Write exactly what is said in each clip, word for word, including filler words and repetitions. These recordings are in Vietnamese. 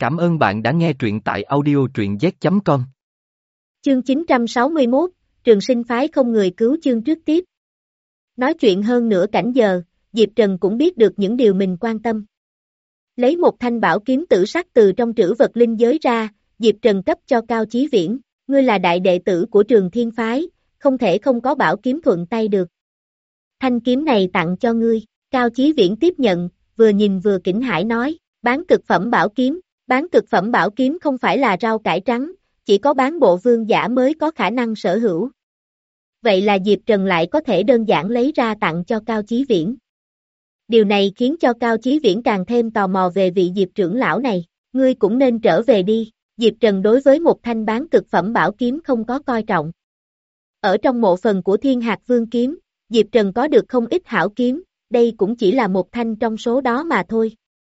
Cảm ơn bạn đã nghe truyện tại audio truyện z chấm com. Chương chín trăm sáu mươi mốt, Trường Sinh phái không người cứu chương trước tiếp. Nói chuyện hơn nửa cảnh giờ, Diệp Trần cũng biết được những điều mình quan tâm. Lấy một thanh bảo kiếm tử sắc từ trong trữ vật linh giới ra, Diệp Trần cấp cho Cao Chí Viễn, ngươi là đại đệ tử của Trường Thiên phái, không thể không có bảo kiếm thuận tay được. Thanh kiếm này tặng cho ngươi, Cao Chí Viễn tiếp nhận, vừa nhìn vừa kinh hãi nói, bán cực phẩm bảo kiếm, bán cực phẩm bảo kiếm không phải là rau cải trắng, chỉ có bán bộ vương giả mới có khả năng sở hữu. Vậy là Diệp Trần lại có thể đơn giản lấy ra tặng cho Cao Chí Viễn. Điều này khiến cho Cao Chí Viễn càng thêm tò mò về vị Diệp trưởng lão này, ngươi cũng nên trở về đi, Diệp Trần đối với một thanh bán cực phẩm bảo kiếm không có coi trọng. Ở trong mộ phần của Thiên Hạc Vương kiếm, Diệp Trần có được không ít hảo kiếm, đây cũng chỉ là một thanh trong số đó mà thôi.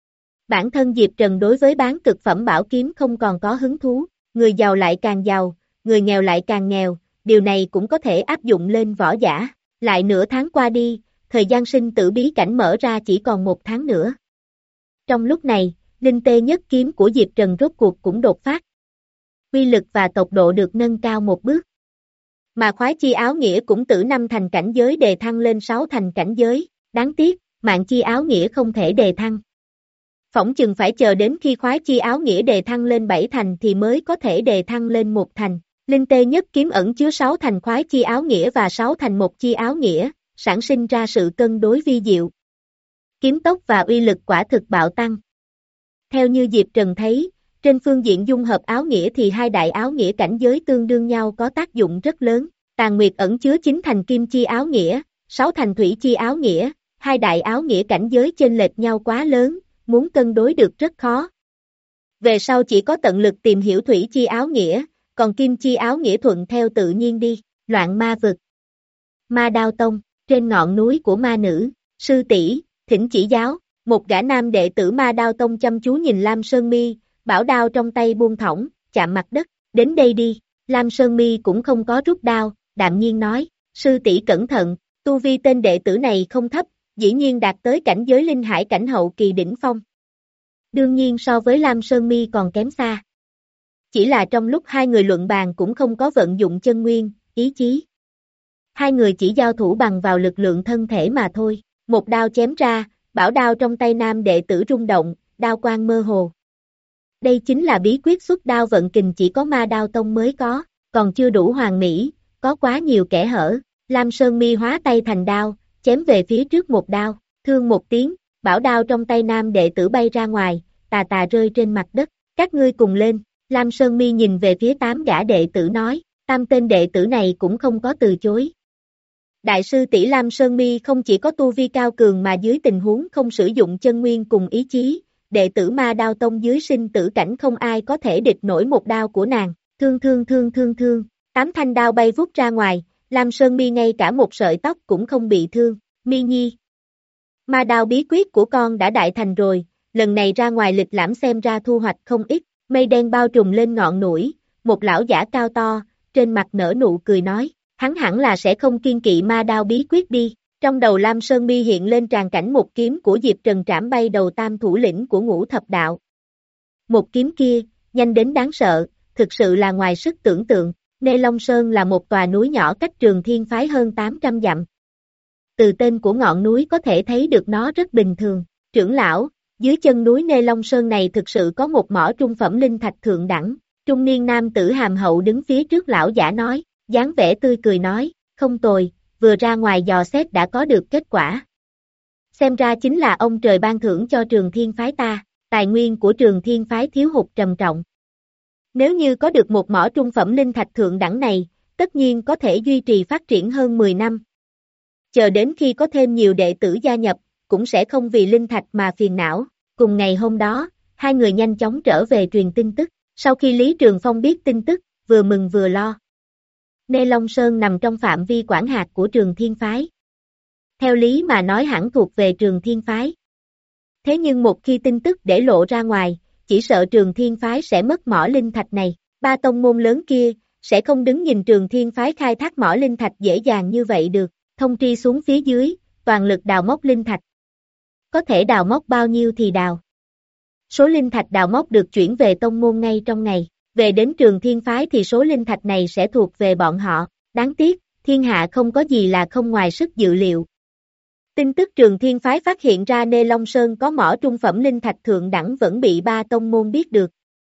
Bản thân Diệp Trần đối với bán cực phẩm bảo kiếm không còn có hứng thú, người giàu lại càng giàu, người nghèo lại càng nghèo, điều này cũng có thể áp dụng lên võ giả. Lại nửa tháng qua đi, thời gian sinh tử bí cảnh mở ra chỉ còn một tháng nữa. Trong lúc này, linh tê nhất kiếm của Diệp Trần rốt cuộc cũng đột phát. Uy lực và tốc độ được nâng cao một bước. Mà khoái chi áo nghĩa cũng từ năm thành cảnh giới đề thăng lên sáu thành cảnh giới, đáng tiếc, mạng chi áo nghĩa không thể đề thăng. Phỏng chừng phải chờ đến khi khoái chi áo nghĩa đề thăng lên bảy thành thì mới có thể đề thăng lên một thành. Linh tê nhất kiếm ẩn chứa sáu thành khoái chi áo nghĩa và sáu thành một chi áo nghĩa, sản sinh ra sự cân đối vi diệu. Kiếm tốc và uy lực quả thực bạo tăng. Theo như Diệp Trần thấy, trên phương diện dung hợp áo nghĩa thì hai đại áo nghĩa cảnh giới tương đương nhau có tác dụng rất lớn. Tàn Nguyệt ẩn chứa chín thành kim chi áo nghĩa, sáu thành thủy chi áo nghĩa, hai đại áo nghĩa cảnh giới chênh lệch nhau quá lớn, muốn cân đối được rất khó. Về sau chỉ có tận lực tìm hiểu thủy chi áo nghĩa, còn kim chi áo nghĩa thuận theo tự nhiên đi. Loạn ma vực. Ma Đao Tông, trên ngọn núi của ma nữ, sư tỷ, thỉnh chỉ giáo, một gã nam đệ tử Ma Đao Tông chăm chú nhìn Lam Sơn Mi, bảo đao trong tay buông thõng, chạm mặt đất, đến đây đi. Lam Sơn Mi cũng không có rút đao, đạm nhiên nói, sư tỷ cẩn thận, tu vi tên đệ tử này không thấp, dĩ nhiên đạt tới cảnh giới linh hải cảnh hậu kỳ đỉnh phong. Đương nhiên so với Lam Sơn Mi còn kém xa. Chỉ là trong lúc hai người luận bàn cũng không có vận dụng chân nguyên, ý chí. Hai người chỉ giao thủ bằng vào lực lượng thân thể mà thôi, một đao chém ra, bảo đao trong tay nam đệ tử rung động, đao quang mơ hồ. Đây chính là bí quyết xuất đao vận kình chỉ có Ma Đao Tông mới có, còn chưa đủ hoàn mỹ, có quá nhiều kẽ hở. Lam Sơn Mi hóa tay thành đao, chém về phía trước một đao, thương một tiếng, bảo đao trong tay nam đệ tử bay ra ngoài, tà tà rơi trên mặt đất, các ngươi cùng lên. Lam Sơn Mi nhìn về phía tám gã đệ tử nói, tam tên đệ tử này cũng không có từ chối. Đại sư tỷ Lam Sơn Mi không chỉ có tu vi cao cường mà dưới tình huống không sử dụng chân nguyên cùng ý chí, đệ tử Ma Đao Tông dưới sinh tử cảnh không ai có thể địch nổi một đao của nàng, thương thương thương thương thương, tám thanh đao bay vút ra ngoài, Lam Sơn Mi ngay cả một sợi tóc cũng không bị thương, Mi Nhi. Ma đao bí quyết của con đã đại thành rồi, lần này ra ngoài lịch lãm xem ra thu hoạch không ít, mây đen bao trùm lên ngọn núi, một lão giả cao to, trên mặt nở nụ cười nói, hắn hẳn là sẽ không kiên kỵ ma đao bí quyết đi. Trong đầu Lam Sơn Mi hiện lên tràng cảnh một kiếm của Diệp Trần trảm bay đầu tam thủ lĩnh của Ngũ Thập Đạo. Một kiếm kia, nhanh đến đáng sợ, thực sự là ngoài sức tưởng tượng. Nê Long Sơn là một tòa núi nhỏ cách Trường Thiên phái hơn tám trăm dặm. Từ tên của ngọn núi có thể thấy được nó rất bình thường. Trưởng lão, dưới chân núi Nê Long Sơn này thực sự có một mỏ trung phẩm linh thạch thượng đẳng. Trung niên nam tử hàm hậu đứng phía trước lão giả nói, dáng vẻ tươi cười nói, không tồi, vừa ra ngoài dò xét đã có được kết quả. Xem ra chính là ông trời ban thưởng cho Trường Thiên phái ta, tài nguyên của Trường Thiên phái thiếu hụt trầm trọng. Nếu như có được một mỏ trung phẩm linh thạch thượng đẳng này, tất nhiên có thể duy trì phát triển hơn mười năm. Chờ đến khi có thêm nhiều đệ tử gia nhập, cũng sẽ không vì linh thạch mà phiền não. Cùng ngày hôm đó, hai người nhanh chóng trở về truyền tin tức. Sau khi Lý Trường Phong biết tin tức, vừa mừng vừa lo. Nê Long Sơn nằm trong phạm vi quản hạt của Trường Thiên phái. Theo lý mà nói hẳn thuộc về Trường Thiên phái. Thế nhưng một khi tin tức để lộ ra ngoài, chỉ sợ Trường Thiên phái sẽ mất mỏ linh thạch này. Ba tông môn lớn kia, sẽ không đứng nhìn Trường Thiên phái khai thác mỏ linh thạch dễ dàng như vậy được. Thông tri xuống phía dưới, toàn lực đào móc linh thạch. Có thể đào móc bao nhiêu thì đào. Số linh thạch đào móc được chuyển về tông môn ngay trong ngày. Về đến Trường Thiên Phái thì số linh thạch này sẽ thuộc về bọn họ. Đáng tiếc, thiên hạ không có gì là không ngoài sức dự liệu. Tin tức Trường Thiên Phái phát hiện ra Nê Long Sơn có mỏ trung phẩm linh thạch thượng đẳng vẫn bị ba tông môn biết được.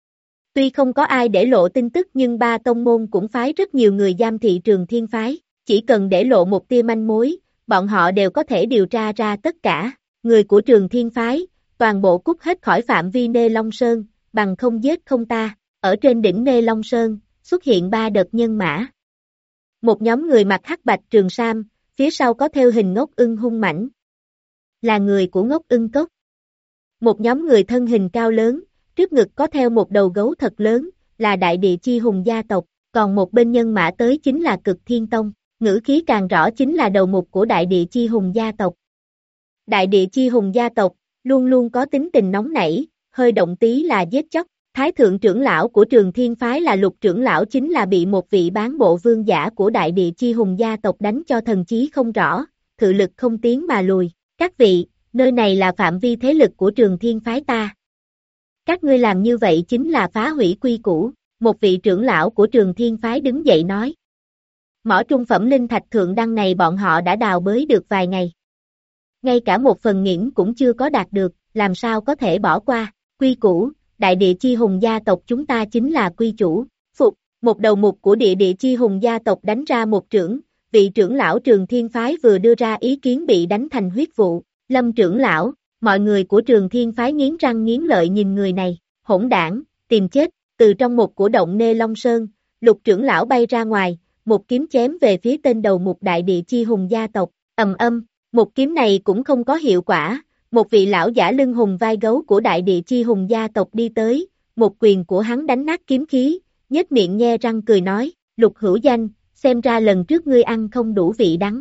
Tuy không có ai để lộ tin tức nhưng ba tông môn cũng phái rất nhiều người giám thị Trường Thiên Phái. Chỉ cần để lộ một tia manh mối, bọn họ đều có thể điều tra ra tất cả. Người của Trường Thiên Phái, toàn bộ cút hết khỏi phạm vi Nê Long Sơn, bằng không giết không ta. Ở trên đỉnh Nê Long Sơn, xuất hiện ba đợt nhân mã. Một nhóm người mặc hắc bạch trường sam, phía sau có theo hình ngốc ưng hung mãnh. Là người của ngốc ưng cốc. Một nhóm người thân hình cao lớn, trước ngực có theo một đầu gấu thật lớn, là đại địa chi hùng gia tộc, còn một bên nhân mã tới chính là Cực Thiên Tông, ngữ khí càng rõ chính là đầu mục của đại địa chi hùng gia tộc. Đại địa chi hùng gia tộc, luôn luôn có tính tình nóng nảy, hơi động tí là giết chóc. Thái thượng trưởng lão của Trường Thiên Phái là Lục trưởng lão chính là bị một vị bán bộ vương giả của đại địa chi hùng gia tộc đánh cho thần trí không rõ, thự lực không tiến mà lùi. Các vị, nơi này là phạm vi thế lực của Trường Thiên Phái ta. Các ngươi làm như vậy chính là phá hủy quy củ, một vị trưởng lão của Trường Thiên Phái đứng dậy nói. Mỏ trung phẩm linh thạch thượng đăng này bọn họ đã đào bới được vài ngày. Ngay cả một phần nghiễn cũng chưa có đạt được, làm sao có thể bỏ qua, quy củ. Đại địa chi hùng gia tộc chúng ta chính là quy chủ. Phục, một đầu mục của địa địa chi hùng gia tộc đánh ra một trưởng, vị trưởng lão Trường Thiên Phái vừa đưa ra ý kiến bị đánh thành huyết vụ. Lâm trưởng lão, mọi người của Trường Thiên Phái nghiến răng nghiến lợi nhìn người này, hỗn đảng, tìm chết. Từ trong một của động Nê Long Sơn, Lục trưởng lão bay ra ngoài, một kiếm chém về phía tên đầu mục đại địa chi hùng gia tộc, ầm ầm, một kiếm này cũng không có hiệu quả. Một vị lão giả lưng hùng vai gấu của đại địa chi hùng gia tộc đi tới, một quyền của hắn đánh nát kiếm khí, nhếch miệng nhe răng cười nói, Lục hữu danh, xem ra lần trước ngươi ăn không đủ vị đắng.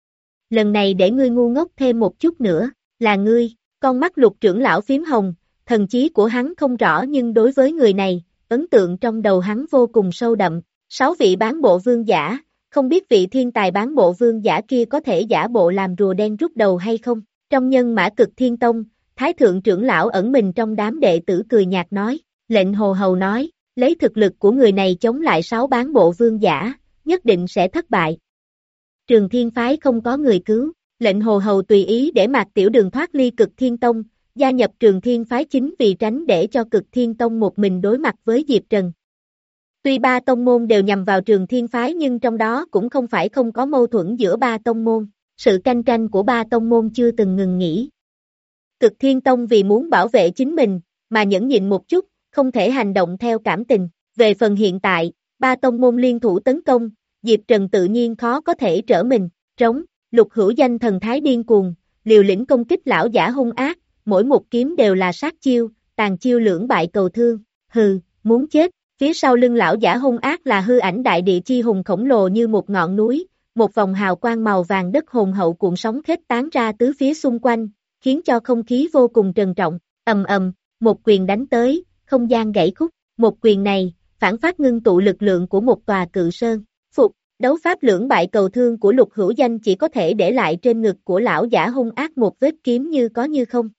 Lần này để ngươi ngu ngốc thêm một chút nữa, là ngươi, con mắt Lục trưởng lão phím hồng, thần trí của hắn không rõ nhưng đối với người này, ấn tượng trong đầu hắn vô cùng sâu đậm, sáu vị bán bộ vương giả, không biết vị thiên tài bán bộ vương giả kia có thể giả bộ làm rùa đen rút đầu hay không. Trong nhân mã Cực Thiên Tông, Thái thượng trưởng lão ẩn mình trong đám đệ tử cười nhạt nói, lệnh hồ hầu nói, lấy thực lực của người này chống lại sáu bán bộ vương giả, nhất định sẽ thất bại. Trường Thiên Phái không có người cứu, lệnh hồ hầu tùy ý để Mạc Tiểu Đường thoát ly Cực Thiên Tông, gia nhập Trường Thiên Phái chính vì tránh để cho Cực Thiên Tông một mình đối mặt với Diệp Trần. Tuy ba tông môn đều nhằm vào Trường Thiên Phái nhưng trong đó cũng không phải không có mâu thuẫn giữa ba tông môn. Sự cạnh tranh của ba tông môn chưa từng ngừng nghỉ. Cực Thiên Tông vì muốn bảo vệ chính mình, mà nhẫn nhịn một chút, không thể hành động theo cảm tình. Về phần hiện tại, ba tông môn liên thủ tấn công, Diệp Trần tự nhiên khó có thể trở mình. Trống, Lục hữu danh thần thái điên cuồng, liều lĩnh công kích lão giả hung ác, mỗi một kiếm đều là sát chiêu, tàn chiêu lưỡng bại cầu thương. Hừ, muốn chết. Phía sau lưng lão giả hung ác là hư ảnh đại địa chi hùng khổng lồ như một ngọn núi. Một vòng hào quang màu vàng đất hồn hậu cuộn sóng khết tán ra tứ phía xung quanh, khiến cho không khí vô cùng trầm trọng, ầm ầm, một quyền đánh tới, không gian gãy khúc, một quyền này, phản phát ngưng tụ lực lượng của một tòa cự sơn, phục, đấu pháp lưỡng bại cầu thương của Lục hữu danh chỉ có thể để lại trên ngực của lão giả hung ác một vết kiếm như có như không.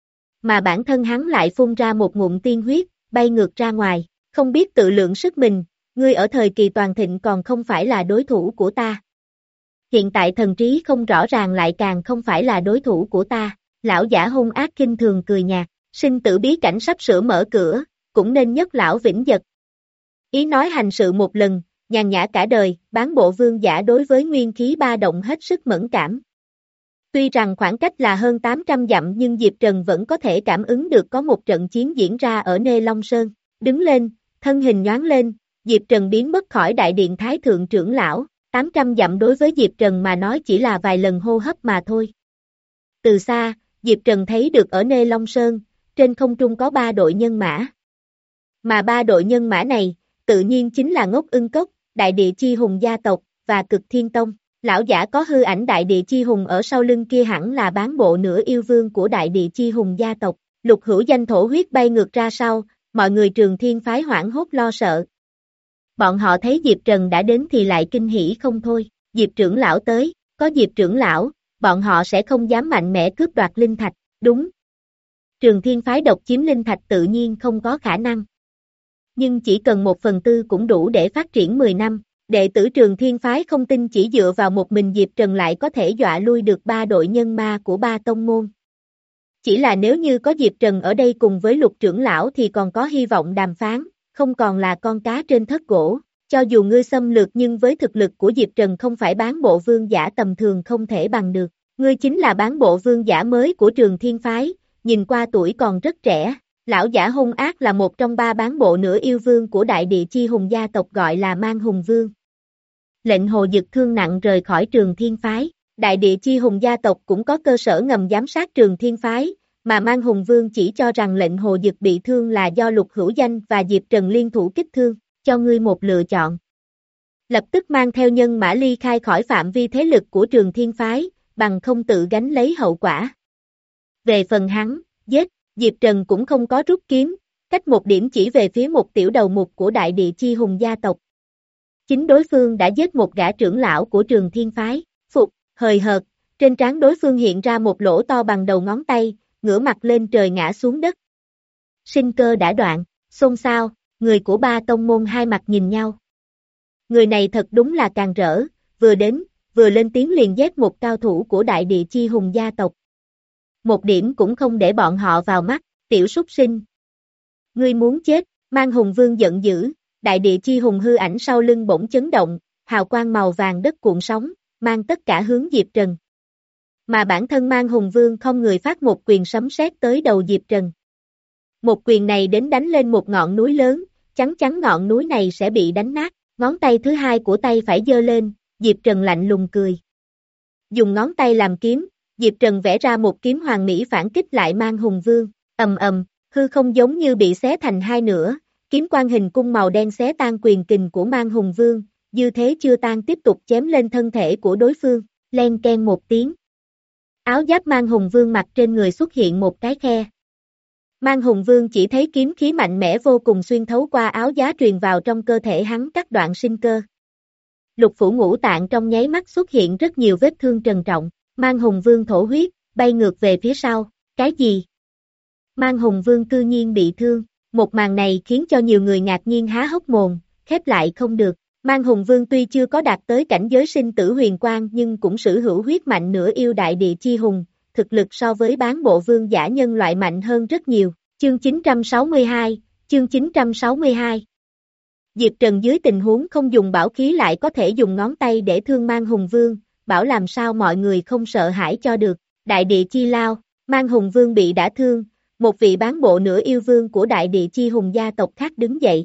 Mà bản thân hắn lại phun ra một ngụm tiên huyết, bay ngược ra ngoài, không biết tự lượng sức mình, ngươi ở thời kỳ toàn thịnh còn không phải là đối thủ của ta. Hiện tại thần trí không rõ ràng lại càng không phải là đối thủ của ta, lão giả hung ác kinh thường cười nhạt, sinh tử bí cảnh sắp sửa mở cửa, cũng nên nhất lão vĩnh giật. Ý nói hành sự một lần, nhàn nhã cả đời, bán bộ vương giả đối với nguyên khí ba động hết sức mẫn cảm. Tuy rằng khoảng cách là hơn tám trăm dặm nhưng Diệp Trần vẫn có thể cảm ứng được có một trận chiến diễn ra ở Nê Long Sơn, đứng lên, thân hình nhoáng lên, Diệp Trần biến mất khỏi đại điện Thái thượng trưởng lão. tám trăm dặm đối với Diệp Trần mà nói chỉ là vài lần hô hấp mà thôi. Từ xa, Diệp Trần thấy được ở Nê Long Sơn, trên không trung có ba đội nhân mã. Mà ba đội nhân mã này, tự nhiên chính là Ngốc Ưng Cốc, Đại Địa Chi Hùng gia tộc, và Cực Thiên Tông. Lão giả có hư ảnh Đại Địa Chi Hùng ở sau lưng kia hẳn là bán bộ nửa yêu vương của Đại Địa Chi Hùng gia tộc. Lục hữu danh thổ huyết bay ngược ra sau, mọi người Trường Thiên Phái hoảng hốt lo sợ. Bọn họ thấy Diệp Trần đã đến thì lại kinh hỉ không thôi, Diệp trưởng lão tới, có Diệp trưởng lão, bọn họ sẽ không dám mạnh mẽ cướp đoạt linh thạch, đúng. Trường Thiên phái độc chiếm linh thạch tự nhiên không có khả năng. Nhưng chỉ cần một phần tư cũng đủ để phát triển mười năm. Đệ tử Trường Thiên phái không tin chỉ dựa vào một mình Diệp Trần lại có thể dọa lui được ba đội nhân ma của ba tông môn. Chỉ là nếu như có Diệp Trần ở đây cùng với Lục trưởng lão thì còn có hy vọng đàm phán, không còn là con cá trên thớt gỗ. Cho dù ngươi xâm lược nhưng với thực lực của Diệp Trần không phải bán bộ vương giả tầm thường không thể bằng được. Ngươi chính là bán bộ vương giả mới của Trường Thiên phái, nhìn qua tuổi còn rất trẻ. Lão giả hung ác là một trong ba bán bộ nửa yêu vương của đại địa chi hùng gia tộc gọi là Mang Hùng Vương. Lệnh Hồ Dực thương nặng rời khỏi Trường Thiên phái. Đại địa chi hùng gia tộc cũng có cơ sở ngầm giám sát Trường Thiên phái, mà Mang Hùng Vương chỉ cho rằng lệnh Hồ Dực bị thương là do Lục Hữu Danh và Diệp Trần liên thủ kích thương, cho ngươi một lựa chọn. Lập tức mang theo nhân mã ly khai khỏi phạm vi thế lực của Trường Thiên phái, bằng không tự gánh lấy hậu quả. Về phần hắn, giết, Diệp Trần cũng không có rút kiếm, cách một điểm chỉ về phía một tiểu đầu mục của đại địa chi hùng gia tộc. Chính đối phương đã giết một gã trưởng lão của Trường Thiên phái, phục, hời hợt, trên trán đối phương hiện ra một lỗ to bằng đầu ngón tay, ngửa mặt lên trời ngã xuống đất. Sinh cơ đã đoạn, xôn xao, người của ba tông môn hai mặt nhìn nhau. Người này thật đúng là càng rỡ, vừa đến, vừa lên tiếng liền giết một cao thủ của đại địa chi hùng gia tộc. Một điểm cũng không để bọn họ vào mắt, tiểu súc sinh. Ngươi muốn chết, Mang Hùng Vương giận dữ, đại địa chi hùng hư ảnh sau lưng bỗng chấn động, hào quang màu vàng đất cuộn sóng, mang tất cả hướng Diệp Trần. Mà bản thân Mang Hùng Vương không người phát một quyền sấm sét tới đầu Diệp Trần. Một quyền này đến đánh lên một ngọn núi lớn, chắn chắn ngọn núi này sẽ bị đánh nát, ngón tay thứ hai của tay phải giơ lên, Diệp Trần lạnh lùng cười. Dùng ngón tay làm kiếm, Diệp Trần vẽ ra một kiếm hoàng mỹ phản kích lại Mang Hùng Vương, ầm ầm, hư không giống như bị xé thành hai nửa, kiếm quang hình cung màu đen xé tan quyền kình của Mang Hùng Vương, dư thế chưa tan tiếp tục chém lên thân thể của đối phương, len ken một tiếng. Áo giáp Mang Hùng Vương mặc trên người xuất hiện một cái khe. Mang Hùng Vương chỉ thấy kiếm khí mạnh mẽ vô cùng xuyên thấu qua áo giáp truyền vào trong cơ thể hắn cắt đoạn sinh cơ. Lục phủ ngũ tạng trong nháy mắt xuất hiện rất nhiều vết thương trầm trọng, Mang Hùng Vương thổ huyết, bay ngược về phía sau, cái gì? Mang Hùng Vương cư nhiên bị thương, một màn này khiến cho nhiều người ngạc nhiên há hốc mồm, khép lại không được. Mang Hùng Vương tuy chưa có đạt tới cảnh giới sinh tử huyền quang nhưng cũng sở hữu huyết mạnh nửa yêu đại địa chi hùng, thực lực so với bán bộ vương giả nhân loại mạnh hơn rất nhiều. Chương chín trăm sáu mươi hai, chương chín trăm sáu mươi hai. Diệp Trần dưới tình huống không dùng bảo khí lại có thể dùng ngón tay để thương Mang Hùng Vương, bảo làm sao mọi người không sợ hãi cho được. Đại địa chi lao, Mang Hùng Vương bị đả thương, một vị bán bộ nửa yêu vương của đại địa chi hùng gia tộc khác đứng dậy.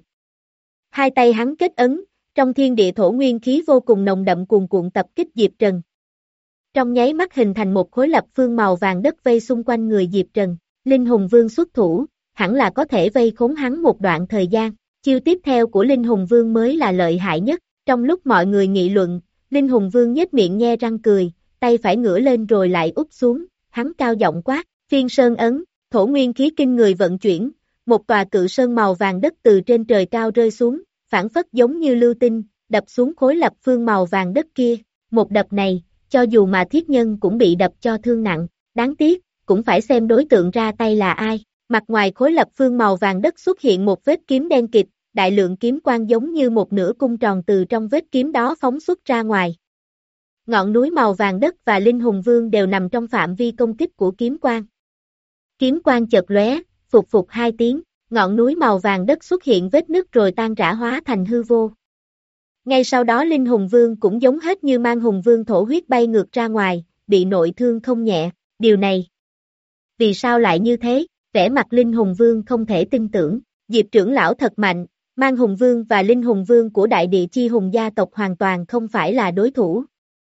Hai tay hắn kết ấn, trong thiên địa thổ nguyên khí vô cùng nồng đậm cuồn cuộn tập kích Diệp Trần. Trong nháy mắt hình thành một khối lập phương màu vàng đất vây xung quanh người Diệp Trần. Linh Hùng Vương xuất thủ, hẳn là có thể vây khốn hắn một đoạn thời gian. Chiêu tiếp theo của Linh Hùng Vương mới là lợi hại nhất. Trong lúc mọi người nghị luận, Linh Hùng Vương nhếch miệng nhe răng cười, tay phải ngửa lên rồi lại úp xuống, hắn cao giọng quát, phiên sơn ấn, thổ nguyên khí kinh người vận chuyển, một tòa cự sơn màu vàng đất từ trên trời cao rơi xuống, phản phất giống như lưu tinh, đập xuống khối lập phương màu vàng đất kia. Một đập này, cho dù mà thiết nhân cũng bị đập cho thương nặng, đáng tiếc, cũng phải xem đối tượng ra tay là ai. Mặt ngoài khối lập phương màu vàng đất xuất hiện một vết kiếm đen kịt, đại lượng kiếm quang giống như một nửa cung tròn từ trong vết kiếm đó phóng xuất ra ngoài. Ngọn núi màu vàng đất và Linh Hùng Vương đều nằm trong phạm vi công kích của kiếm quang. Kiếm quang chợt lóe, phục phục hai tiếng, ngọn núi màu vàng đất xuất hiện vết nứt rồi tan rã hóa thành hư vô. Ngay sau đó Linh Hùng Vương cũng giống hết như Mang Hùng Vương thổ huyết bay ngược ra ngoài, bị nội thương không nhẹ. Điều này, vì sao lại như thế? Vẻ mặt Linh Hùng Vương không thể tin tưởng. Diệp trưởng lão thật mạnh, Mang Hùng Vương và Linh Hùng Vương của đại địa chi hùng gia tộc hoàn toàn không phải là đối thủ.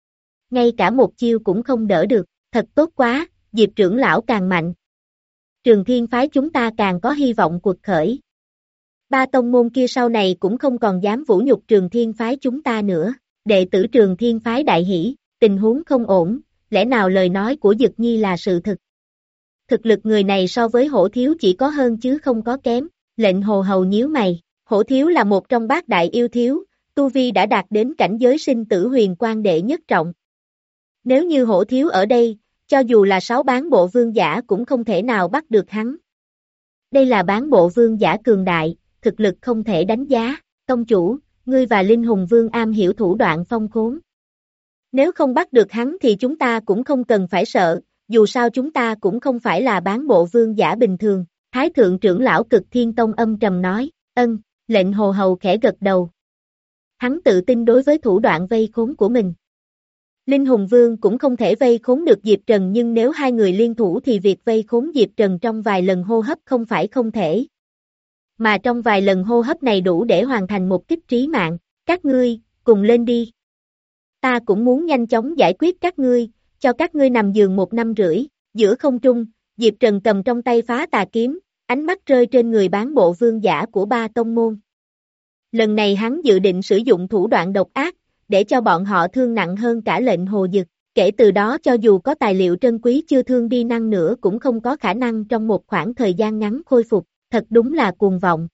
Ngay cả một chiêu cũng không đỡ được, thật tốt quá, Diệp trưởng lão càng mạnh. Trường Thiên phái chúng ta càng có hy vọng cuộc khởi. Ba tông môn kia sau này cũng không còn dám vũ nhục Trường Thiên phái chúng ta nữa. Đệ tử Trường Thiên phái đại hỉ, tình huống không ổn, lẽ nào lời nói của Dực Nhi là sự thực? Thực lực người này so với Hổ Thiếu chỉ có hơn chứ không có kém. Lệnh Hồ Hầu nhíu mày, Hổ Thiếu là một trong bát đại yêu thiếu, tu vi đã đạt đến cảnh giới sinh tử huyền quang đệ nhất trọng. Nếu như Hổ Thiếu ở đây, Cho dù là sáu bán bộ vương giả cũng không thể nào bắt được hắn. Đây là bán bộ vương giả cường đại, thực lực không thể đánh giá. Công chủ, ngươi và Linh Hùng Vương am hiểu thủ đoạn phong khốn. Nếu không bắt được hắn thì chúng ta cũng không cần phải sợ, dù sao chúng ta cũng không phải là bán bộ vương giả bình thường. Thái thượng trưởng lão Cực Thiên Tông âm trầm nói, ân, lệnh hồ hầu khẽ gật đầu. Hắn tự tin đối với thủ đoạn vây khốn của mình. Linh Hùng Vương cũng không thể vây khốn được Diệp Trần, nhưng nếu hai người liên thủ thì việc vây khốn Diệp Trần trong vài lần hô hấp không phải không thể. Mà trong vài lần hô hấp này đủ để hoàn thành một kích trí mạng. Các ngươi, cùng lên đi. Ta cũng muốn nhanh chóng giải quyết các ngươi, cho các ngươi nằm giường một năm rưỡi. Giữa không trung, Diệp Trần cầm trong tay phá tà kiếm, ánh mắt rơi trên người bán bộ vương giả của ba tông môn. Lần này hắn dự định sử dụng thủ đoạn độc ác, để cho bọn họ thương nặng hơn cả lệnh hồ dực. Kể từ đó cho dù có tài liệu trân quý chưa thương đi năng nữa cũng không có khả năng trong một khoảng thời gian ngắn khôi phục, thật đúng là cuồng vọng.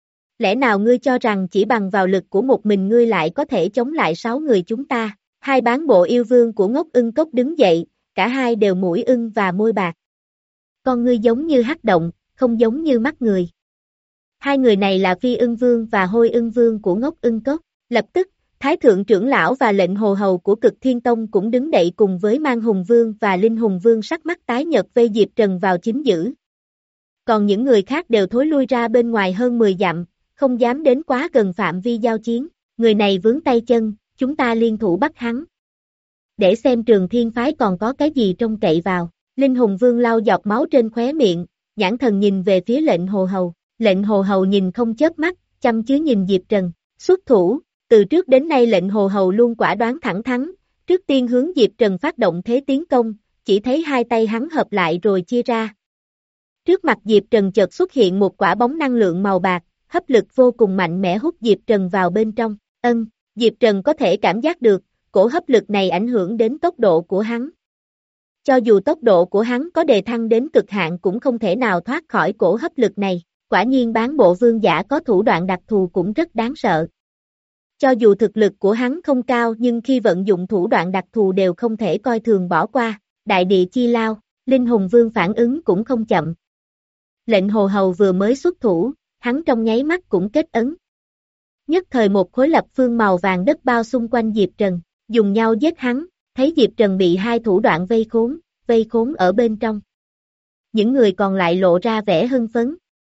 Lẽ nào ngươi cho rằng chỉ bằng vào lực của một mình ngươi lại có thể chống lại sáu người chúng ta? Hai bán bộ yêu vương của Ngốc Ưng Cốc đứng dậy, cả hai đều mũi ưng và môi bạc. Con ngươi giống như hắc động, không giống như mắt người. Hai người này là Phi Ưng Vương và Hôi Ưng Vương của Ngốc Ưng Cốc. Lập tức, Thái thượng trưởng lão và lệnh hồ hầu của Cực Thiên Tông cũng đứng dậy cùng với Mang Hùng Vương và Linh Hùng Vương sắc mắt tái nhợt vây Diệp Trần vào chính giữ. Còn những người khác đều thối lui ra bên ngoài hơn mười dặm, không dám đến quá gần phạm vi giao chiến. Người này vướng tay chân, chúng ta liên thủ bắt hắn. Để xem Trường Thiên Phái còn có cái gì trông cậy vào. Linh Hùng Vương lau giọt máu trên khóe miệng, nhãn thần nhìn về phía lệnh hồ hầu. Lệnh hồ hầu nhìn không chớp mắt, chăm chú nhìn Diệp Trần. Xuất thủ, từ trước đến nay lệnh hồ hầu luôn quả đoán thẳng thắn, trước tiên hướng Diệp Trần phát động thế tiến công, chỉ thấy hai tay hắn hợp lại rồi chia ra. Trước mặt Diệp Trần chợt xuất hiện một quả bóng năng lượng màu bạc, hấp lực vô cùng mạnh mẽ hút Diệp Trần vào bên trong. Ân, Diệp Trần có thể cảm giác được, cổ hấp lực này ảnh hưởng đến tốc độ của hắn. Cho dù tốc độ của hắn có đề thăng đến cực hạn cũng không thể nào thoát khỏi cổ hấp lực này. Quả nhiên bán bộ vương giả có thủ đoạn đặc thù cũng rất đáng sợ. Cho dù thực lực của hắn không cao nhưng khi vận dụng thủ đoạn đặc thù đều không thể coi thường bỏ qua. Đại địa chi lao, Linh Hùng Vương phản ứng cũng không chậm. Lệnh hồ hầu vừa mới xuất thủ, hắn trong nháy mắt cũng kết ấn. Nhất thời một khối lập phương màu vàng đất bao xung quanh Diệp Trần, dùng nhau giết hắn, thấy Diệp Trần bị hai thủ đoạn vây khốn, vây khốn ở bên trong. Những người còn lại lộ ra vẻ hưng phấn.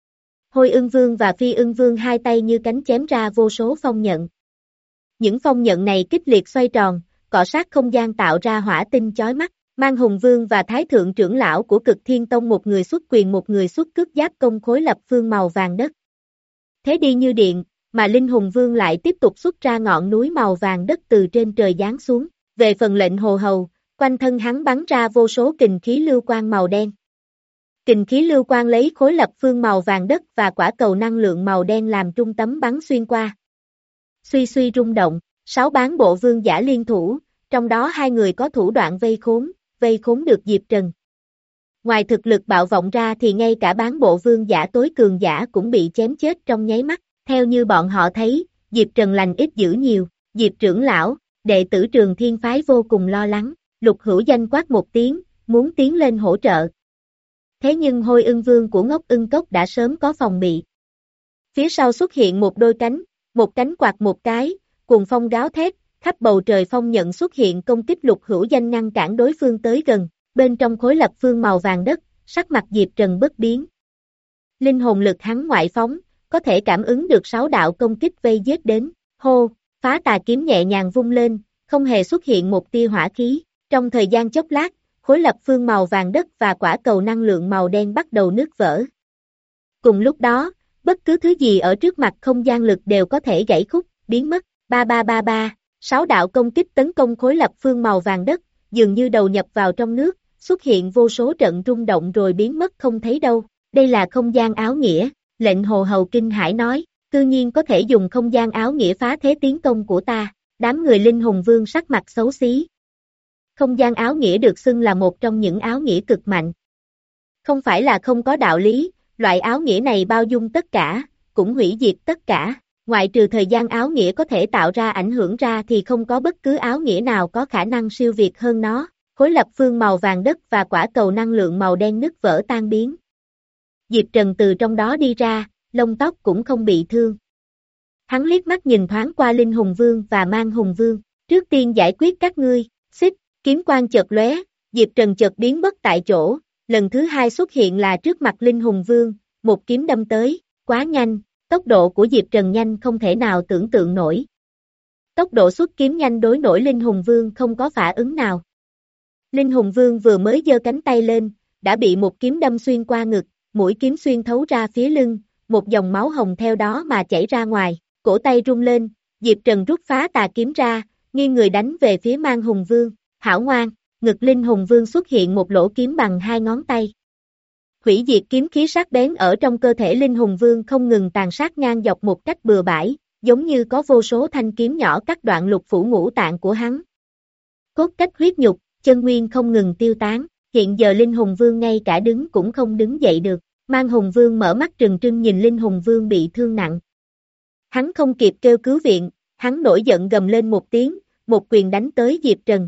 Hôi Ưng Vương và Phi Ưng Vương hai tay như cánh chém ra vô số phong nhận. Những phong nhận này kích liệt xoay tròn, cọ sát không gian tạo ra hỏa tinh chói mắt. Mang Hùng Vương và Thái thượng trưởng lão của Cực Thiên Tông một người xuất quyền một người xuất cước giáp công khối lập phương màu vàng đất. Thế đi như điện, mà Linh Hùng Vương lại tiếp tục xuất ra ngọn núi màu vàng đất từ trên trời giáng xuống. Về phần lệnh hồ hầu, quanh thân hắn bắn ra vô số kình khí lưu quang màu đen. Kình khí lưu quang lấy khối lập phương màu vàng đất và quả cầu năng lượng màu đen làm trung tâm bắn xuyên qua. Suy suy rung động, sáu bán bộ vương giả liên thủ, trong đó hai người có thủ đoạn vây khốn, vây khốn được Diệp Trần. Ngoài thực lực bạo vọng ra thì ngay cả bán bộ vương giả tối cường giả cũng bị chém chết trong nháy mắt. Theo như bọn họ thấy, Diệp Trần lành ít dữ nhiều. Diệp trưởng lão, đệ tử Trường Thiên Phái vô cùng lo lắng. Lục Hữu Danh quát một tiếng, muốn tiến lên hỗ trợ. Thế nhưng Hôi Ưng Vương của Ngốc Ưng Cốc đã sớm có phòng bị. Phía sau xuất hiện một đôi cánh, một cánh quạt một cái, cuồng phong gáo thét, khắp bầu trời phong nhận xuất hiện công kích Lục Hữu Danh ngăn cản đối phương tới gần. Bên trong khối lập phương màu vàng đất, sắc mặt Diệp Trần bất biến. Linh hồn lực hắn ngoại phóng, có thể cảm ứng được sáu đạo công kích vây giết đến. Hô, phá tà kiếm nhẹ nhàng vung lên, không hề xuất hiện một tia hỏa khí. Trong thời gian chốc lát, khối lập phương màu vàng đất và quả cầu năng lượng màu đen bắt đầu nứt vỡ. Cùng lúc đó, bất cứ thứ gì ở trước mặt không gian lực đều có thể gãy khúc, biến mất. Ba ba ba ba, sáu đạo công kích tấn công khối lập phương màu vàng đất, dường như đầu nhập vào trong nước, xuất hiện vô số trận rung động rồi biến mất không thấy đâu. Đây là không gian áo nghĩa, lệnh hồ hầu kinh hãi nói, tự nhiên có thể dùng không gian áo nghĩa phá thế tiến công của ta. Đám người Linh Hùng Vương sắc mặt xấu xí. Không gian áo nghĩa được xưng là một trong những áo nghĩa cực mạnh. Không phải là không có đạo lý, loại áo nghĩa này bao dung tất cả, cũng hủy diệt tất cả. Ngoại trừ thời gian áo nghĩa có thể tạo ra ảnh hưởng ra thì không có bất cứ áo nghĩa nào có khả năng siêu việt hơn nó. khối lập phương màu vàng đất và quả cầu năng lượng màu đen nứt vỡ tan biến. Diệp Trần từ trong đó đi ra, lông tóc cũng không bị thương. Hắn liếc mắt nhìn thoáng qua Linh Hùng Vương và Mang Hùng Vương, trước tiên giải quyết các ngươi, xích, kiếm quang chợt lóe, Diệp Trần chợt biến mất tại chỗ, lần thứ hai xuất hiện là trước mặt Linh Hùng Vương, một kiếm đâm tới, quá nhanh, tốc độ của Diệp Trần nhanh không thể nào tưởng tượng nổi. Tốc độ xuất kiếm nhanh đối nổi Linh Hùng Vương không có phản ứng nào. Linh Hùng Vương vừa mới giơ cánh tay lên, đã bị một kiếm đâm xuyên qua ngực, mũi kiếm xuyên thấu ra phía lưng, một dòng máu hồng theo đó mà chảy ra ngoài, cổ tay rung lên, Diệp Trần rút phá tà kiếm ra, nghiêng người đánh về phía Mang Hùng Vương, hảo ngoan, ngực Linh Hùng Vương xuất hiện một lỗ kiếm bằng hai ngón tay. Hủy diệt kiếm khí sắc bén ở trong cơ thể Linh Hùng Vương không ngừng tàn sát ngang dọc một cách bừa bãi, giống như có vô số thanh kiếm nhỏ cắt đoạn lục phủ ngũ tạng của hắn. Cốt cách huyết nhục, chân nguyên không ngừng tiêu tán, hiện giờ Linh Hùng Vương ngay cả đứng cũng không đứng dậy được, Mang Hùng Vương mở mắt trừng trừng nhìn Linh Hùng Vương bị thương nặng. Hắn không kịp kêu cứu viện, hắn nổi giận gầm lên một tiếng, một quyền đánh tới Diệp Trần.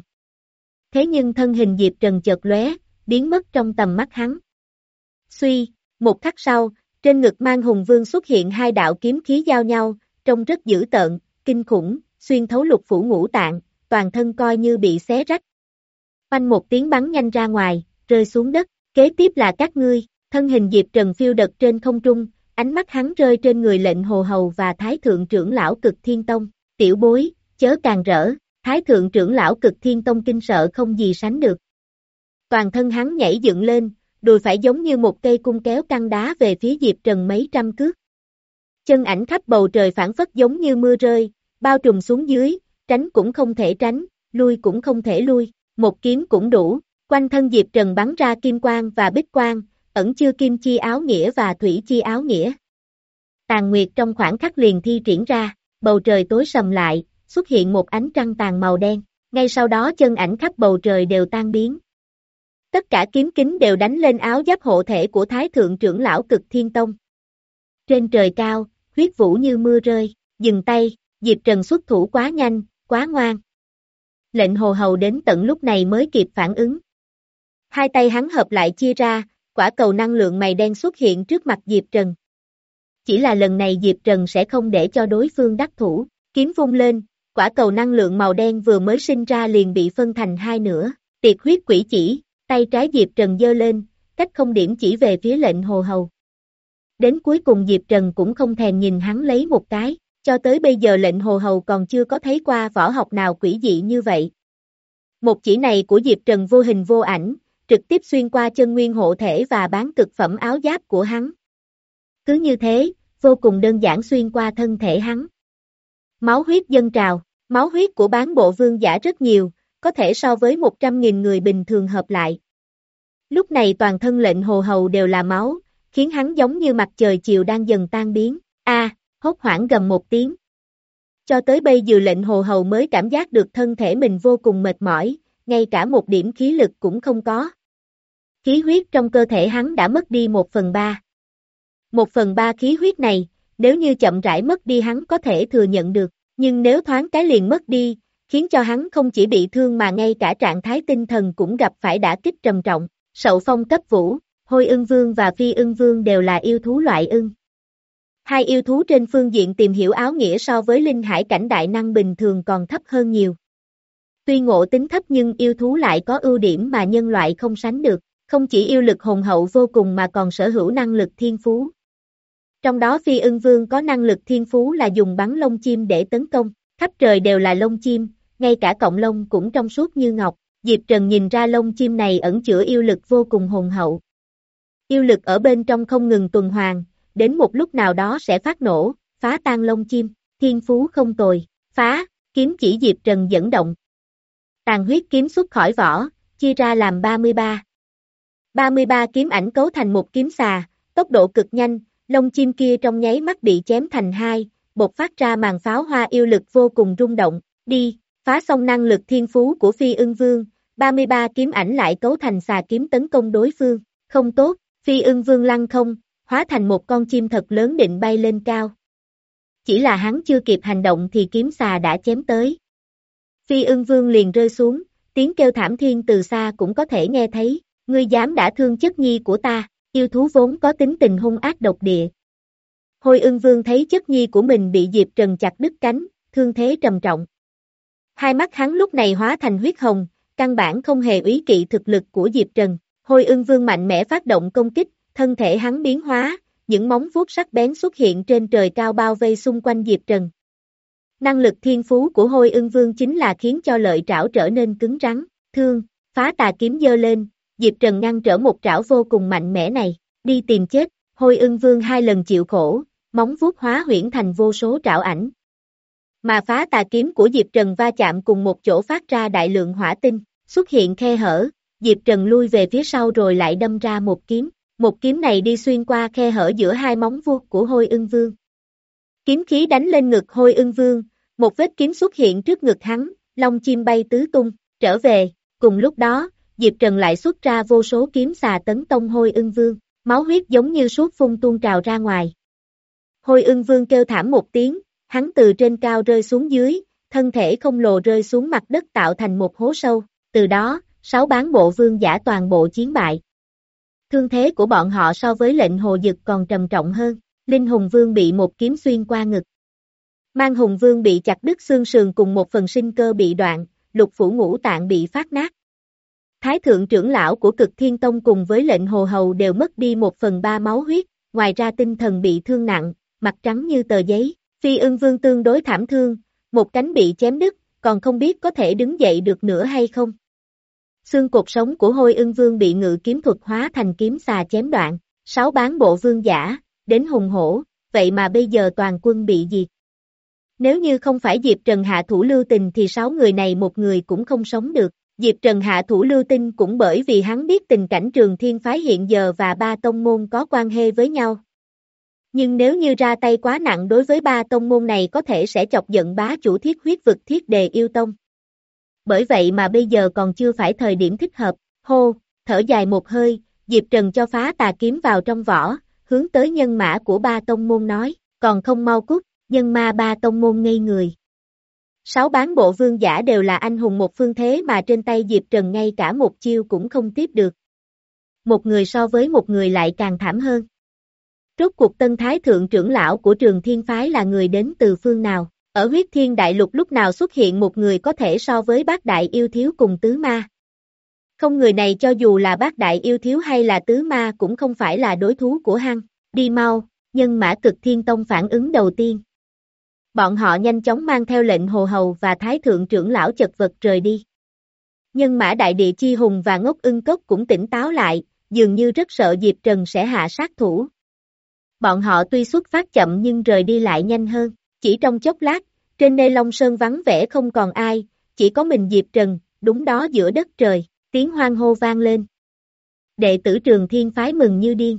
Thế nhưng thân hình Diệp Trần chợt lóe, biến mất trong tầm mắt hắn. Suy, một khắc sau, trên ngực Mang Hùng Vương xuất hiện hai đạo kiếm khí giao nhau, trông rất dữ tợn, kinh khủng, xuyên thấu lục phủ ngũ tạng, toàn thân coi như bị xé rách. Oanh một tiếng bắn nhanh ra ngoài, rơi xuống đất, kế tiếp là các ngươi, thân hình Diệp Trần phiêu đật trên không trung, ánh mắt hắn rơi trên người lệnh hồ hầu và Thái Thượng trưởng lão Cực Thiên Tông, tiểu bối, chớ càng rỡ, Thái Thượng trưởng lão Cực Thiên Tông kinh sợ không gì sánh được. Toàn thân hắn nhảy dựng lên, đùi phải giống như một cây cung kéo căng đá về phía Diệp Trần mấy trăm cước. Chân ảnh khắp bầu trời phản phất giống như mưa rơi, bao trùm xuống dưới, tránh cũng không thể tránh, lui cũng không thể lui, một kiếm cũng đủ, quanh thân Diệp Trần bắn ra kim quang và bích quang, ẩn chứa kim chi áo nghĩa và thủy chi áo nghĩa. Tàn nguyệt trong khoảng khắc liền thi triển ra, bầu trời tối sầm lại, xuất hiện một ánh trăng tàn màu đen, ngay sau đó chân ảnh khắp bầu trời đều tan biến. Tất cả kiếm kính đều đánh lên áo giáp hộ thể của Thái Thượng trưởng lão Cực Thiên Tông. Trên trời cao, huyết vũ như mưa rơi, dừng tay, Diệp Trần xuất thủ quá nhanh, quá ngoan. Lệnh hồ hầu đến tận lúc này mới kịp phản ứng. Hai tay hắn hợp lại chia ra, quả cầu năng lượng màu đen xuất hiện trước mặt Diệp Trần. Chỉ là lần này Diệp Trần sẽ không để cho đối phương đắc thủ, kiếm vung lên, quả cầu năng lượng màu đen vừa mới sinh ra liền bị phân thành hai nửa, tiệt huyết quỷ chỉ, tay trái Diệp Trần giơ lên, cách không điểm chỉ về phía lệnh hồ hầu. Đến cuối cùng Diệp Trần cũng không thèm nhìn hắn lấy một cái, cho tới bây giờ lệnh hồ hầu còn chưa có thấy qua võ học nào quỷ dị như vậy. Một chỉ này của Diệp Trần vô hình vô ảnh, trực tiếp xuyên qua chân nguyên hộ thể và bán cực phẩm áo giáp của hắn. Cứ như thế, vô cùng đơn giản xuyên qua thân thể hắn. Máu huyết dâng trào, máu huyết của bán bộ vương giả rất nhiều, có thể so với một trăm nghìn người bình thường hợp lại. Lúc này toàn thân lệnh hồ hầu đều là máu, khiến hắn giống như mặt trời chiều đang dần tan biến. A, à, hốt hoảng gầm một tiếng. Cho tới bây giờ lệnh hồ hầu mới cảm giác được thân thể mình vô cùng mệt mỏi, ngay cả một điểm khí lực cũng không có. Khí huyết trong cơ thể hắn đã mất đi một phần ba. Một phần ba khí huyết này, nếu như chậm rãi mất đi hắn có thể thừa nhận được, nhưng nếu thoáng cái liền mất đi, khiến cho hắn không chỉ bị thương mà ngay cả trạng thái tinh thần cũng gặp phải đả kích trầm trọng. Sậu phong cấp vũ, Hôi Ưng Vương và Phi Ưng Vương đều là yêu thú loại ưng. Hai yêu thú trên phương diện tìm hiểu áo nghĩa so với linh hải cảnh đại năng bình thường còn thấp hơn nhiều. Tuy ngộ tính thấp nhưng yêu thú lại có ưu điểm mà nhân loại không sánh được, không chỉ yêu lực hùng hậu vô cùng mà còn sở hữu năng lực thiên phú. Trong đó Phi Ưng Vương có năng lực thiên phú là dùng bắn lông chim để tấn công, khắp trời đều là lông chim, ngay cả cọng lông cũng trong suốt như ngọc. Diệp Trần nhìn ra lông chim này ẩn chứa yêu lực vô cùng hùng hậu. Yêu lực ở bên trong không ngừng tuần hoàn, đến một lúc nào đó sẽ phát nổ, phá tan lông chim, thiên phú không tồi, phá, kiếm chỉ Diệp Trần dẫn động. Tàn huyết kiếm xuất khỏi vỏ, chia ra làm ba mươi ba. ba mươi ba kiếm ảnh cấu thành một kiếm xà, tốc độ cực nhanh, lông chim kia trong nháy mắt bị chém thành hai, bộc phát ra màn pháo hoa yêu lực vô cùng rung động, đi, phá xong năng lực thiên phú của Phi Ưng Vương, ba mươi ba kiếm ảnh lại cấu thành xà kiếm tấn công đối phương, không tốt, Phi Ưng Vương lăn không, hóa thành một con chim thật lớn định bay lên cao. Chỉ là hắn chưa kịp hành động thì kiếm xà đã chém tới. Phi Ưng Vương liền rơi xuống, tiếng kêu thảm thiên từ xa cũng có thể nghe thấy, ngươi dám đả thương chất nhi của ta, yêu thú vốn có tính tình hung ác độc địa. Hôi Ưng Vương thấy chất nhi của mình bị Diệp Trần chặt đứt cánh, thương thế trầm trọng. Hai mắt hắn lúc này hóa thành huyết hồng, căn bản không hề úy kỵ thực lực của Diệp Trần. Hôi Ưng Vương mạnh mẽ phát động công kích, thân thể hắn biến hóa, những móng vuốt sắc bén xuất hiện trên trời cao bao vây xung quanh Diệp Trần. Năng lực thiên phú của Hôi Ưng Vương chính là khiến cho lợi trảo trở nên cứng rắn, thương, phá tà kiếm giơ lên, Diệp Trần ngăn trở một trảo vô cùng mạnh mẽ này, đi tìm chết, Hôi Ưng Vương hai lần chịu khổ, móng vuốt hóa huyễn thành vô số trảo ảnh. Mà phá tà kiếm của Diệp Trần va chạm cùng một chỗ phát ra đại lượng hỏa tinh, xuất hiện khe hở, Diệp Trần lui về phía sau rồi lại đâm ra một kiếm, một kiếm này đi xuyên qua khe hở giữa hai móng vuốt của Hôi Ưng Vương. Kiếm khí đánh lên ngực Hôi Ưng Vương, một vết kiếm xuất hiện trước ngực hắn, lông chim bay tứ tung, trở về, cùng lúc đó, Diệp Trần lại xuất ra vô số kiếm xà tấn công Hôi Ưng Vương, máu huyết giống như suốt phun tuôn trào ra ngoài. Hôi Ưng Vương kêu thảm một tiếng, hắn từ trên cao rơi xuống dưới, thân thể khổng lồ rơi xuống mặt đất tạo thành một hố sâu, từ đó, sáu bán bộ vương giả toàn bộ chiến bại. Thương thế của bọn họ so với lệnh hồ dực còn trầm trọng hơn, Linh Hùng Vương bị một kiếm xuyên qua ngực. Mang Hùng Vương bị chặt đứt xương sườn cùng một phần sinh cơ bị đoạn, lục phủ ngũ tạng bị phát nát. Thái thượng trưởng lão của Cực Thiên Tông cùng với lệnh hồ hầu đều mất đi một phần ba máu huyết, ngoài ra tinh thần bị thương nặng, mặt trắng như tờ giấy. Phi Ưng Vương tương đối thảm thương, một cánh bị chém đứt, còn không biết có thể đứng dậy được nữa hay không. Xương cột sống của Hôi Ưng Vương bị ngự kiếm thuật hóa thành kiếm xà chém đoạn, sáu bán bộ vương giả, đến hùng hổ, vậy mà bây giờ toàn quân bị diệt. Nếu như không phải Diệp Trần hạ thủ lưu tình thì sáu người này một người cũng không sống được. Diệp Trần hạ thủ lưu tình cũng bởi vì hắn biết tình cảnh Trường Thiên Phái hiện giờ và ba tông môn có quan hệ với nhau. Nhưng nếu như ra tay quá nặng đối với ba tông môn này có thể sẽ chọc giận bá chủ Thiết Huyết Vực Thiết Đề Yêu Tông. Bởi vậy mà bây giờ còn chưa phải thời điểm thích hợp, hô, thở dài một hơi, Diệp Trần cho phá tà kiếm vào trong vỏ, hướng tới nhân mã của ba tông môn nói, còn không mau cút, nhân ma ba tông môn ngây người. Sáu bán bộ vương giả đều là anh hùng một phương thế mà trên tay Diệp Trần ngay cả một chiêu cũng không tiếp được. Một người so với một người lại càng thảm hơn. Rốt cuộc Tân Thái Thượng trưởng lão của Trường Thiên Phái là người đến từ phương nào? Ở huyết thiên đại lục lúc nào xuất hiện một người có thể so với bát đại yêu thiếu cùng tứ ma? Không, người này cho dù là bát đại yêu thiếu hay là tứ ma cũng không phải là đối thủ của hắn. Đi mau, nhân mã Cực Thiên Tông phản ứng đầu tiên. Bọn họ nhanh chóng mang theo lệnh hồ hầu và Thái Thượng trưởng lão chật vật rời đi. Nhân mã Đại Địa Chi Hùng và Ngốc Ưng Cốc cũng tỉnh táo lại, dường như rất sợ Diệp Trần sẽ hạ sát thủ. Bọn họ tuy xuất phát chậm nhưng rời đi lại nhanh hơn, chỉ trong chốc lát, trên Nê Long Sơn vắng vẻ không còn ai, chỉ có mình Diệp Trần, đúng đó giữa đất trời, tiếng hoan hô vang lên. Đệ tử Trường Thiên Phái mừng như điên.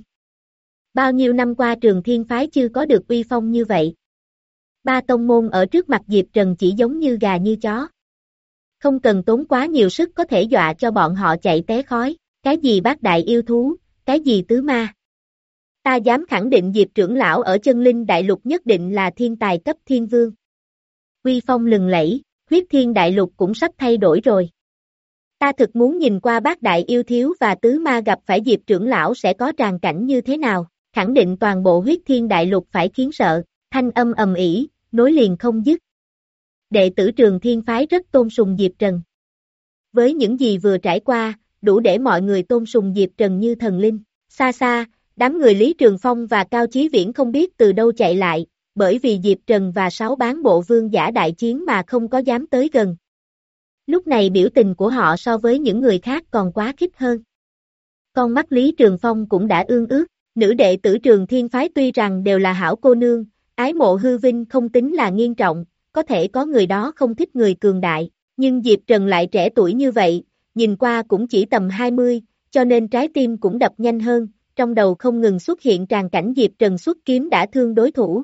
Bao nhiêu năm qua Trường Thiên Phái chưa có được uy phong như vậy. Ba tông môn ở trước mặt Diệp Trần chỉ giống như gà như chó. Không cần tốn quá nhiều sức có thể dọa cho bọn họ chạy té khói, cái gì bát đại yêu thú, cái gì tứ ma. Ta dám khẳng định Diệp trưởng lão ở chân linh đại lục nhất định là thiên tài cấp thiên vương. Uy phong lừng lẫy, huyết thiên đại lục cũng sắp thay đổi rồi. Ta thực muốn nhìn qua bát đại yêu thiếu và tứ ma gặp phải Diệp trưởng lão sẽ có tràng cảnh như thế nào, khẳng định toàn bộ huyết thiên đại lục phải khiến sợ, thanh âm ầm ĩ, nối liền không dứt. Đệ tử Trường Thiên Phái rất tôn sùng Diệp Trần. Với những gì vừa trải qua, đủ để mọi người tôn sùng Diệp Trần như thần linh. Xa xa, đám người Lý Trường Phong và Cao Chí Viễn không biết từ đâu chạy lại, bởi vì Diệp Trần và sáu bán bộ vương giả đại chiến mà không có dám tới gần. Lúc này biểu tình của họ so với những người khác còn quá khích hơn. Con mắt Lý Trường Phong cũng đã ương ướt, nữ đệ tử Trường Thiên Phái tuy rằng đều là hảo cô nương, ái mộ hư vinh không tính là nghiêm trọng, có thể có người đó không thích người cường đại, nhưng Diệp Trần lại trẻ tuổi như vậy, nhìn qua cũng chỉ tầm hai mươi, cho nên trái tim cũng đập nhanh hơn, trong đầu không ngừng xuất hiện tràng cảnh Diệp Trần xuất kiếm đã thương đối thủ.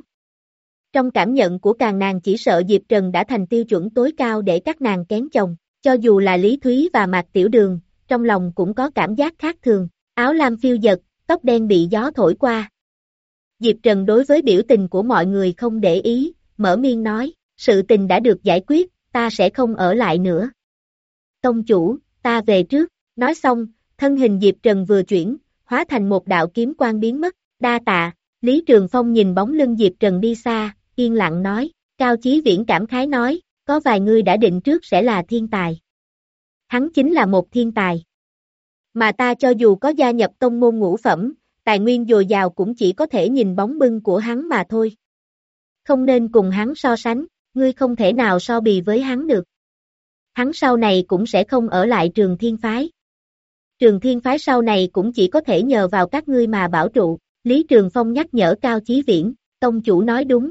Trong cảm nhận của càng nàng chỉ sợ Diệp Trần đã thành tiêu chuẩn tối cao để các nàng kén chồng, cho dù là Lý Thúy và Mạc Tiểu Đường, trong lòng cũng có cảm giác khác thường, áo lam phiêu dật, tóc đen bị gió thổi qua. Diệp Trần đối với biểu tình của mọi người không để ý, mở miệng nói, sự tình đã được giải quyết, ta sẽ không ở lại nữa. tông chủ, ta về trước, nói xong, thân hình Diệp Trần vừa chuyển, hóa thành một đạo kiếm quang biến mất, đa tạ, Lý Trường Phong nhìn bóng lưng Diệp Trần đi xa, yên lặng nói, Cao Chí Viễn cảm khái nói, có vài người đã định trước sẽ là thiên tài. Hắn chính là một thiên tài. Mà ta cho dù có gia nhập tông môn ngũ phẩm, tài nguyên dồi dào cũng chỉ có thể nhìn bóng bưng của hắn mà thôi. Không nên cùng hắn so sánh, ngươi không thể nào so bì với hắn được. Hắn sau này cũng sẽ không ở lại Trường Thiên Phái. Trường Thiên Phái sau này cũng chỉ có thể nhờ vào các ngươi mà bảo trụ, Lý Trường Phong nhắc nhở Cao Chí Viễn, tông chủ nói đúng.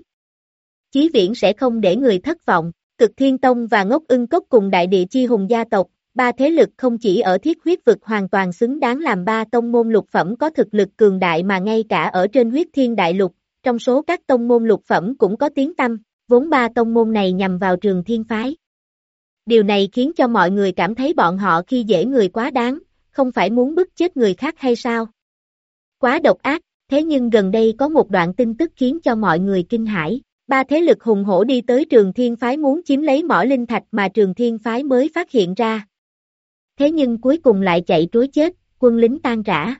Chí Viễn sẽ không để người thất vọng, Cực Thiên Tông và Ngốc Ưng Cốc cùng Đại Địa Chi Hùng gia tộc, ba thế lực không chỉ ở Thiết Huyết Vực hoàn toàn xứng đáng làm ba tông môn lục phẩm có thực lực cường đại mà ngay cả ở trên Huyết Thiên Đại Lục, trong số các tông môn lục phẩm cũng có tiếng tăm, vốn ba tông môn này nhằm vào Trường Thiên Phái. Điều này khiến cho mọi người cảm thấy bọn họ khi dễ người quá đáng, không phải muốn bức chết người khác hay sao? Quá độc ác, thế nhưng gần đây có một đoạn tin tức khiến cho mọi người kinh hãi. Ba thế lực hùng hổ đi tới Trường Thiên Phái muốn chiếm lấy mỏ linh thạch mà Trường Thiên Phái mới phát hiện ra. Thế nhưng cuối cùng lại chạy trối chết, quân lính tan rã.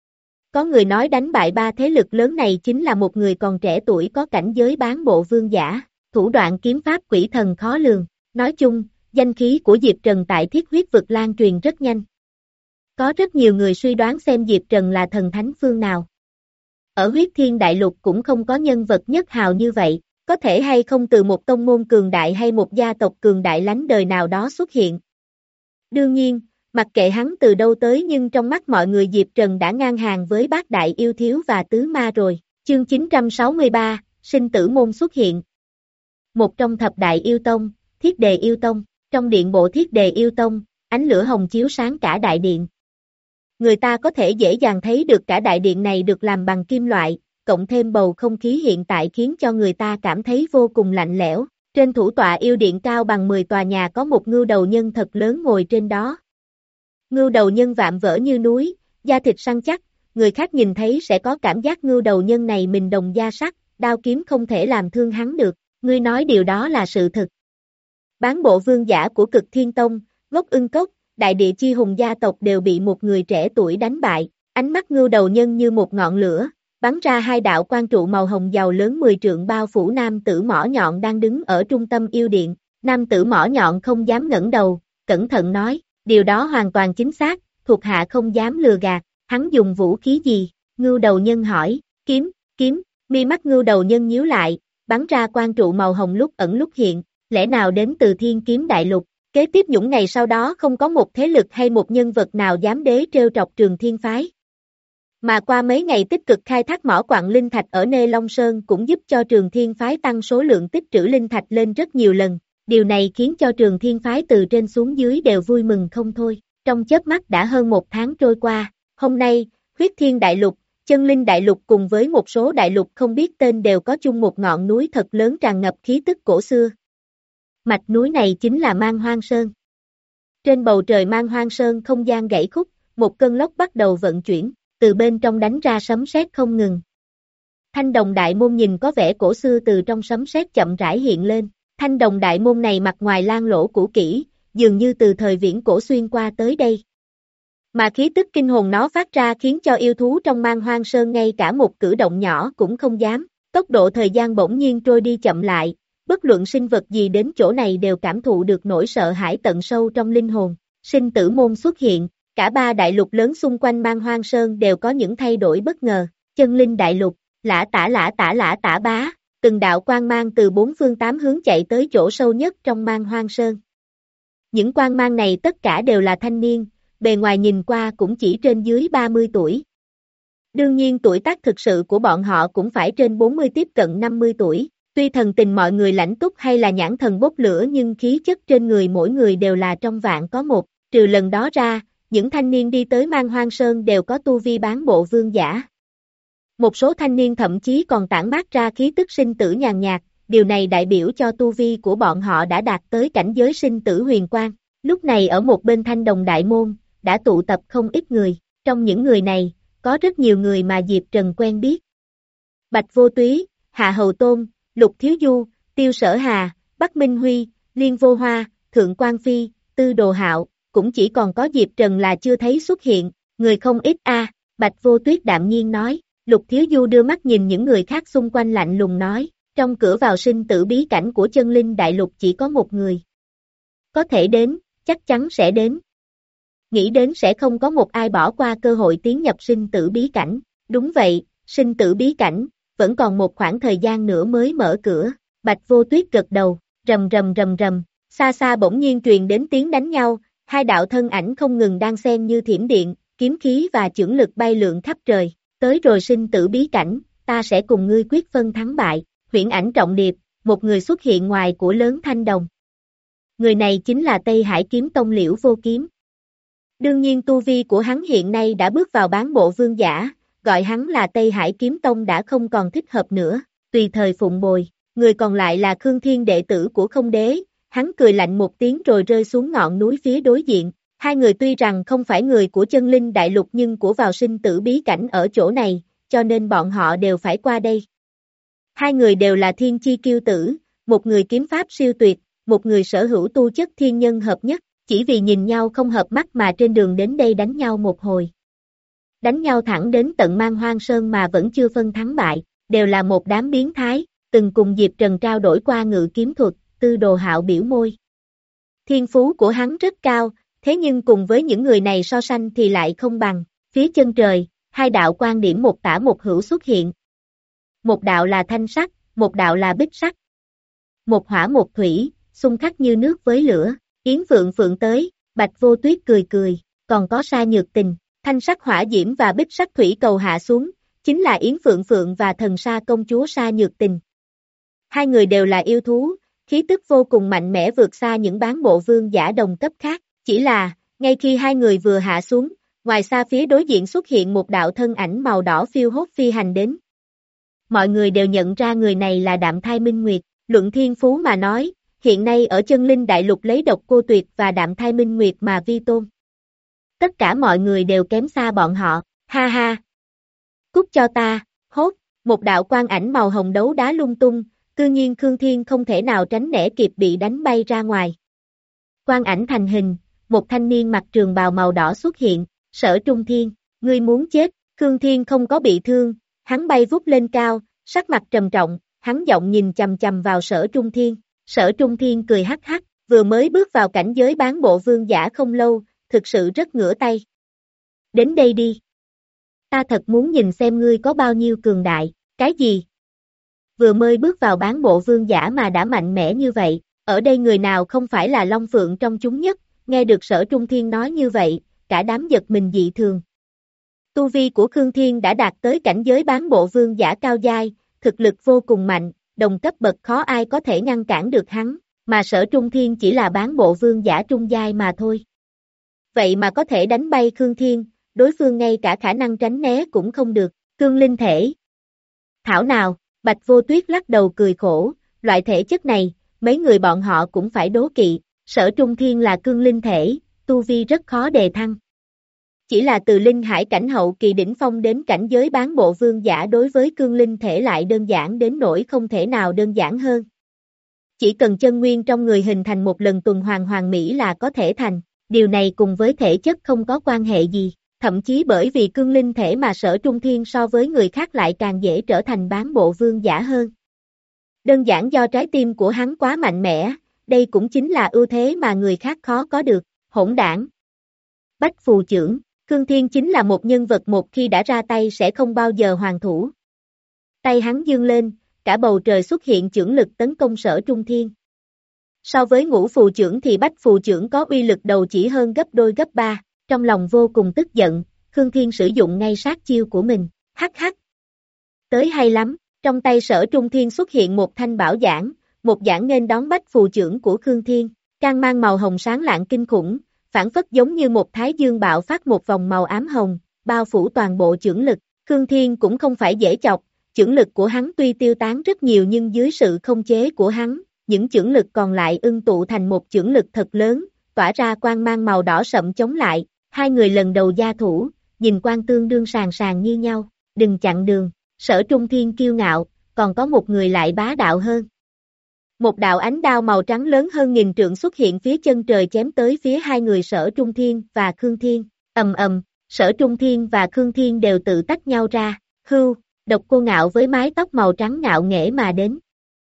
Có người nói đánh bại ba thế lực lớn này chính là một người còn trẻ tuổi có cảnh giới bán bộ vương giả, thủ đoạn kiếm pháp quỷ thần khó lường. Nói chung, danh khí của Diệp Trần tại Thiết Huyết Vực lan truyền rất nhanh. Có rất nhiều người suy đoán xem Diệp Trần là thần thánh phương nào. Ở Huyết Thiên Đại Lục cũng không có nhân vật nhất hào như vậy, có thể hay không từ một tông môn cường đại hay một gia tộc cường đại lánh đời nào đó xuất hiện. Đương nhiên, mặc kệ hắn từ đâu tới nhưng trong mắt mọi người Diệp Trần đã ngang hàng với bát đại yêu thiếu và tứ ma rồi. Chương chín trăm sáu mươi ba, sinh tử môn xuất hiện. Một trong thập đại yêu tông, Thiết Đề Yêu Tông, trong điện bộ Thiết Đề Yêu Tông, ánh lửa hồng chiếu sáng cả đại điện. Người ta có thể dễ dàng thấy được cả đại điện này được làm bằng kim loại, cộng thêm bầu không khí hiện tại khiến cho người ta cảm thấy vô cùng lạnh lẽo. Trên thủ tọa yêu điện cao bằng mười tòa nhà có một ngưu đầu nhân thật lớn ngồi trên đó. Ngưu đầu nhân vạm vỡ như núi, da thịt săn chắc, người khác nhìn thấy sẽ có cảm giác ngưu đầu nhân này mình đồng da sắt, đao kiếm không thể làm thương hắn được, ngươi nói điều đó là sự thật. Bán bộ vương giả của Cực Thiên Tông, Ngốc Ưng Cốc, Đại Địa Chi Hùng gia tộc đều bị một người trẻ tuổi đánh bại, ánh mắt ngưu đầu nhân như một ngọn lửa, bắn ra hai đạo quang trụ màu hồng giàu lớn mười trượng bao phủ nam tử mỏ nhọn đang đứng ở trung tâm yêu điện. Nam tử mỏ nhọn không dám ngẩng đầu, cẩn thận nói, điều đó hoàn toàn chính xác, thuộc hạ không dám lừa gạt. Hắn dùng vũ khí gì? Ngưu đầu nhân hỏi. Kiếm, kiếm, mi mắt ngưu đầu nhân nhíu lại, bắn ra quang trụ màu hồng lúc ẩn lúc hiện, lẽ nào đến từ Thiên Kiếm Đại Lục? Kế tiếp những ngày sau đó không có một thế lực hay một nhân vật nào dám đế trêu trọc Trường Thiên Phái. Mà qua mấy ngày tích cực khai thác mỏ quặng linh thạch ở Nê Long Sơn cũng giúp cho Trường Thiên Phái tăng số lượng tích trữ linh thạch lên rất nhiều lần. Điều này khiến cho Trường Thiên Phái từ trên xuống dưới đều vui mừng không thôi. Trong chớp mắt đã hơn một tháng trôi qua, hôm nay, Huyết Thiên Đại Lục, Chân Linh Đại Lục cùng với một số đại lục không biết tên đều có chung một ngọn núi thật lớn tràn ngập khí tức cổ xưa. Mạch núi này chính là Man Hoang Sơn. Trên bầu trời Man Hoang Sơn không gian gãy khúc, một cơn lốc bắt đầu vận chuyển, từ bên trong đánh ra sấm sét không ngừng. Thanh Đồng Đại Môn nhìn có vẻ cổ xưa từ trong sấm sét chậm rãi hiện lên. Thanh Đồng Đại Môn này mặt ngoài loang lỗ cũ kỹ, dường như từ thời viễn cổ xuyên qua tới đây. Mà khí tức kinh hồn nó phát ra khiến cho yêu thú trong Man Hoang Sơn ngay cả một cử động nhỏ cũng không dám. Tốc độ thời gian bỗng nhiên trôi đi chậm lại, bất luận sinh vật gì đến chỗ này đều cảm thụ được nỗi sợ hãi tận sâu trong linh hồn. Sinh tử môn xuất hiện, cả ba đại lục lớn xung quanh Man Hoang Sơn đều có những thay đổi bất ngờ. Chân Linh Đại Lục, lã tả lã tả lã tả bá, từng đạo quang mang từ bốn phương tám hướng chạy tới chỗ sâu nhất trong Man Hoang Sơn. Những quang mang này tất cả đều là thanh niên, bề ngoài nhìn qua cũng chỉ trên dưới ba mươi tuổi. Đương nhiên tuổi tác thực sự của bọn họ cũng phải trên bốn mươi tiếp cận năm mươi tuổi. Tuy thần tình mọi người lãnh túc hay là nhãn thần bốc lửa nhưng khí chất trên người mỗi người đều là trong vạn có một. Trừ lần đó ra, những thanh niên đi tới Man Hoang Sơn đều có tu vi bán bộ vương giả. Một số thanh niên thậm chí còn tản mát ra khí tức sinh tử nhàn nhạt, điều này đại biểu cho tu vi của bọn họ đã đạt tới cảnh giới sinh tử huyền quang. Lúc này ở một bên Thanh Đồng Đại Môn, đã tụ tập không ít người, trong những người này, có rất nhiều người mà Diệp Trần quen biết. Bạch Vô Túy, Hạ Hầu Tôn, Lục Thiếu Du, Tiêu Sở Hà, Bắc Minh Huy, Liên Vô Hoa, Thượng Quan Phi, Tư Đồ Hạo, cũng chỉ còn có Diệp Trần là chưa thấy xuất hiện, người không ít a, Bạch Vô Tuyết đạm nhiên nói. Lục Thiếu Du đưa mắt nhìn những người khác xung quanh lạnh lùng nói, trong cửa vào sinh tử bí cảnh của chân linh đại lục chỉ có một người. Có thể đến, chắc chắn sẽ đến. Nghĩ đến sẽ không có một ai bỏ qua cơ hội tiến nhập sinh tử bí cảnh. Đúng vậy, sinh tử bí cảnh, vẫn còn một khoảng thời gian nữa mới mở cửa. Bạch Vô Tuyết gật đầu, rầm rầm rầm rầm, xa xa bỗng nhiên truyền đến tiếng đánh nhau, hai đạo thân ảnh không ngừng đan xen như thiểm điện, kiếm khí và chưởng lực bay lượn khắp trời. Tới rồi sinh tử bí cảnh, ta sẽ cùng ngươi quyết phân thắng bại. Huyễn ảnh trọng điệp, một người xuất hiện ngoài của lớn thanh đồng. Người này chính là Tây Hải Kiếm Tông Liễu Vô Kiếm. Đương nhiên tu vi của hắn hiện nay đã bước vào bán bộ vương giả, gọi hắn là Tây Hải Kiếm Tông đã không còn thích hợp nữa, tùy thời phụng bồi. Người còn lại là Khương Thiên đệ tử của Không Đế, hắn cười lạnh một tiếng rồi rơi xuống ngọn núi phía đối diện. Hai người tuy rằng không phải người của chân linh đại lục nhưng của vào sinh tử bí cảnh ở chỗ này, cho nên bọn họ đều phải qua đây. Hai người đều là thiên chi kiêu tử, một người kiếm pháp siêu tuyệt, một người sở hữu tu chất thiên nhân hợp nhất, chỉ vì nhìn nhau không hợp mắt mà trên đường đến đây đánh nhau một hồi. Đánh nhau thẳng đến tận Man Hoang Sơn mà vẫn chưa phân thắng bại, đều là một đám biến thái, từng cùng Diệp Trần trao đổi qua ngự kiếm thuật, Tư Đồ Hạo biểu môi. Thiên phú của hắn rất cao, thế nhưng cùng với những người này so sánh thì lại không bằng, phía chân trời, hai đạo quan điểm một tả một hữu xuất hiện. Một đạo là thanh sắc, một đạo là bích sắc. Một hỏa một thủy, xung khắc như nước với lửa, Yến Phượng Phượng tới, Bạch Vô Tuyết cười cười, còn có Sa Nhược Tình, thanh sắc hỏa diễm và bích sắc thủy cầu hạ xuống, chính là Yến Phượng Phượng và thần sa công chúa Sa Nhược Tình. Hai người đều là yêu thú, khí tức vô cùng mạnh mẽ vượt xa những bán bộ vương giả đồng cấp khác, chỉ là, ngay khi hai người vừa hạ xuống, ngoài xa phía đối diện xuất hiện một đạo thân ảnh màu đỏ phiêu hốt phi hành đến. Mọi người đều nhận ra người này là Đạm Thai Minh Nguyệt, luận thiên phú mà nói, hiện nay ở chân linh đại lục lấy Độc Cô Tuyệt và Đạm Thai Minh Nguyệt mà vi tôn. Tất cả mọi người đều kém xa bọn họ, ha ha. Cút cho ta, hốt, một đạo quang ảnh màu hồng đấu đá lung tung, cư nhiên Khương Thiên không thể nào tránh né kịp bị đánh bay ra ngoài. Quang ảnh thành hình, một thanh niên mặc trường bào màu đỏ xuất hiện, Sở Trung Thiên, ngươi muốn chết, Khương Thiên không có bị thương, hắn bay vút lên cao, sắc mặt trầm trọng, hắn giọng nhìn chầm chầm vào Sở Trung Thiên, Sở Trung Thiên cười hắc hắc, vừa mới bước vào cảnh giới bán bộ vương giả không lâu, thực sự rất ngửa tay. Đến đây đi. Ta thật muốn nhìn xem ngươi có bao nhiêu cường đại, cái gì? Vừa mới bước vào bán bộ vương giả mà đã mạnh mẽ như vậy, ở đây người nào không phải là Long Phượng trong chúng nhất, nghe được Sở Trung Thiên nói như vậy, cả đám giật mình dị thường. Tu vi của Khương Thiên đã đạt tới cảnh giới bán bộ vương giả cao giai, thực lực vô cùng mạnh, đồng cấp bậc khó ai có thể ngăn cản được hắn, mà Sở Trung Thiên chỉ là bán bộ vương giả trung giai mà thôi. Vậy mà có thể đánh bay Khương Thiên, đối phương ngay cả khả năng tránh né cũng không được, cương linh thể. Thảo nào, Bạch Vô Tuyết lắc đầu cười khổ, loại thể chất này, mấy người bọn họ cũng phải đố kỵ, Sở Trung Thiên là cương linh thể, tu vi rất khó đề thăng. Chỉ là từ linh hải cảnh hậu kỳ đỉnh phong đến cảnh giới bán bộ vương giả đối với cương linh thể lại đơn giản đến nỗi không thể nào đơn giản hơn. Chỉ cần chân nguyên trong người hình thành một lần tuần hoàn hoàn mỹ là có thể thành, điều này cùng với thể chất không có quan hệ gì, thậm chí bởi vì cương linh thể mà Sở Trung Thiên so với người khác lại càng dễ trở thành bán bộ vương giả hơn. Đơn giản do trái tim của hắn quá mạnh mẽ, đây cũng chính là ưu thế mà người khác khó có được, hỗn đảng. Bách Phù Chưởng, Khương Thiên chính là một nhân vật một khi đã ra tay sẽ không bao giờ hoàn thủ. Tay hắn giương lên, cả bầu trời xuất hiện chưởng lực tấn công Sở Trung Thiên. So với Ngũ Phù Chưởng thì Bách Phù Chưởng có uy lực đầu chỉ hơn gấp đôi gấp ba, trong lòng vô cùng tức giận, Khương Thiên sử dụng ngay sát chiêu của mình, hắc hắc. Tới hay lắm, trong tay Sở Trung Thiên xuất hiện một thanh bảo giảng, một giảng nghênh đón Bách Phù Chưởng của Khương Thiên, can mang màu hồng sáng lạng kinh khủng, phản phất giống như một thái dương bạo phát một vòng màu ám hồng, bao phủ toàn bộ chưởng lực. Khương Thiên cũng không phải dễ chọc, chưởng lực của hắn tuy tiêu tán rất nhiều nhưng dưới sự không chế của hắn, những chưởng lực còn lại ưng tụ thành một chưởng lực thật lớn, tỏa ra quang mang màu đỏ sậm chống lại. Hai người lần đầu gia thủ, nhìn quan tương đương sàn sàn như nhau, đừng chặn đường. Sở Trung Thiên kiêu ngạo, còn có một người lại bá đạo hơn. Một đạo ánh đao màu trắng lớn hơn nghìn trượng xuất hiện phía chân trời chém tới phía hai người Sở Trung Thiên và Khương Thiên, ầm ầm, Sở Trung Thiên và Khương Thiên đều tự tách nhau ra, hưu, Độc Cô Ngạo với mái tóc màu trắng ngạo nghễ mà đến.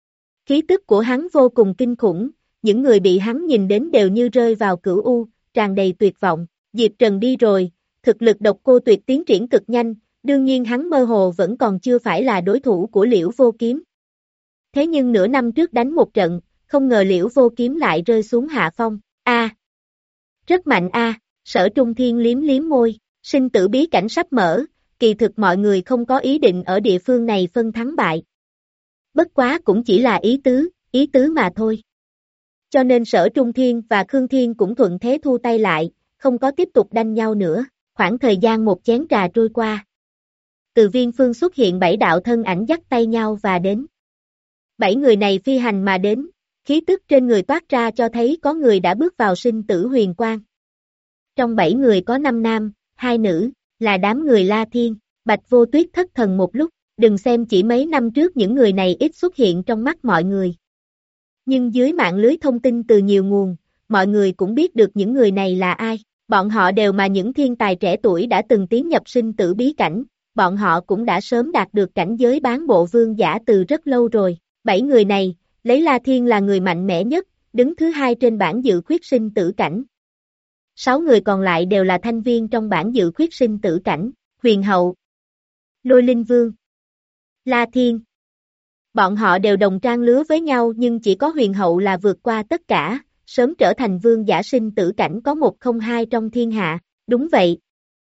Khí tức của hắn vô cùng kinh khủng, những người bị hắn nhìn đến đều như rơi vào cửu u, tràn đầy tuyệt vọng, Diệp Trần đi rồi, thực lực Độc Cô Tuyệt tiến triển cực nhanh, đương nhiên hắn mơ hồ vẫn còn chưa phải là đối thủ của Liễu Vô Kiếm. Thế nhưng nửa năm trước đánh một trận, không ngờ Liễu Vô Kiếm lại rơi xuống hạ phong, a, à, rất mạnh a, à. Sở Trung Thiên liếm liếm môi, sinh tử bí cảnh sắp mở, kỳ thực mọi người không có ý định ở địa phương này phân thắng bại. Bất quá cũng chỉ là ý tứ, ý tứ mà thôi. Cho nên Sở Trung Thiên và Khương Thiên cũng thuận thế thu tay lại, không có tiếp tục đanh nhau nữa, khoảng thời gian một chén trà trôi qua. Từ Viên Phương xuất hiện bảy đạo thân ảnh dắt tay nhau và đến. Bảy người này phi hành mà đến, khí tức trên người toát ra cho thấy có người đã bước vào sinh tử huyền quang. Trong bảy người có năm nam, hai nữ, là đám người La Thiên, Bạch Vô Tuyết thất thần một lúc, đừng xem chỉ mấy năm trước những người này ít xuất hiện trong mắt mọi người. Nhưng dưới mạng lưới thông tin từ nhiều nguồn, mọi người cũng biết được những người này là ai, bọn họ đều mà những thiên tài trẻ tuổi đã từng tiến nhập sinh tử bí cảnh, bọn họ cũng đã sớm đạt được cảnh giới bán bộ vương giả từ rất lâu rồi. Bảy người này, lấy La Thiên là người mạnh mẽ nhất, đứng thứ hai trên bảng dự khuyết sinh tử cảnh. Sáu người còn lại đều là thành viên trong bảng dự khuyết sinh tử cảnh, Huyền Hậu, Lôi Linh Vương, La Thiên. Bọn họ đều đồng trang lứa với nhau nhưng chỉ có Huyền Hậu là vượt qua tất cả, sớm trở thành vương giả sinh tử cảnh có một không hai trong thiên hạ, đúng vậy.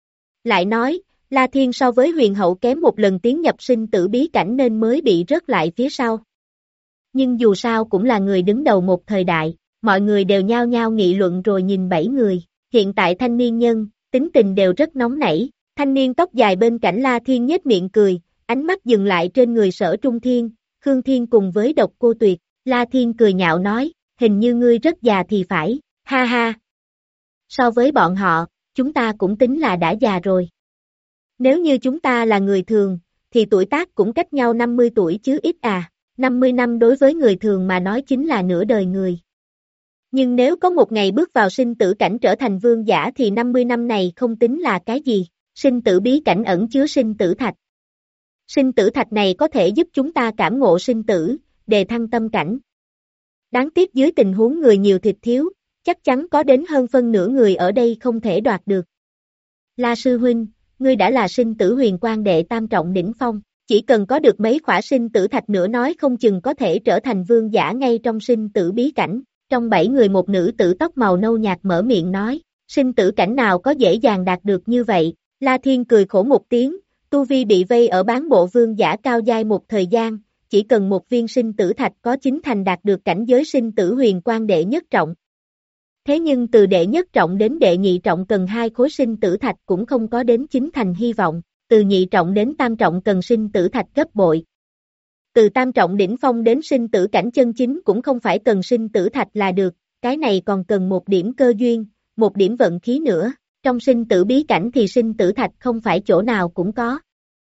Lại nói, La Thiên so với Huyền Hậu kém một lần tiến nhập sinh tử bí cảnh nên mới bị rớt lại phía sau. Nhưng dù sao cũng là người đứng đầu một thời đại, mọi người đều nhao nhao nghị luận rồi nhìn bảy người, hiện tại thanh niên nhân, tính tình đều rất nóng nảy, thanh niên tóc dài bên cạnh La Thiên nhếch miệng cười, ánh mắt dừng lại trên người Sở Trung Thiên, Khương Thiên cùng với Độc Cô Tuyệt, La Thiên cười nhạo nói, hình như ngươi rất già thì phải, ha ha. So với bọn họ, chúng ta cũng tính là đã già rồi. Nếu như chúng ta là người thường, thì tuổi tác cũng cách nhau năm mươi tuổi chứ ít à. năm mươi năm đối với người thường mà nói chính là nửa đời người. Nhưng nếu có một ngày bước vào sinh tử cảnh trở thành vương giả thì năm mươi năm này không tính là cái gì, sinh tử bí cảnh ẩn chứa sinh tử thạch. Sinh tử thạch này có thể giúp chúng ta cảm ngộ sinh tử, đề thăng tâm cảnh. Đáng tiếc dưới tình huống người nhiều thịt thiếu, chắc chắn có đến hơn phân nửa người ở đây không thể đoạt được. La sư huynh, ngươi đã là sinh tử huyền quang đệ tam trọng đỉnh phong. Chỉ cần có được mấy khỏa sinh tử thạch nữa nói không chừng có thể trở thành vương giả ngay trong sinh tử bí cảnh. Trong bảy người một nữ tử tóc màu nâu nhạt mở miệng nói, sinh tử cảnh nào có dễ dàng đạt được như vậy. La Thiên cười khổ một tiếng, tu vi bị vây ở bán bộ vương giả cao giai một thời gian, chỉ cần một viên sinh tử thạch có chính thành đạt được cảnh giới sinh tử huyền quang đệ nhất trọng. Thế nhưng từ đệ nhất trọng đến đệ nhị trọng cần hai khối sinh tử thạch cũng không có đến chính thành hy vọng. Từ nhị trọng đến tam trọng cần sinh tử thạch gấp bội. Từ tam trọng đỉnh phong đến sinh tử cảnh chân chính cũng không phải cần sinh tử thạch là được, cái này còn cần một điểm cơ duyên, một điểm vận khí nữa. Trong sinh tử bí cảnh thì sinh tử thạch không phải chỗ nào cũng có.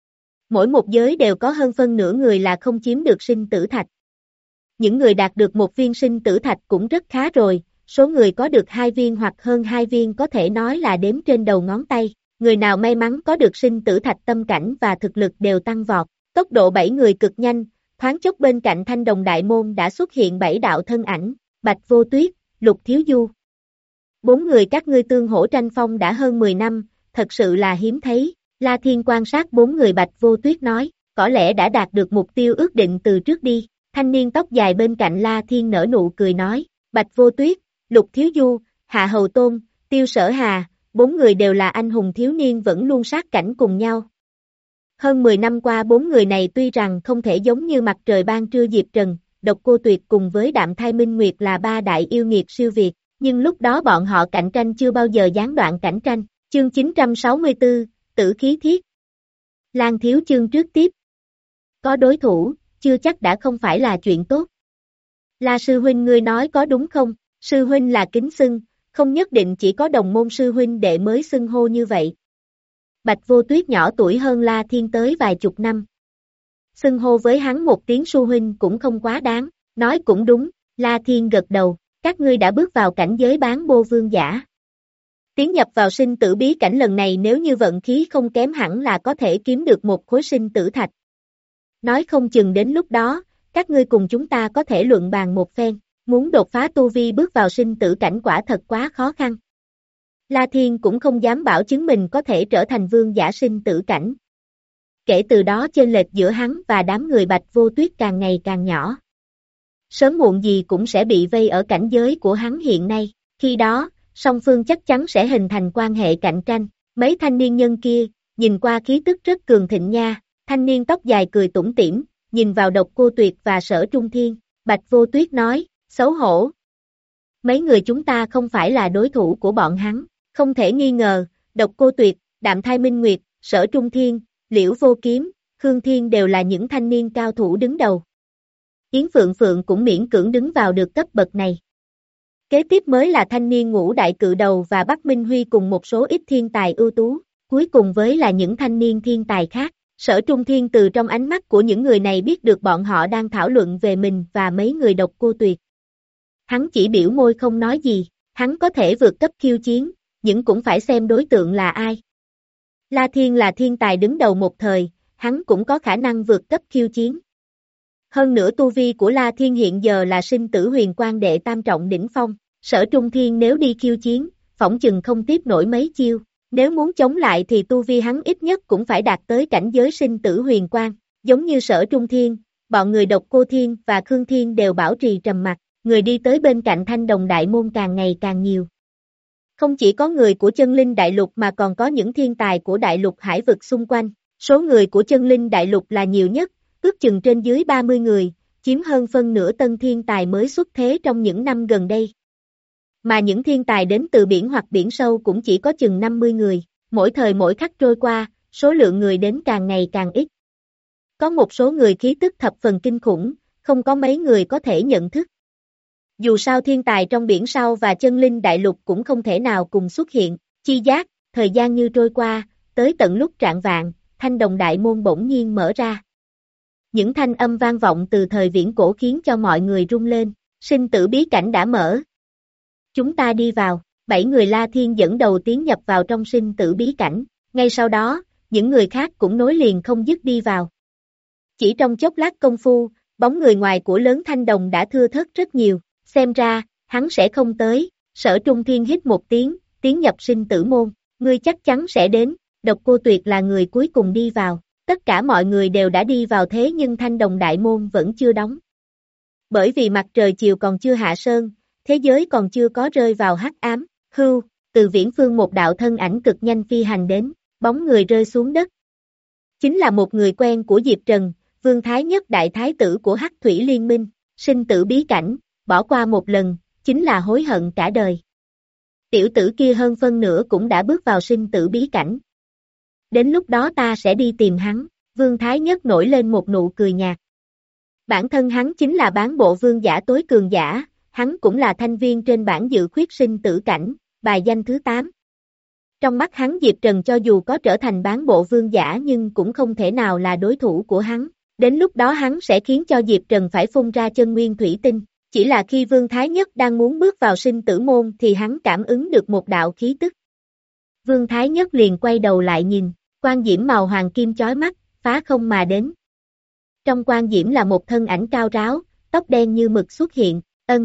Mỗi một giới đều có hơn phân nửa người là không chiếm được sinh tử thạch. Những người đạt được một viên sinh tử thạch cũng rất khá rồi, số người có được hai viên hoặc hơn hai viên có thể nói là đếm trên đầu ngón tay. Người nào may mắn có được sinh tử thạch tâm cảnh và thực lực đều tăng vọt, tốc độ bảy người cực nhanh, thoáng chốc bên cạnh Thanh Đồng Đại Môn đã xuất hiện bảy đạo thân ảnh, Bạch Vô Tuyết, Lục Thiếu Du. Bốn người các ngươi tương hỗ tranh phong đã hơn mười năm, thật sự là hiếm thấy, La Thiên quan sát bốn người Bạch Vô Tuyết nói, có lẽ đã đạt được mục tiêu ước định từ trước đi, thanh niên tóc dài bên cạnh La Thiên nở nụ cười nói, Bạch Vô Tuyết, Lục Thiếu Du, Hạ Hầu Tôn, Tiêu Sở Hà. Bốn người đều là anh hùng thiếu niên vẫn luôn sát cảnh cùng nhau. Hơn mười năm qua bốn người này tuy rằng không thể giống như mặt trời ban trưa Diệp Trần, Độc Cô Tuyệt cùng với Đạm Thai Minh Nguyệt là ba đại yêu nghiệt siêu việt, nhưng lúc đó bọn họ cạnh tranh chưa bao giờ gián đoạn cảnh tranh. Chương chín trăm sáu mươi tư, Tử Khí Thiết. Lan thiếu chương trước tiếp. Có đối thủ, chưa chắc đã không phải là chuyện tốt. La sư huynh ngươi nói có đúng không? Sư huynh là kính xưng. Không nhất định chỉ có đồng môn sư huynh đệ mới xưng hô như vậy. Bạch Vô Tuyết nhỏ tuổi hơn La Thiên tới vài chục năm. Xưng hô với hắn một tiếng sư huynh cũng không quá đáng, nói cũng đúng, La Thiên gật đầu, các ngươi đã bước vào cảnh giới bán bô vương giả. Tiến nhập vào sinh tử bí cảnh lần này nếu như vận khí không kém hẳn là có thể kiếm được một khối sinh tử thạch. Nói không chừng đến lúc đó, các ngươi cùng chúng ta có thể luận bàn một phen, muốn đột phá tu vi bước vào sinh tử cảnh quả thật quá khó khăn. La Thiên cũng không dám bảo chứng mình có thể trở thành vương giả sinh tử cảnh. Kể từ đó chênh lệch giữa hắn và đám người Bạch Vô Tuyết càng ngày càng nhỏ. Sớm muộn gì cũng sẽ bị vây ở cảnh giới của hắn hiện nay, khi đó, song phương chắc chắn sẽ hình thành quan hệ cạnh tranh. Mấy thanh niên nhân kia, nhìn qua khí tức rất cường thịnh nha, thanh niên tóc dài cười tủm tỉm, nhìn vào Độc Cô Tuyệt và Sở Trung Thiên, Bạch Vô Tuyết nói, xấu hổ. Mấy người chúng ta không phải là đối thủ của bọn hắn, không thể nghi ngờ, Độc Cô Tuyệt, Đạm Thai Minh Nguyệt, Sở Trung Thiên, Liễu Vô Kiếm, Khương Thiên đều là những thanh niên cao thủ đứng đầu. Yến Phượng Phượng cũng miễn cưỡng đứng vào được cấp bậc này. Kế tiếp mới là thanh niên ngũ đại cự đầu và Bắc Minh Huy cùng một số ít thiên tài ưu tú, cuối cùng với là những thanh niên thiên tài khác. Sở Trung Thiên từ trong ánh mắt của những người này biết được bọn họ đang thảo luận về mình và mấy người Độc Cô Tuyệt. Hắn chỉ biểu môi không nói gì, hắn có thể vượt cấp khiêu chiến, nhưng cũng phải xem đối tượng là ai. La Thiên là thiên tài đứng đầu một thời, hắn cũng có khả năng vượt cấp khiêu chiến. Hơn nữa tu vi của La Thiên hiện giờ là sinh tử huyền quang đệ tam trọng đỉnh phong, Sở Trung Thiên nếu đi khiêu chiến, phỏng chừng không tiếp nổi mấy chiêu, nếu muốn chống lại thì tu vi hắn ít nhất cũng phải đạt tới cảnh giới sinh tử huyền quang, giống như Sở Trung Thiên, bọn người Độc Cô Thiên và Khương Thiên đều bảo trì trầm mặc, người đi tới bên cạnh Thanh Đồng Đại Môn càng ngày càng nhiều. Không chỉ có người của Chân Linh Đại Lục mà còn có những thiên tài của Đại Lục hải vực xung quanh, số người của Chân Linh Đại Lục là nhiều nhất, ước chừng trên dưới ba mươi người, chiếm hơn phân nửa tân thiên tài mới xuất thế trong những năm gần đây. Mà những thiên tài đến từ biển hoặc biển sâu cũng chỉ có chừng năm mươi người, mỗi thời mỗi khắc trôi qua, số lượng người đến càng ngày càng ít. Có một số người khí tức thập phần kinh khủng, không có mấy người có thể nhận thức. Dù sao thiên tài trong biển sâu và Chân Linh Đại Lục cũng không thể nào cùng xuất hiện, chi giác, thời gian như trôi qua, tới tận lúc rạng vạng, Thanh Đồng Đại Môn bỗng nhiên mở ra. Những thanh âm vang vọng từ thời viễn cổ khiến cho mọi người rung lên, sinh tử bí cảnh đã mở. Chúng ta đi vào, bảy người La Thiên dẫn đầu tiến nhập vào trong sinh tử bí cảnh, ngay sau đó, những người khác cũng nối liền không dứt đi vào. Chỉ trong chốc lát công phu, bóng người ngoài của lớn Thanh Đồng đã thưa thớt rất nhiều, xem ra, hắn sẽ không tới, Sở Trung Thiên hít một tiếng, tiến nhập sinh tử môn, ngươi chắc chắn sẽ đến, Độc Cô Tuyệt là người cuối cùng đi vào. Tất cả mọi người đều đã đi vào thế nhưng Thanh Đồng Đại Môn vẫn chưa đóng. Bởi vì mặt trời chiều còn chưa hạ sơn, thế giới còn chưa có rơi vào hắc ám, hưu, từ viễn phương một đạo thân ảnh cực nhanh phi hành đến, bóng người rơi xuống đất. Chính là một người quen của Diệp Trần, Vương Thái Nhất đại thái tử của Hắc Thủy Liên Minh, sinh tử bí cảnh, bỏ qua một lần, chính là hối hận cả đời. Tiểu tử kia hơn phân nửa cũng đã bước vào sinh tử bí cảnh. Đến lúc đó ta sẽ đi tìm hắn, Vương Thái Nhất nổi lên một nụ cười nhạt. Bản thân hắn chính là bán bộ vương giả tối cường giả, hắn cũng là thanh viên trên bảng dự khuyết sinh tử cảnh, bài danh thứ tám. Trong mắt hắn Diệp Trần cho dù có trở thành bán bộ vương giả nhưng cũng không thể nào là đối thủ của hắn, đến lúc đó hắn sẽ khiến cho Diệp Trần phải phun ra chân nguyên thủy tinh. Chỉ là khi Vương Thái Nhất đang muốn bước vào sinh tử môn thì hắn cảm ứng được một đạo khí tức. Vương Thái Nhất liền quay đầu lại nhìn, quang diễm màu hoàng kim chói mắt, phá không mà đến. Trong quang diễm là một thân ảnh cao ráo, tóc đen như mực xuất hiện, ân.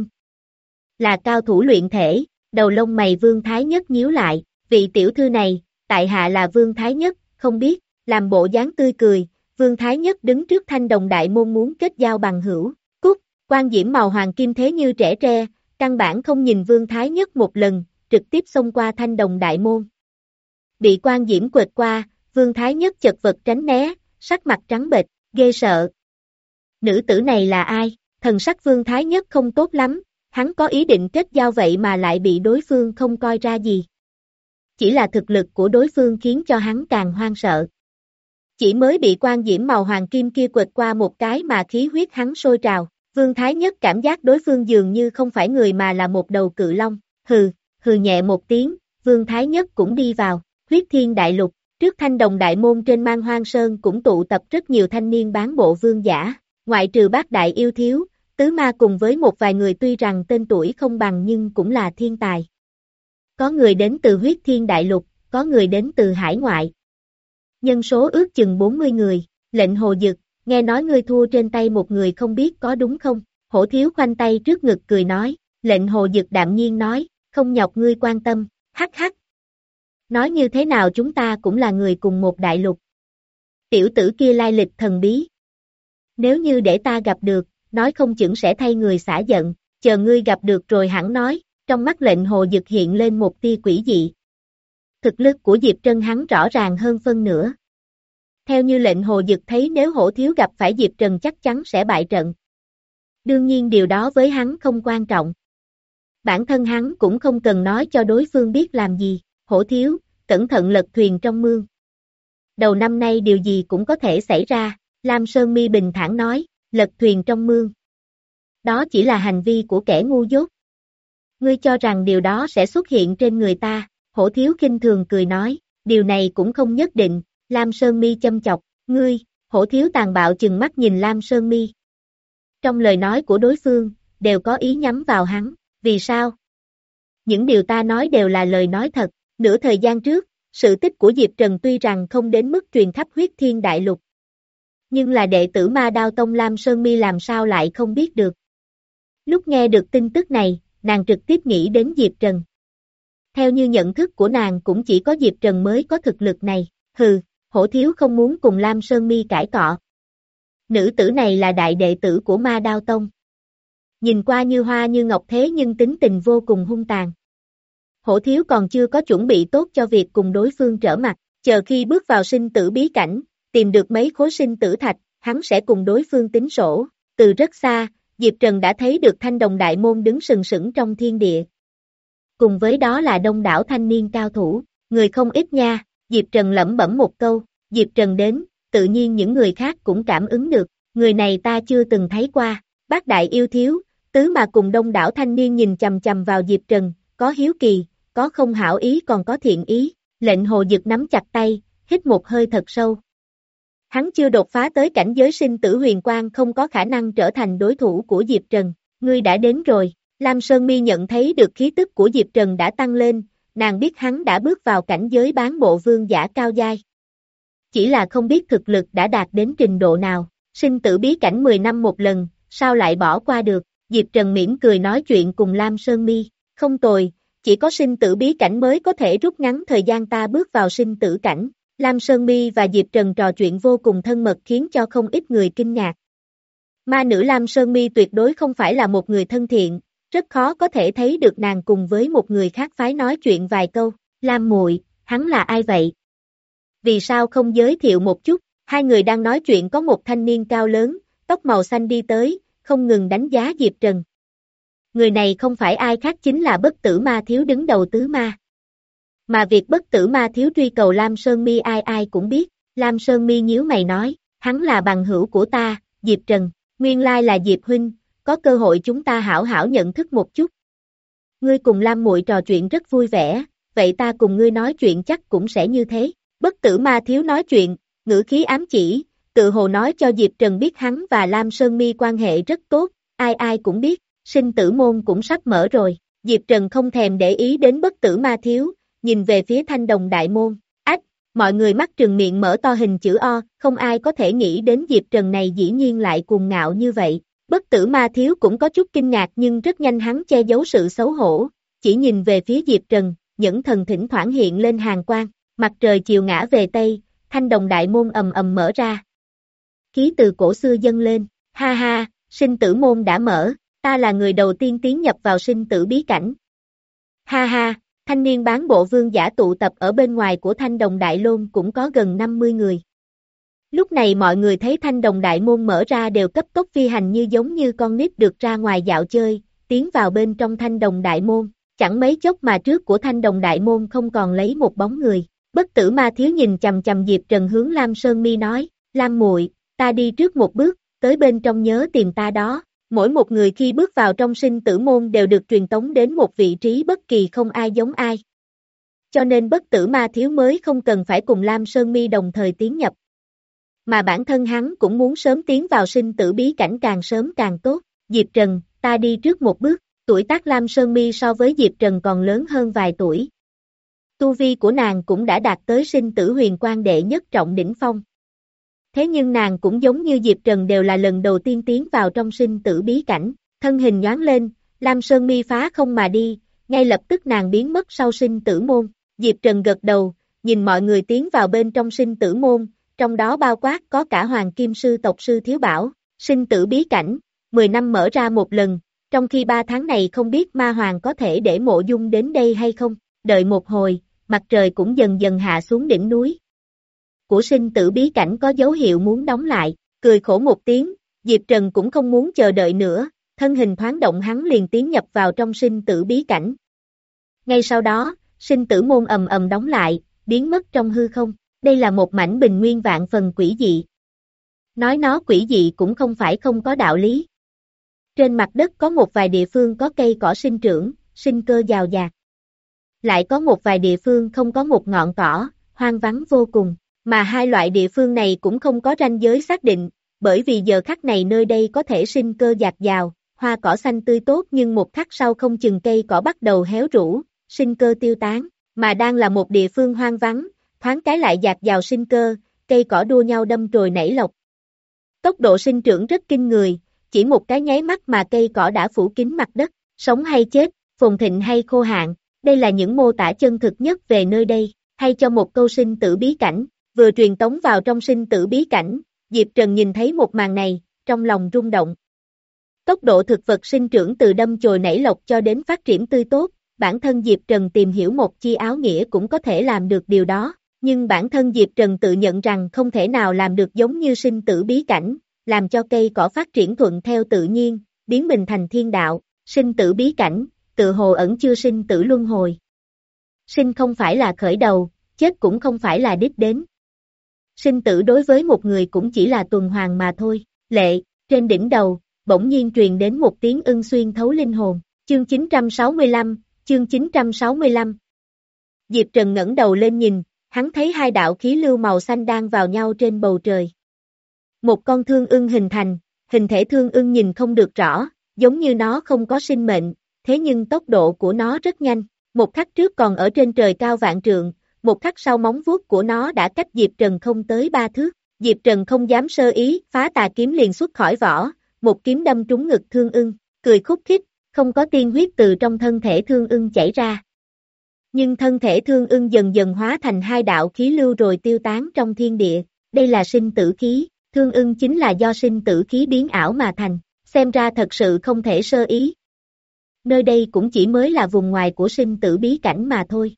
Là cao thủ luyện thể, đầu lông mày Vương Thái Nhất nhíu lại, vị tiểu thư này, tại hạ là Vương Thái Nhất, không biết, làm bộ dáng tươi cười, Vương Thái Nhất đứng trước Thanh Đồng Đại Môn muốn kết giao bằng hữu, cút, quang diễm màu hoàng kim thế như trẻ tre, căn bản không nhìn Vương Thái Nhất một lần, trực tiếp xông qua Thanh Đồng Đại Môn. Bị quang diễm quệt qua, Vương Thái Nhất chật vật tránh né, sắc mặt trắng bệch, ghê sợ. Nữ tử này là ai? Thần sắc Vương Thái Nhất không tốt lắm, hắn có ý định kết giao vậy mà lại bị đối phương không coi ra gì. Chỉ là thực lực của đối phương khiến cho hắn càng hoang sợ. Chỉ mới bị quang diễm màu hoàng kim kia quệt qua một cái mà khí huyết hắn sôi trào, Vương Thái Nhất cảm giác đối phương dường như không phải người mà là một đầu cự long, hừ, hừ nhẹ một tiếng, Vương Thái Nhất cũng đi vào, huyết thiên đại lục. Trước Thanh Đồng Đại Môn trên Man Hoang Sơn cũng tụ tập rất nhiều thanh niên bán bộ vương giả, ngoại trừ bác đại yêu thiếu, Tứ ma cùng với một vài người tuy rằng tên tuổi không bằng nhưng cũng là thiên tài. Có người đến từ huyết thiên đại lục, có người đến từ hải ngoại. Nhân số ước chừng bốn mươi người, lệnh Hồ Dực, nghe nói ngươi thua trên tay một người không biết có đúng không? Hổ Thiếu khoanh tay trước ngực cười nói, lệnh Hồ Dực đạm nhiên nói, không nhọc ngươi quan tâm, hắc hắc. Nói như thế nào chúng ta cũng là người cùng một đại lục. Tiểu tử kia lai lịch thần bí. Nếu như để ta gặp được, nói không chừng sẽ thay người xả giận, chờ ngươi gặp được rồi hẳn nói, trong mắt lệnh Hồ Dực hiện lên một tia quỷ dị. Thực lực của Diệp Trân hắn rõ ràng hơn phân nửa. Theo như lệnh Hồ Dực thấy nếu Hổ Thiếu gặp phải Diệp Trần chắc chắn sẽ bại trận. Đương nhiên điều đó với hắn không quan trọng. Bản thân hắn cũng không cần nói cho đối phương biết làm gì, Hổ Thiếu, cẩn thận lật thuyền trong mương. Đầu năm nay điều gì cũng có thể xảy ra, Lam Sơn Mi bình thản nói, lật thuyền trong mương. Đó chỉ là hành vi của kẻ ngu dốt. Ngươi cho rằng điều đó sẽ xuất hiện trên người ta, Hổ Thiếu khinh thường cười nói, điều này cũng không nhất định, Lam Sơn Mi châm chọc, ngươi, Hổ Thiếu tàn bạo chừng mắt nhìn Lam Sơn Mi. Trong lời nói của đối phương, đều có ý nhắm vào hắn, vì sao? Những điều ta nói đều là lời nói thật, nửa thời gian trước, sự tích của Diệp Trần tuy rằng không đến mức truyền khắp huyết thiên đại lục. Nhưng là đệ tử Ma Đao Tông Lam Sơn Mi làm sao lại không biết được. Lúc nghe được tin tức này, nàng trực tiếp nghĩ đến Diệp Trần. Theo như nhận thức của nàng cũng chỉ có Diệp Trần mới có thực lực này, hừ, Hổ Thiếu không muốn cùng Lam Sơn Mi cãi cọ. Nữ tử này là đại đệ tử của Ma Đao Tông. Nhìn qua như hoa như ngọc thế nhưng tính tình vô cùng hung tàn. Hổ Thiếu còn chưa có chuẩn bị tốt cho việc cùng đối phương trở mặt, chờ khi bước vào sinh tử bí cảnh, tìm được mấy khối sinh tử thạch, hắn sẽ cùng đối phương tính sổ. Từ rất xa, Diệp Trần đã thấy được Thanh Đồng Đại Môn đứng sừng sững trong thiên địa. Cùng với đó là đông đảo thanh niên cao thủ, người không ít nha, Diệp Trần lẩm bẩm một câu, Diệp Trần đến, tự nhiên những người khác cũng cảm ứng được, người này ta chưa từng thấy qua, Bát Đại Yêu Thiếu, Tứ mà cùng đông đảo thanh niên nhìn chầm chầm vào Diệp Trần, có hiếu kỳ, có không hảo ý còn có thiện ý, lệnh Hồ Dực nắm chặt tay, hít một hơi thật sâu. Hắn chưa đột phá tới cảnh giới sinh tử huyền quang không có khả năng trở thành đối thủ của Diệp Trần, ngươi đã đến rồi, Lam Sơn Mi nhận thấy được khí tức của Diệp Trần đã tăng lên, nàng biết hắn đã bước vào cảnh giới bán bộ vương giả cao giai. Chỉ là không biết thực lực đã đạt đến trình độ nào, sinh tử bí cảnh mười năm một lần, sao lại bỏ qua được, Diệp Trần mỉm cười nói chuyện cùng Lam Sơn Mi, không tồi, chỉ có sinh tử bí cảnh mới có thể rút ngắn thời gian ta bước vào sinh tử cảnh. Lam Sơn Mi và Diệp Trần trò chuyện vô cùng thân mật khiến cho không ít người kinh ngạc. Ma nữ Lam Sơn Mi tuyệt đối không phải là một người thân thiện, rất khó có thể thấy được nàng cùng với một người khác phái nói chuyện vài câu. Lam muội, hắn là ai vậy? Vì sao không giới thiệu một chút? Hai người đang nói chuyện có một thanh niên cao lớn, tóc màu xanh đi tới, không ngừng đánh giá Diệp Trần. Người này không phải ai khác chính là Bất Tử Ma Thiếu đứng đầu tứ ma. Mà việc Bất Tử Ma Thiếu truy cầu Lam Sơn Mi ai ai cũng biết, Lam Sơn Mi nhíu mày nói, hắn là bằng hữu của ta, Diệp Trần, nguyên lai là Diệp huynh, có cơ hội chúng ta hảo hảo nhận thức một chút. Ngươi cùng Lam muội trò chuyện rất vui vẻ, vậy ta cùng ngươi nói chuyện chắc cũng sẽ như thế. Bất Tử Ma Thiếu nói chuyện, ngữ khí ám chỉ, tự hồ nói cho Diệp Trần biết hắn và Lam Sơn Mi quan hệ rất tốt, ai ai cũng biết, sinh tử môn cũng sắp mở rồi. Diệp Trần không thèm để ý đến Bất Tử Ma Thiếu, nhìn về phía Thanh Đồng Đại Môn, ách, mọi người mắt trừng miệng mở to hình chữ O, không ai có thể nghĩ đến Diệp Trần này dĩ nhiên lại cuồng ngạo như vậy. Bất Tử Ma Thiếu cũng có chút kinh ngạc nhưng rất nhanh hắn che giấu sự xấu hổ, chỉ nhìn về phía Diệp Trần, nhẫn thần thỉnh thoảng hiện lên hàn quang, mặt trời chiều ngã về Tây, Thanh Đồng Đại Môn ầm ầm mở ra. Khí từ cổ xưa dâng lên, ha ha, sinh tử môn đã mở, ta là người đầu tiên tiến nhập vào sinh tử bí cảnh. Ha ha, thanh niên bán bộ vương giả tụ tập ở bên ngoài của Thanh Đồng Đại Lôn cũng có gần năm mươi người. Lúc này mọi người thấy Thanh Đồng Đại Môn mở ra đều cấp tốc phi hành như giống như con nít được ra ngoài dạo chơi, tiến vào bên trong Thanh Đồng Đại Môn, chẳng mấy chốc mà trước của Thanh Đồng Đại Môn không còn lấy một bóng người. Bất Tử Ma Thiếu nhìn chằm chằm Diệp Trần hướng Lam Sơn Mi nói, Lam muội, ta đi trước một bước, tới bên trong nhớ tìm ta đó. Mỗi một người khi bước vào trong sinh tử môn đều được truyền tống đến một vị trí bất kỳ không ai giống ai. Cho nên Bất Tử Ma Thiếu mới không cần phải cùng Lam Sơn Mi đồng thời tiến nhập. Mà bản thân hắn cũng muốn sớm tiến vào sinh tử bí cảnh càng sớm càng tốt. Diệp Trần, ta đi trước một bước, tuổi tác Lam Sơn Mi so với Diệp Trần còn lớn hơn vài tuổi. Tu vi của nàng cũng đã đạt tới sinh tử huyền quan đệ nhất trọng đỉnh phong. Thế nhưng nàng cũng giống như Diệp Trần đều là lần đầu tiên tiến vào trong sinh tử bí cảnh, thân hình nhoáng lên, Lam Sơn Mi phá không mà đi, ngay lập tức nàng biến mất sau sinh tử môn. Diệp Trần gật đầu, nhìn mọi người tiến vào bên trong sinh tử môn, trong đó bao quát có cả Hoàng Kim Sư tộc sư Thiếu Bảo, sinh tử bí cảnh, mười năm mở ra một lần, trong khi ba tháng này không biết Ma Hoàng có thể để Mộ Dung đến đây hay không, đợi một hồi, mặt trời cũng dần dần hạ xuống đỉnh núi. Của sinh tử bí cảnh có dấu hiệu muốn đóng lại, cười khổ một tiếng, Diệp Trần cũng không muốn chờ đợi nữa, thân hình thoáng động hắn liền tiến nhập vào trong sinh tử bí cảnh. Ngay sau đó, sinh tử môn ầm ầm đóng lại, biến mất trong hư không, đây là một mảnh bình nguyên vạn phần quỷ dị. Nói nó quỷ dị cũng không phải không có đạo lý. Trên mặt đất có một vài địa phương có cây cỏ sinh trưởng, sinh cơ giàu dạt. Lại có một vài địa phương không có một ngọn cỏ, hoang vắng vô cùng, mà hai loại địa phương này cũng không có ranh giới xác định, bởi vì giờ khắc này nơi đây có thể sinh cơ dạt dào, hoa cỏ xanh tươi tốt nhưng một khắc sau không chừng cây cỏ bắt đầu héo rũ, sinh cơ tiêu tán, mà đang là một địa phương hoang vắng, thoáng cái lại dạt dào sinh cơ, cây cỏ đua nhau đâm chồi nảy lộc. Tốc độ sinh trưởng rất kinh người, chỉ một cái nháy mắt mà cây cỏ đã phủ kín mặt đất, sống hay chết, phồn thịnh hay khô hạn, đây là những mô tả chân thực nhất về nơi đây, hay cho một câu sinh tử bí cảnh, vừa truyền tống vào trong sinh tử bí cảnh, Diệp Trần nhìn thấy một màn này, trong lòng rung động. Tốc độ thực vật sinh trưởng từ đâm chồi nảy lộc cho đến phát triển tươi tốt, bản thân Diệp Trần tìm hiểu một chi áo nghĩa cũng có thể làm được điều đó, nhưng bản thân Diệp Trần tự nhận rằng không thể nào làm được giống như sinh tử bí cảnh, làm cho cây cỏ phát triển thuận theo tự nhiên, biến mình thành thiên đạo, sinh tử bí cảnh, tự hồ ẩn chưa sinh tử luân hồi. Sinh không phải là khởi đầu, chết cũng không phải là đích đến. Sinh tử đối với một người cũng chỉ là tuần hoàn mà thôi, lệ, trên đỉnh đầu, bỗng nhiên truyền đến một tiếng ưng xuyên thấu linh hồn, chương chín trăm sáu mươi lăm, chương chín trăm sáu mươi lăm. Diệp Trần ngẩng đầu lên nhìn, hắn thấy hai đạo khí lưu màu xanh đang vào nhau trên bầu trời. Một con thương ưng hình thành, hình thể thương ưng nhìn không được rõ, giống như nó không có sinh mệnh, thế nhưng tốc độ của nó rất nhanh, một khắc trước còn ở trên trời cao vạn trượng, một khắc sau móng vuốt của nó đã cách Diệp Trần không tới ba thước, Diệp Trần không dám sơ ý, phá tà kiếm liền xuất khỏi vỏ, một kiếm đâm trúng ngực thương ưng, cười khúc khích, không có tiên huyết từ trong thân thể thương ưng chảy ra. Nhưng thân thể thương ưng dần dần hóa thành hai đạo khí lưu rồi tiêu tán trong thiên địa, đây là sinh tử khí, thương ưng chính là do sinh tử khí biến ảo mà thành, xem ra thật sự không thể sơ ý. Nơi đây cũng chỉ mới là vùng ngoài của sinh tử bí cảnh mà thôi.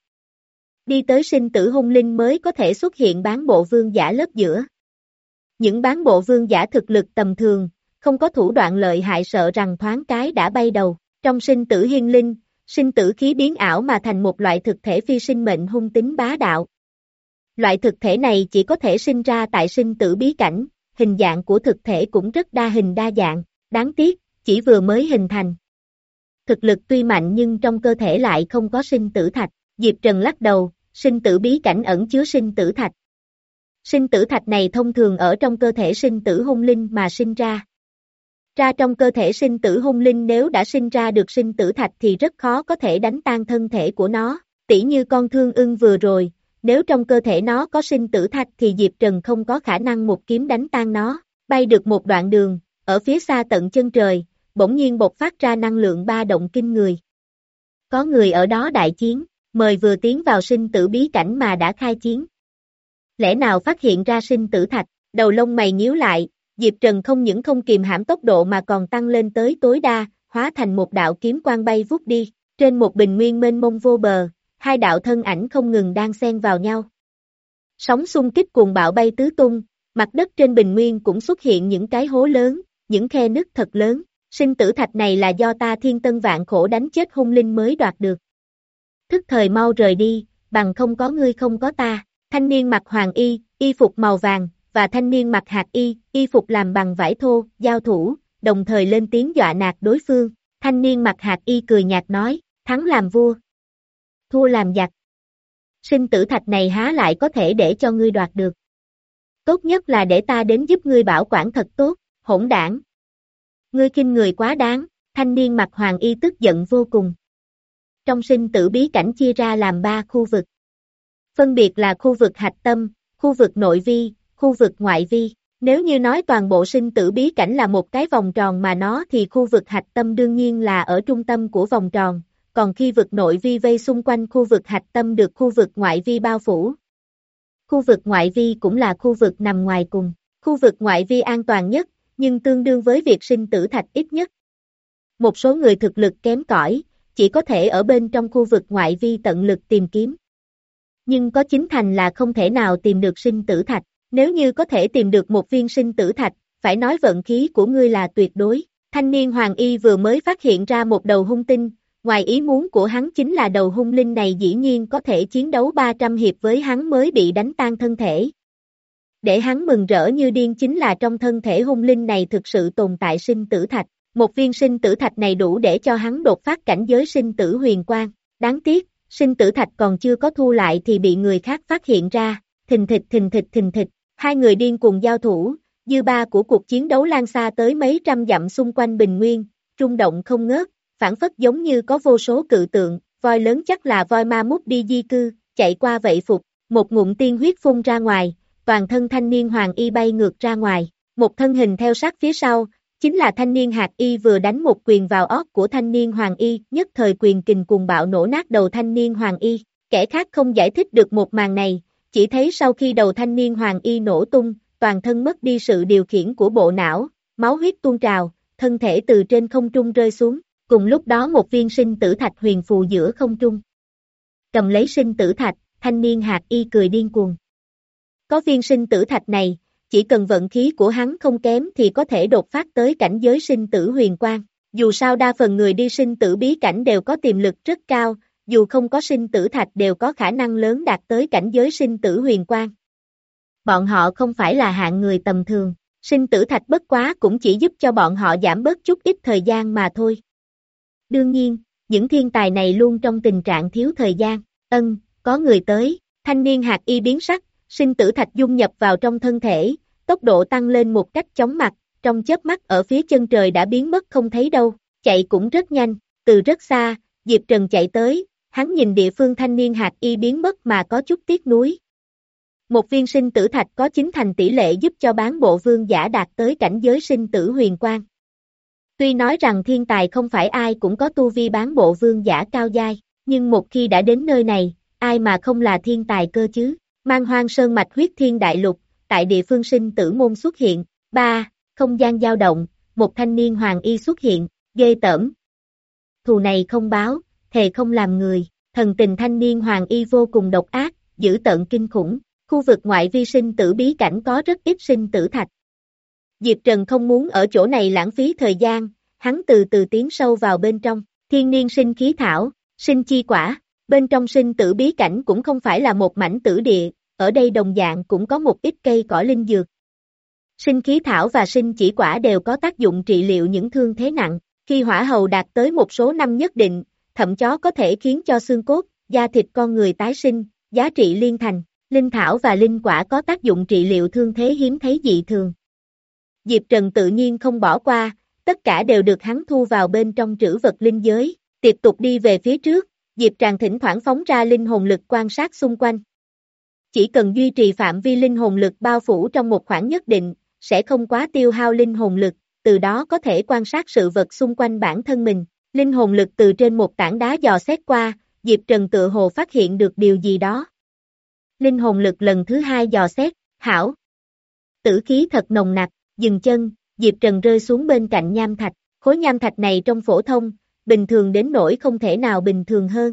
Đi tới sinh tử hung linh mới có thể xuất hiện bán bộ vương giả lớp giữa. Những bán bộ vương giả thực lực tầm thường, không có thủ đoạn lợi hại sợ rằng thoáng cái đã bay đầu, trong sinh tử hiên linh, sinh tử khí biến ảo mà thành một loại thực thể phi sinh mệnh hung tính bá đạo. Loại thực thể này chỉ có thể sinh ra tại sinh tử bí cảnh, hình dạng của thực thể cũng rất đa hình đa dạng, đáng tiếc, chỉ vừa mới hình thành. Thực lực tuy mạnh nhưng trong cơ thể lại không có sinh tử thạch, Diệp Trần lắc đầu, sinh tử bí cảnh ẩn chứa sinh tử thạch. Sinh tử thạch này thông thường ở trong cơ thể sinh tử hung linh mà sinh ra. Ra trong cơ thể sinh tử hung linh nếu đã sinh ra được sinh tử thạch thì rất khó có thể đánh tan thân thể của nó, tỉ như con thương ưng vừa rồi, nếu trong cơ thể nó có sinh tử thạch thì Diệp Trần không có khả năng một kiếm đánh tan nó, bay được một đoạn đường, ở phía xa tận chân trời, bỗng nhiên bộc phát ra năng lượng ba động kinh người. Có người ở đó đại chiến, mời vừa tiến vào sinh tử bí cảnh mà đã khai chiến. Lẽ nào phát hiện ra sinh tử thạch, đầu lông mày nhíu lại, Diệp Trần không những không kìm hãm tốc độ mà còn tăng lên tới tối đa, hóa thành một đạo kiếm quang bay vút đi, trên một bình nguyên mênh mông vô bờ, hai đạo thân ảnh không ngừng đang xen vào nhau. Sóng xung kích cuồng bạo bay tứ tung, mặt đất trên bình nguyên cũng xuất hiện những cái hố lớn, những khe nứt thật lớn, sinh tử thạch này là do ta thiên tân vạn khổ đánh chết hung linh mới đoạt được. Thức thời mau rời đi, bằng không có ngươi không có ta, thanh niên mặc hoàng y, y phục màu vàng, và thanh niên mặc hạt y, y phục làm bằng vải thô, giao thủ, đồng thời lên tiếng dọa nạt đối phương, thanh niên mặc hạt y cười nhạt nói, thắng làm vua, thua làm giặc. Sinh tử thạch này há lại có thể để cho ngươi đoạt được. Tốt nhất là để ta đến giúp ngươi bảo quản thật tốt, hỗn đảng. Ngươi khinh người quá đáng, thanh niên mặc hoàng y tức giận vô cùng. Trong sinh tử bí cảnh chia ra làm ba khu vực. Phân biệt là khu vực hạch tâm, khu vực nội vi, khu vực ngoại vi. Nếu như nói toàn bộ sinh tử bí cảnh là một cái vòng tròn mà nó thì khu vực hạch tâm đương nhiên là ở trung tâm của vòng tròn, còn khi vực nội vi vây xung quanh khu vực hạch tâm được khu vực ngoại vi bao phủ. Khu vực ngoại vi cũng là khu vực nằm ngoài cùng. Khu vực ngoại vi an toàn nhất, nhưng tương đương với việc sinh tử thạch ít nhất. Một số người thực lực kém cỏi, chỉ có thể ở bên trong khu vực ngoại vi tận lực tìm kiếm. Nhưng có chính thành là không thể nào tìm được sinh tử thạch. Nếu như có thể tìm được một viên sinh tử thạch, phải nói vận khí của ngươi là tuyệt đối. Thanh niên hoàng y vừa mới phát hiện ra một đầu hung tinh, ngoài ý muốn của hắn chính là đầu hung linh này dĩ nhiên có thể chiến đấu ba trăm hiệp với hắn mới bị đánh tan thân thể. Để hắn mừng rỡ như điên chính là trong thân thể hung linh này thực sự tồn tại sinh tử thạch. Một viên sinh tử thạch này đủ để cho hắn đột phát cảnh giới sinh tử huyền quang. Đáng tiếc, sinh tử thạch còn chưa có thu lại thì bị người khác phát hiện ra. Thình thịch thình thịch thình thịch. Hai người điên cuồng giao thủ, dư ba của cuộc chiến đấu lan xa tới mấy trăm dặm xung quanh Bình Nguyên, rung động không ngớt, phản phất giống như có vô số cự tượng, voi lớn chắc là voi ma mút đi di cư, chạy qua vậy phục, một ngụm tiên huyết phun ra ngoài, toàn thân thanh niên hoàng y bay ngược ra ngoài, một thân hình theo sát phía sau, chính là thanh niên hạt y vừa đánh một quyền vào ót của thanh niên hoàng y, nhất thời quyền kình cuồng bạo nổ nát đầu thanh niên hoàng y, kẻ khác không giải thích được một màn này. Chỉ thấy sau khi đầu thanh niên hoàng y nổ tung, toàn thân mất đi sự điều khiển của bộ não, máu huyết tuôn trào, thân thể từ trên không trung rơi xuống, cùng lúc đó một viên sinh tử thạch huyền phù giữa không trung. Cầm lấy sinh tử thạch, thanh niên hạt y cười điên cuồng. Có viên sinh tử thạch này, chỉ cần vận khí của hắn không kém thì có thể đột phát tới cảnh giới sinh tử huyền quang. Dù sao đa phần người đi sinh tử bí cảnh đều có tiềm lực rất cao, dù không có sinh tử thạch đều có khả năng lớn đạt tới cảnh giới sinh tử huyền quang. Bọn họ không phải là hạng người tầm thường, sinh tử thạch bất quá cũng chỉ giúp cho bọn họ giảm bớt chút ít thời gian mà thôi. Đương nhiên, những thiên tài này luôn trong tình trạng thiếu thời gian, ân, có người tới, thanh niên hạt y biến sắc, sinh tử thạch dung nhập vào trong thân thể, tốc độ tăng lên một cách chóng mặt, trong chớp mắt ở phía chân trời đã biến mất không thấy đâu, chạy cũng rất nhanh, từ rất xa, Diệp Trần chạy tới. Hắn nhìn địa phương thanh niên hạt y biến mất mà có chút tiếc nuối. Một viên sinh tử thạch có chín thành tỷ lệ giúp cho bán bộ vương giả đạt tới cảnh giới sinh tử huyền quang. Tuy nói rằng thiên tài không phải ai cũng có tu vi bán bộ vương giả cao giai, nhưng một khi đã đến nơi này, ai mà không là thiên tài cơ chứ. Mang hoang sơn mạch huyết thiên đại lục, tại địa phương sinh tử môn xuất hiện. ba. Không gian dao động, một thanh niên hoàng y xuất hiện, ghê tởm. Thù này không báo, thề không làm người, thần tình thanh niên hoàng y vô cùng độc ác, dữ tợn kinh khủng, khu vực ngoại vi sinh tử bí cảnh có rất ít sinh tử thạch. Diệp Trần không muốn ở chỗ này lãng phí thời gian, hắn từ từ tiến sâu vào bên trong, thiên niên sinh khí thảo, sinh chi quả, bên trong sinh tử bí cảnh cũng không phải là một mảnh tử địa, ở đây đồng dạng cũng có một ít cây cỏ linh dược. Sinh khí thảo và sinh chỉ quả đều có tác dụng trị liệu những thương thế nặng, khi hỏa hầu đạt tới một số năm nhất định, thậm chó có thể khiến cho xương cốt, da thịt con người tái sinh, giá trị liên thành, linh thảo và linh quả có tác dụng trị liệu thương thế hiếm thấy dị thường. Diệp Trần tự nhiên không bỏ qua, tất cả đều được hắn thu vào bên trong trữ vật linh giới, tiếp tục đi về phía trước, Diệp Tràng thỉnh thoảng phóng ra linh hồn lực quan sát xung quanh. Chỉ cần duy trì phạm vi linh hồn lực bao phủ trong một khoảng nhất định, sẽ không quá tiêu hao linh hồn lực, từ đó có thể quan sát sự vật xung quanh bản thân mình. Linh hồn lực từ trên một tảng đá dò xét qua, Diệp Trần tự hồ phát hiện được điều gì đó. Linh hồn lực lần thứ hai dò xét, hảo. Tử khí thật nồng nặc, dừng chân, Diệp Trần rơi xuống bên cạnh nham thạch. Khối nham thạch này trong phổ thông, bình thường đến nỗi không thể nào bình thường hơn.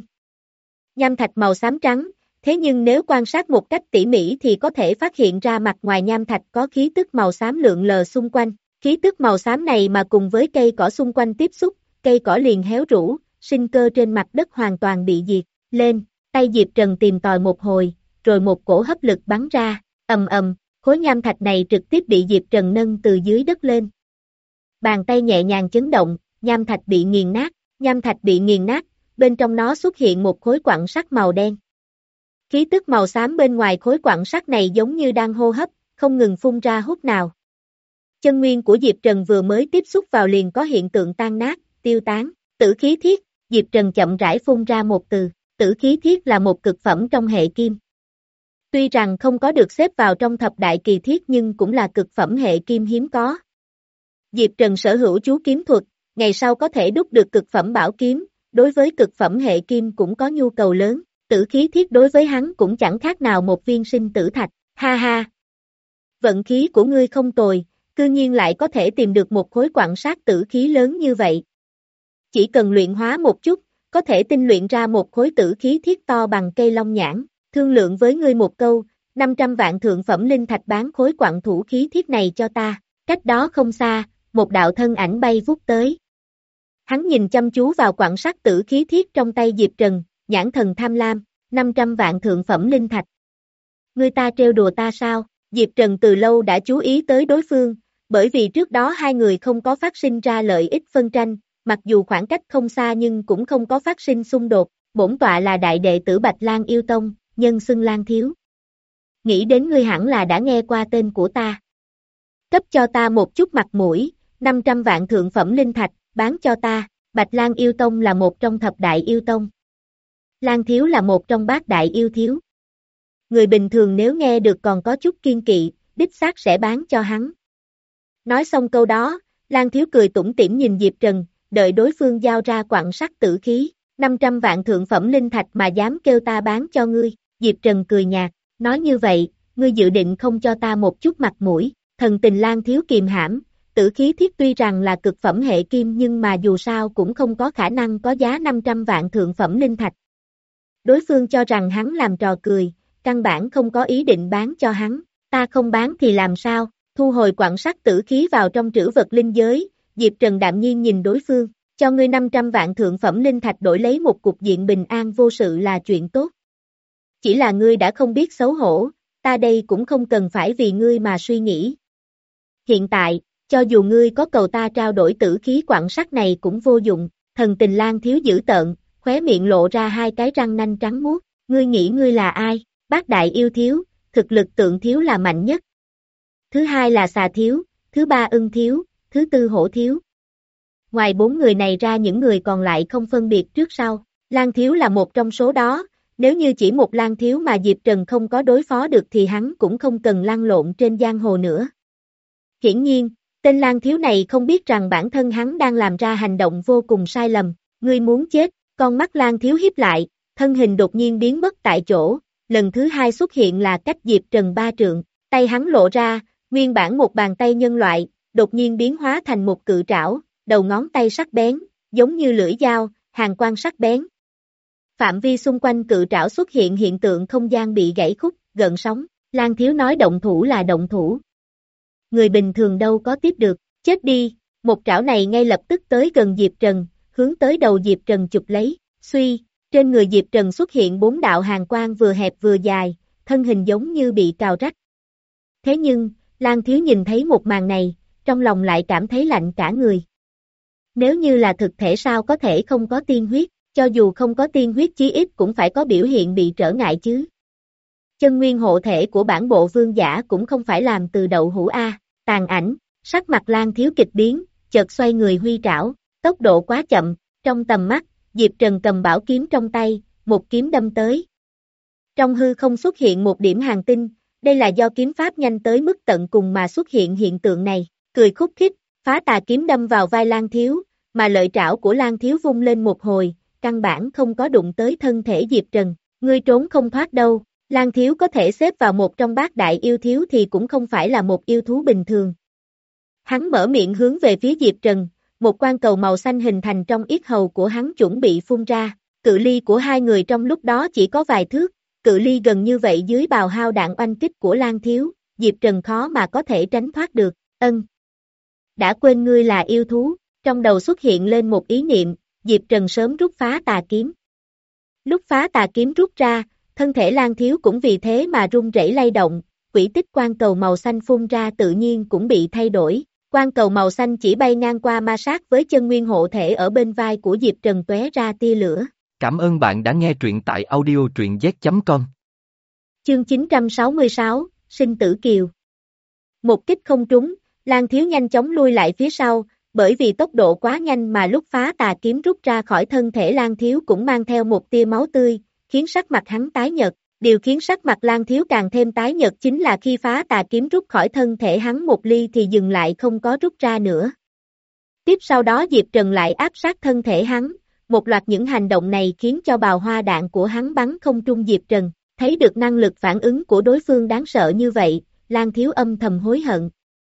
Nham thạch màu xám trắng, thế nhưng nếu quan sát một cách tỉ mỉ thì có thể phát hiện ra mặt ngoài nham thạch có khí tức màu xám lượn lờ xung quanh. Khí tức màu xám này mà cùng với cây cỏ xung quanh tiếp xúc, cây cỏ liền héo rũ, sinh cơ trên mặt đất hoàn toàn bị diệt. Lên, tay Diệp Trần tìm tòi một hồi, rồi một cổ hấp lực bắn ra, ầm ầm, khối nham thạch này trực tiếp bị Diệp Trần nâng từ dưới đất lên. Bàn tay nhẹ nhàng chấn động, nham thạch bị nghiền nát, nham thạch bị nghiền nát, bên trong nó xuất hiện một khối quặng sắt màu đen. Khí tức màu xám bên ngoài khối quặng sắt này giống như đang hô hấp, không ngừng phun ra hút nào. Chân nguyên của Diệp Trần vừa mới tiếp xúc vào liền có hiện tượng tan nát, tiêu tán, tử khí thiết, Diệp Trần chậm rãi phun ra một từ, tử khí thiết là một cực phẩm trong hệ kim. Tuy rằng không có được xếp vào trong thập đại kỳ thiết nhưng cũng là cực phẩm hệ kim hiếm có. Diệp Trần sở hữu chú kiếm thuật, ngày sau có thể đúc được cực phẩm bảo kiếm, đối với cực phẩm hệ kim cũng có nhu cầu lớn, tử khí thiết đối với hắn cũng chẳng khác nào một viên sinh tử thạch, ha ha. Vận khí của ngươi không tồi, cư nhiên lại có thể tìm được một khối quặng sát tử khí lớn như vậy. Chỉ cần luyện hóa một chút, có thể tinh luyện ra một khối tử khí thiết to bằng cây long nhãn, thương lượng với ngươi một câu, năm trăm vạn thượng phẩm linh thạch bán khối quặng thủ khí thiết này cho ta, cách đó không xa, một đạo thân ảnh bay vút tới. Hắn nhìn chăm chú vào quặng sắt tử khí thiết trong tay Diệp Trần, nhãn thần tham lam, năm trăm vạn thượng phẩm linh thạch. Ngươi ta trêu đùa ta sao? Diệp Trần từ lâu đã chú ý tới đối phương, bởi vì trước đó hai người không có phát sinh ra lợi ích phân tranh, mặc dù khoảng cách không xa nhưng cũng không có phát sinh xung đột, bổn tọa là đại đệ tử Bạch Lang Yêu Tông, nhân xưng Lang Thiếu. Nghĩ đến ngươi hẳn là đã nghe qua tên của ta. Cấp cho ta một chút mặt mũi, năm trăm vạn thượng phẩm linh thạch, bán cho ta, Bạch Lang Yêu Tông là một trong thập đại yêu tông. Lang Thiếu là một trong bát đại yêu thiếu. Người bình thường nếu nghe được còn có chút kiên kỵ, đích xác sẽ bán cho hắn. Nói xong câu đó, Lang Thiếu cười tủm tỉm nhìn Diệp Trần, đợi đối phương giao ra quặng sắt tử khí, năm trăm vạn thượng phẩm linh thạch mà dám kêu ta bán cho ngươi, Diệp Trần cười nhạt, nói như vậy, ngươi dự định không cho ta một chút mặt mũi, thần tình Lang Thiếu kiềm hãm, tử khí thiết tuy rằng là cực phẩm hệ kim nhưng mà dù sao cũng không có khả năng có giá năm trăm vạn thượng phẩm linh thạch. Đối phương cho rằng hắn làm trò cười, căn bản không có ý định bán cho hắn, ta không bán thì làm sao, thu hồi quặng sắt tử khí vào trong trữ vật linh giới, Diệp Trần đạm nhiên nhìn đối phương, cho ngươi năm trăm vạn thượng phẩm linh thạch đổi lấy một cục diện bình an vô sự là chuyện tốt. Chỉ là ngươi đã không biết xấu hổ, ta đây cũng không cần phải vì ngươi mà suy nghĩ. Hiện tại, cho dù ngươi có cầu ta trao đổi tử khí quặng sắt này cũng vô dụng, thần tình Lang Thiếu dữ tợn, khóe miệng lộ ra hai cái răng nanh trắng muốt, ngươi nghĩ ngươi là ai? Bát đại yêu thiếu, thực lực tượng thiếu là mạnh nhất. Thứ hai là xà thiếu, thứ ba ưng thiếu, thứ tư hổ thiếu. Ngoài bốn người này ra những người còn lại không phân biệt trước sau, Lang Thiếu là một trong số đó, nếu như chỉ một Lang Thiếu mà Diệp Trần không có đối phó được thì hắn cũng không cần lăn lộn trên giang hồ nữa. Hiển nhiên, tên Lang Thiếu này không biết rằng bản thân hắn đang làm ra hành động vô cùng sai lầm, ngươi muốn chết, con mắt Lang Thiếu híp lại, thân hình đột nhiên biến mất tại chỗ. Lần thứ hai xuất hiện là cách Diệp Trần ba trượng, tay hắn lộ ra, nguyên bản một bàn tay nhân loại, đột nhiên biến hóa thành một cự trảo, đầu ngón tay sắc bén, giống như lưỡi dao, hàn quang sắc bén. Phạm vi xung quanh cự trảo xuất hiện hiện tượng không gian bị gãy khúc, gợn sóng, Lang Thiếu nói động thủ là động thủ. Người bình thường đâu có tiếp được, chết đi, một trảo này ngay lập tức tới gần Diệp Trần, hướng tới đầu Diệp Trần chụp lấy, suy. Trên người Diệp Trần xuất hiện bốn đạo hàn quang vừa hẹp vừa dài, thân hình giống như bị cào rách. Thế nhưng, Lang Thiếu nhìn thấy một màn này, trong lòng lại cảm thấy lạnh cả người. Nếu như là thực thể sao có thể không có tiên huyết, cho dù không có tiên huyết chí ít cũng phải có biểu hiện bị trở ngại chứ. Chân nguyên hộ thể của bản bộ vương giả cũng không phải làm từ đậu hũ A, tàn ảnh, sắc mặt Lang Thiếu kịch biến, chợt xoay người huy trảo, tốc độ quá chậm, trong tầm mắt. Diệp Trần cầm bảo kiếm trong tay, một kiếm đâm tới. Trong hư không xuất hiện một điểm hàng tinh, đây là do kiếm pháp nhanh tới mức tận cùng mà xuất hiện hiện tượng này, cười khúc khích, phá tà kiếm đâm vào vai Lang Thiếu, mà lợi trảo của Lang Thiếu vung lên một hồi, căn bản không có đụng tới thân thể Diệp Trần, ngươi trốn không thoát đâu, Lang Thiếu có thể xếp vào một trong bát đại yêu thiếu thì cũng không phải là một yêu thú bình thường. Hắn mở miệng hướng về phía Diệp Trần. Một quan cầu màu xanh hình thành trong yết hầu của hắn chuẩn bị phun ra, cự ly của hai người trong lúc đó chỉ có vài thước, cự ly gần như vậy dưới bào hao đạn oanh kích của Lang Thiếu, Diệp Trần khó mà có thể tránh thoát được, ân. Đã quên ngươi là yêu thú, trong đầu xuất hiện lên một ý niệm, Diệp Trần sớm rút phá tà kiếm. Lúc phá tà kiếm rút ra, thân thể Lang Thiếu cũng vì thế mà rung rẩy lay động, quỹ tích quan cầu màu xanh phun ra tự nhiên cũng bị thay đổi. Quang cầu màu xanh chỉ bay ngang qua ma sát với chân nguyên hộ thể ở bên vai của Diệp Trần tóe ra tia lửa. Cảm ơn bạn đã nghe truyện tại audio truyện z chấm com. Chương chín trăm sáu mươi sáu, Sinh tử kiều. Một kích không trúng, Lang Thiếu nhanh chóng lui lại phía sau, bởi vì tốc độ quá nhanh mà lúc phá tà kiếm rút ra khỏi thân thể Lang Thiếu cũng mang theo một tia máu tươi, khiến sắc mặt hắn tái nhợt. Điều khiến sắc mặt Lang Thiếu càng thêm tái nhợt chính là khi phá tà kiếm rút khỏi thân thể hắn một ly thì dừng lại không có rút ra nữa. Tiếp sau đó Diệp Trần lại áp sát thân thể hắn, một loạt những hành động này khiến cho bào hoa đạn của hắn bắn không trúng Diệp Trần, thấy được năng lực phản ứng của đối phương đáng sợ như vậy, Lang Thiếu âm thầm hối hận.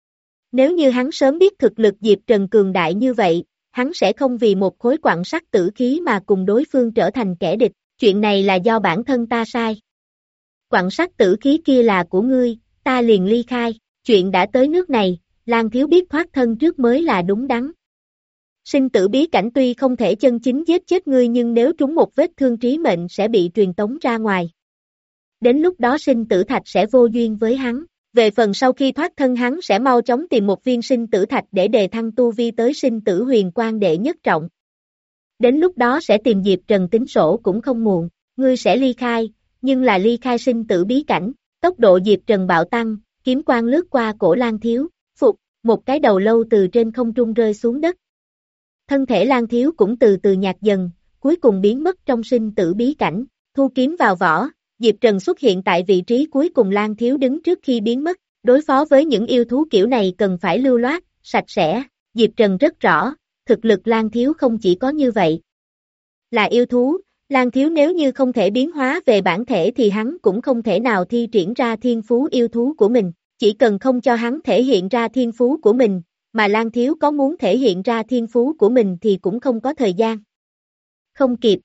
Nếu như hắn sớm biết thực lực Diệp Trần cường đại như vậy, hắn sẽ không vì một khối quặng sắt tử khí mà cùng đối phương trở thành kẻ địch, chuyện này là do bản thân ta sai. Quặng sắt tử khí kia là của ngươi, ta liền ly khai, chuyện đã tới nước này, Lang Thiếu biết thoát thân trước mới là đúng đắn. Sinh tử bí cảnh tuy không thể chân chính giết chết ngươi nhưng nếu trúng một vết thương trí mệnh sẽ bị truyền tống ra ngoài. Đến lúc đó sinh tử thạch sẽ vô duyên với hắn, về phần sau khi thoát thân hắn sẽ mau chóng tìm một viên sinh tử thạch để đề thăng tu vi tới sinh tử huyền quan đệ nhất trọng. Đến lúc đó sẽ tìm Diệp Trần tính sổ cũng không muộn, ngươi sẽ ly khai, nhưng là ly khai sinh tử bí cảnh, tốc độ Diệp Trần bạo tăng, kiếm quang lướt qua cổ Lang Thiếu, phục, một cái đầu lâu từ trên không trung rơi xuống đất. Thân thể Lang Thiếu cũng từ từ nhạt dần, cuối cùng biến mất trong sinh tử bí cảnh, thu kiếm vào vỏ, Diệp Trần xuất hiện tại vị trí cuối cùng Lang Thiếu đứng trước khi biến mất, đối phó với những yêu thú kiểu này cần phải lưu loát, sạch sẽ, Diệp Trần rất rõ, thực lực Lang Thiếu không chỉ có như vậy. Là yêu thú, Lang Thiếu nếu như không thể biến hóa về bản thể thì hắn cũng không thể nào thi triển ra thiên phú yêu thú của mình, chỉ cần không cho hắn thể hiện ra thiên phú của mình, mà Lang Thiếu có muốn thể hiện ra thiên phú của mình thì cũng không có thời gian. Không kịp.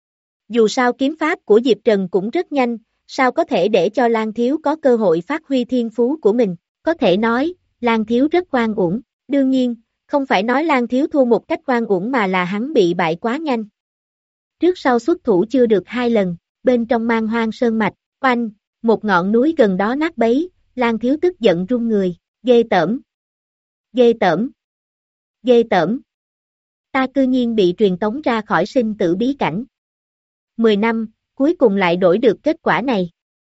Dù sao kiếm pháp của Diệp Trần cũng rất nhanh, sao có thể để cho Lang Thiếu có cơ hội phát huy thiên phú của mình, có thể nói, Lang Thiếu rất oan uổng, đương nhiên, không phải nói Lang Thiếu thua một cách oan uổng mà là hắn bị bại quá nhanh. Trước sau xuất thủ chưa được hai lần, bên trong Man Hoang Sơn Mạch, oanh, một ngọn núi gần đó nát bấy, Lang Thiếu tức giận run người, ghê tởm. Ghê tởm. Ghê tởm. Ta cư nhiên bị truyền tống ra khỏi sinh tử bí cảnh. Mười năm, cuối cùng lại đổi được kết quả này.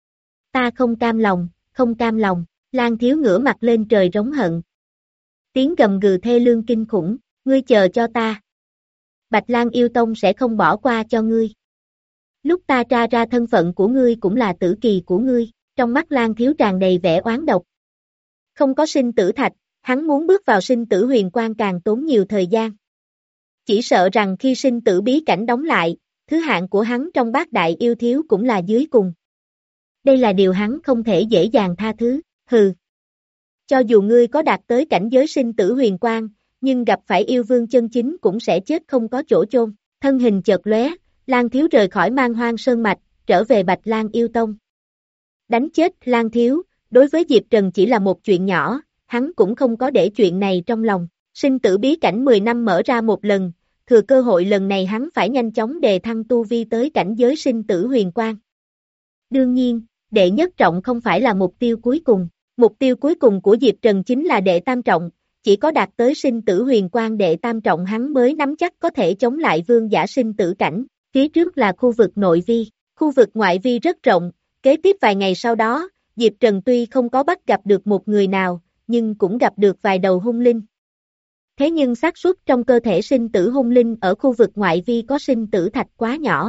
Ta không cam lòng, không cam lòng, Lang Thiếu ngửa mặt lên trời rống hận. Tiếng gầm gừ thê lương kinh khủng, ngươi chờ cho ta. Bạch Lang yêu tông sẽ không bỏ qua cho ngươi. Lúc ta tra ra thân phận của ngươi cũng là tử kỳ của ngươi, trong mắt Lang Thiếu tràn đầy vẻ oán độc. Không có sinh tử thạch, hắn muốn bước vào sinh tử huyền quan càng tốn nhiều thời gian. Chỉ sợ rằng khi sinh tử bí cảnh đóng lại, thứ hạng của hắn trong bát đại yêu thiếu cũng là dưới cùng. Đây là điều hắn không thể dễ dàng tha thứ, hừ. Cho dù ngươi có đạt tới cảnh giới sinh tử huyền quan, nhưng gặp phải yêu vương chân chính cũng sẽ chết không có chỗ chôn. Thân hình chợt lóe, Lang Thiếu rời khỏi Man Hoang Sơn Mạch, trở về Bạch Lang yêu tông. Đánh chết Lang Thiếu, đối với Diệp Trần chỉ là một chuyện nhỏ, hắn cũng không có để chuyện này trong lòng. Sinh tử bí cảnh mười năm mở ra một lần, thừa cơ hội lần này hắn phải nhanh chóng đề thăng tu vi tới cảnh giới sinh tử huyền quan. Đương nhiên, đệ nhất trọng không phải là mục tiêu cuối cùng, mục tiêu cuối cùng của Diệp Trần chính là đệ tam trọng, chỉ có đạt tới sinh tử huyền quan đệ tam trọng hắn mới nắm chắc có thể chống lại vương giả sinh tử cảnh, phía trước là khu vực nội vi, khu vực ngoại vi rất rộng, kế tiếp vài ngày sau đó, Diệp Trần tuy không có bắt gặp được một người nào, nhưng cũng gặp được vài đầu hung linh. Thế nhưng xác suất trong cơ thể sinh tử hung linh ở khu vực ngoại vi có sinh tử thạch quá nhỏ.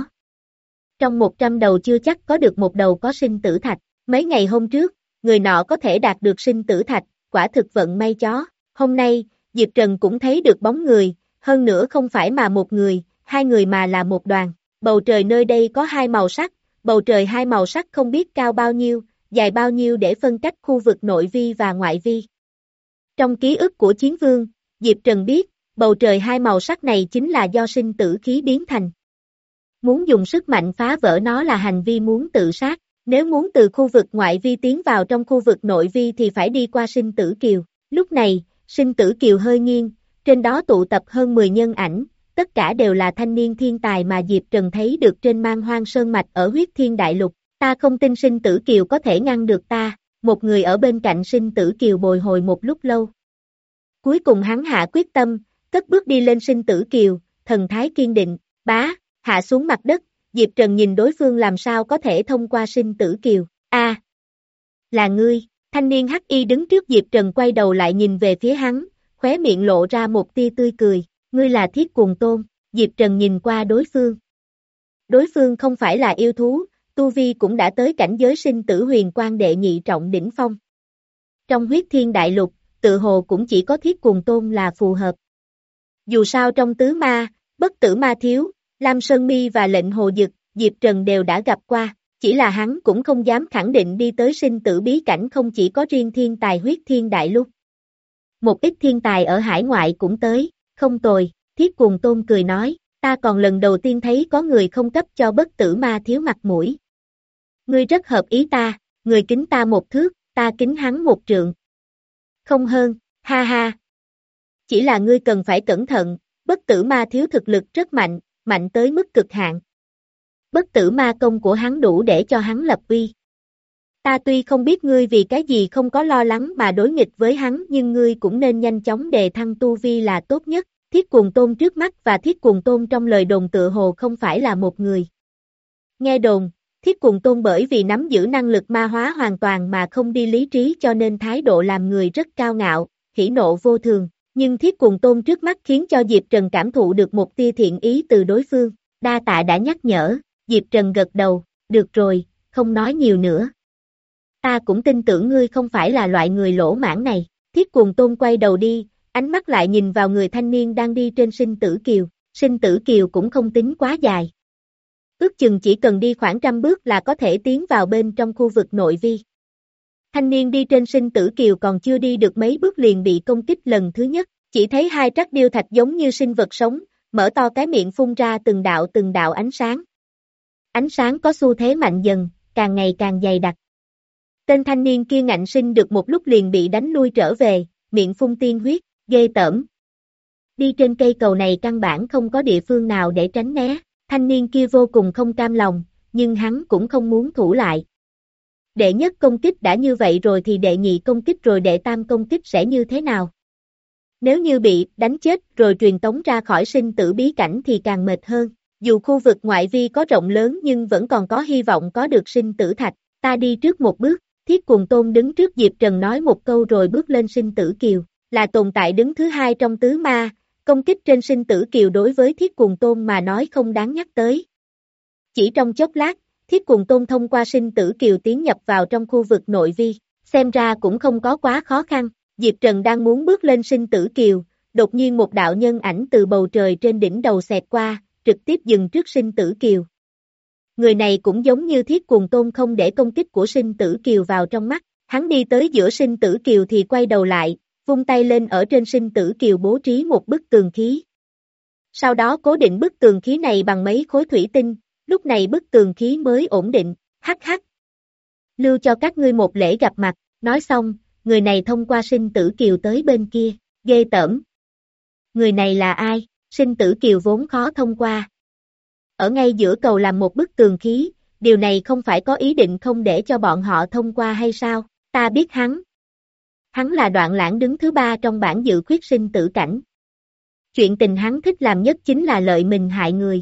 Trong một trăm đầu chưa chắc có được một đầu có sinh tử thạch, mấy ngày hôm trước, người nọ có thể đạt được sinh tử thạch, quả thực vận may chó. Hôm nay, Diệp Trần cũng thấy được bóng người, hơn nữa không phải mà một người, hai người mà là một đoàn. Bầu trời nơi đây có hai màu sắc, bầu trời hai màu sắc không biết cao bao nhiêu, dài bao nhiêu để phân cách khu vực nội vi và ngoại vi. Trong ký ức của Chiến Vương, Diệp Trần biết, bầu trời hai màu sắc này chính là do sinh tử khí biến thành. Muốn dùng sức mạnh phá vỡ nó là hành vi muốn tự sát, nếu muốn từ khu vực ngoại vi tiến vào trong khu vực nội vi thì phải đi qua sinh tử kiều. Lúc này, sinh tử kiều hơi nghiêng, trên đó tụ tập hơn mười nhân ảnh, tất cả đều là thanh niên thiên tài mà Diệp Trần thấy được trên Man Hoang Sơn Mạch ở huyết thiên đại lục. Ta không tin sinh tử kiều có thể ngăn được ta, một người ở bên cạnh sinh tử kiều bồi hồi một lúc lâu. Cuối cùng hắn hạ quyết tâm, cất bước đi lên sinh tử kiều, thần thái kiên định, bá, hạ xuống mặt đất, Diệp Trần nhìn đối phương làm sao có thể thông qua sinh tử kiều, a, là ngươi, Thanh niên hắc y đứng trước Diệp Trần quay đầu lại nhìn về phía hắn, khóe miệng lộ ra một tia tươi cười, ngươi là Thiết Cuồng Tôn. Diệp Trần nhìn qua đối phương. Đối phương không phải là yêu thú, tu vi cũng đã tới cảnh giới sinh tử huyền quan đệ nhị trọng đỉnh phong. Trong huyết thiên đại lục, tự hồ cũng chỉ có Thiết Cuồng Tôn là phù hợp. Dù sao trong tứ ma, Bất Tử Ma Thiếu, Lam Sơn Mi và Lệnh Hồ Dực, Diệp Trần đều đã gặp qua, chỉ là hắn cũng không dám khẳng định đi tới sinh tử bí cảnh không chỉ có riêng thiên tài huyết thiên đại lục. Một ít thiên tài ở hải ngoại cũng tới, không tồi, Thiết Cuồng Tôn cười nói, ta còn lần đầu tiên thấy có người không cấp cho Bất Tử Ma Thiếu mặt mũi. Ngươi rất hợp ý ta, người kính ta một thước, ta kính hắn một trượng. Không hơn, ha ha. Chỉ là ngươi cần phải cẩn thận, Bất Tử Ma Thiếu thực lực rất mạnh, mạnh tới mức cực hạn. Bất tử ma công của hắn đủ để cho hắn lập uy. Ta tuy không biết ngươi vì cái gì không có lo lắng mà đối nghịch với hắn nhưng ngươi cũng nên nhanh chóng đề thăng tu vi là tốt nhất. Thiết Cuồng Tôn trước mắt và Thiết Cuồng Tôn trong lời đồn tựa hồ không phải là một người. Nghe đồn, Thiết Cuồng Tôn bởi vì nắm giữ năng lực ma hóa hoàn toàn mà không đi lý trí cho nên thái độ làm người rất cao ngạo, hỉ nộ vô thường. Nhưng Thiết Cuồng Tôn trước mắt khiến cho Diệp Trần cảm thụ được một tia thiện ý từ đối phương. Đa tạ đã nhắc nhở. Diệp Trần gật đầu, được rồi, không nói nhiều nữa. Ta cũng tin tưởng ngươi không phải là loại người lỗ mãn này. Thiết Cuồng Tôn quay đầu đi, ánh mắt lại nhìn vào người thanh niên đang đi trên sinh tử kiều. Sinh tử kiều cũng không tính quá dài. Ước chừng chỉ cần đi khoảng trăm bước là có thể tiến vào bên trong khu vực nội vi. Thanh niên đi trên sinh tử kiều còn chưa đi được mấy bước liền bị công kích lần thứ nhất. Chỉ thấy hai trắc điêu thạch giống như sinh vật sống, mở to cái miệng phun ra từng đạo từng đạo ánh sáng. Ánh sáng có xu thế mạnh dần, càng ngày càng dày đặc. Tên thanh niên kia ngạnh sinh được một lúc liền bị đánh lui trở về, miệng phun tiên huyết, ghê tởm. Đi trên cây cầu này căn bản không có địa phương nào để tránh né, thanh niên kia vô cùng không cam lòng, nhưng hắn cũng không muốn thủ lại. Đệ nhất công kích đã như vậy rồi thì đệ nhị công kích rồi đệ tam công kích sẽ như thế nào? Nếu như bị đánh chết rồi truyền tống ra khỏi sinh tử bí cảnh thì càng mệt hơn. Dù khu vực ngoại vi có rộng lớn nhưng vẫn còn có hy vọng có được sinh tử thạch. Ta đi trước một bước, Thiết Cuồng Tôn đứng trước Diệp Trần nói một câu rồi bước lên sinh tử kiều. Là tồn tại đứng thứ hai trong tứ ma, công kích trên sinh tử kiều đối với Thiết Cuồng Tôn mà nói không đáng nhắc tới. Chỉ trong chốc lát, Thiết Cuồng Tôn thông qua sinh tử kiều tiến nhập vào trong khu vực nội vi, xem ra cũng không có quá khó khăn. Diệp Trần đang muốn bước lên sinh tử kiều, đột nhiên một đạo nhân ảnh từ bầu trời trên đỉnh đầu xẹt qua, trực tiếp dừng trước sinh tử kiều. Người này cũng giống như Thiết Cuồng Tôn không để công kích của sinh tử kiều vào trong mắt, hắn đi tới giữa sinh tử kiều thì quay đầu lại, vung tay lên ở trên sinh tử kiều bố trí một bức tường khí. Sau đó cố định bức tường khí này bằng mấy khối thủy tinh, lúc này bức tường khí mới ổn định, hắc hắc. Lưu cho các ngươi một lễ gặp mặt, nói xong, người này thông qua sinh tử kiều tới bên kia, ghê tởm. Người này là ai? Sinh tử kiều vốn khó thông qua. Ở ngay giữa cầu làm một bức tường khí, điều này không phải có ý định không để cho bọn họ thông qua hay sao? Ta biết hắn. Hắn là Đoạn Lãng đứng thứ ba trong bảng dự khuyết sinh tử cảnh. Chuyện tình hắn thích làm nhất chính là lợi mình hại người.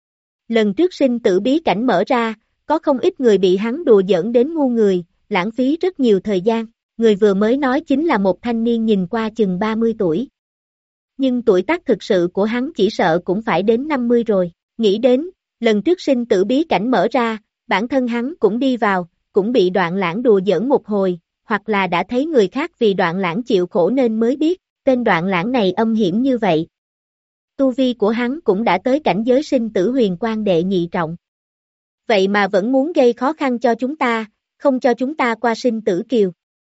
Lần trước sinh tử bí cảnh mở ra, có không ít người bị hắn đùa giỡn đến ngu người, lãng phí rất nhiều thời gian. Người vừa mới nói chính là một thanh niên nhìn qua chừng ba mươi tuổi. Nhưng tuổi tác thực sự của hắn chỉ sợ cũng phải đến năm mươi rồi. Nghĩ đến, lần trước sinh tử bí cảnh mở ra, bản thân hắn cũng đi vào, cũng bị Đoạn Lãng đùa giỡn một hồi, hoặc là đã thấy người khác vì Đoạn Lãng chịu khổ nên mới biết, tên Đoạn Lãng này âm hiểm như vậy. Tu vi của hắn cũng đã tới cảnh giới sinh tử huyền quan đệ nhị trọng. Vậy mà vẫn muốn gây khó khăn cho chúng ta, không cho chúng ta qua sinh tử kiều.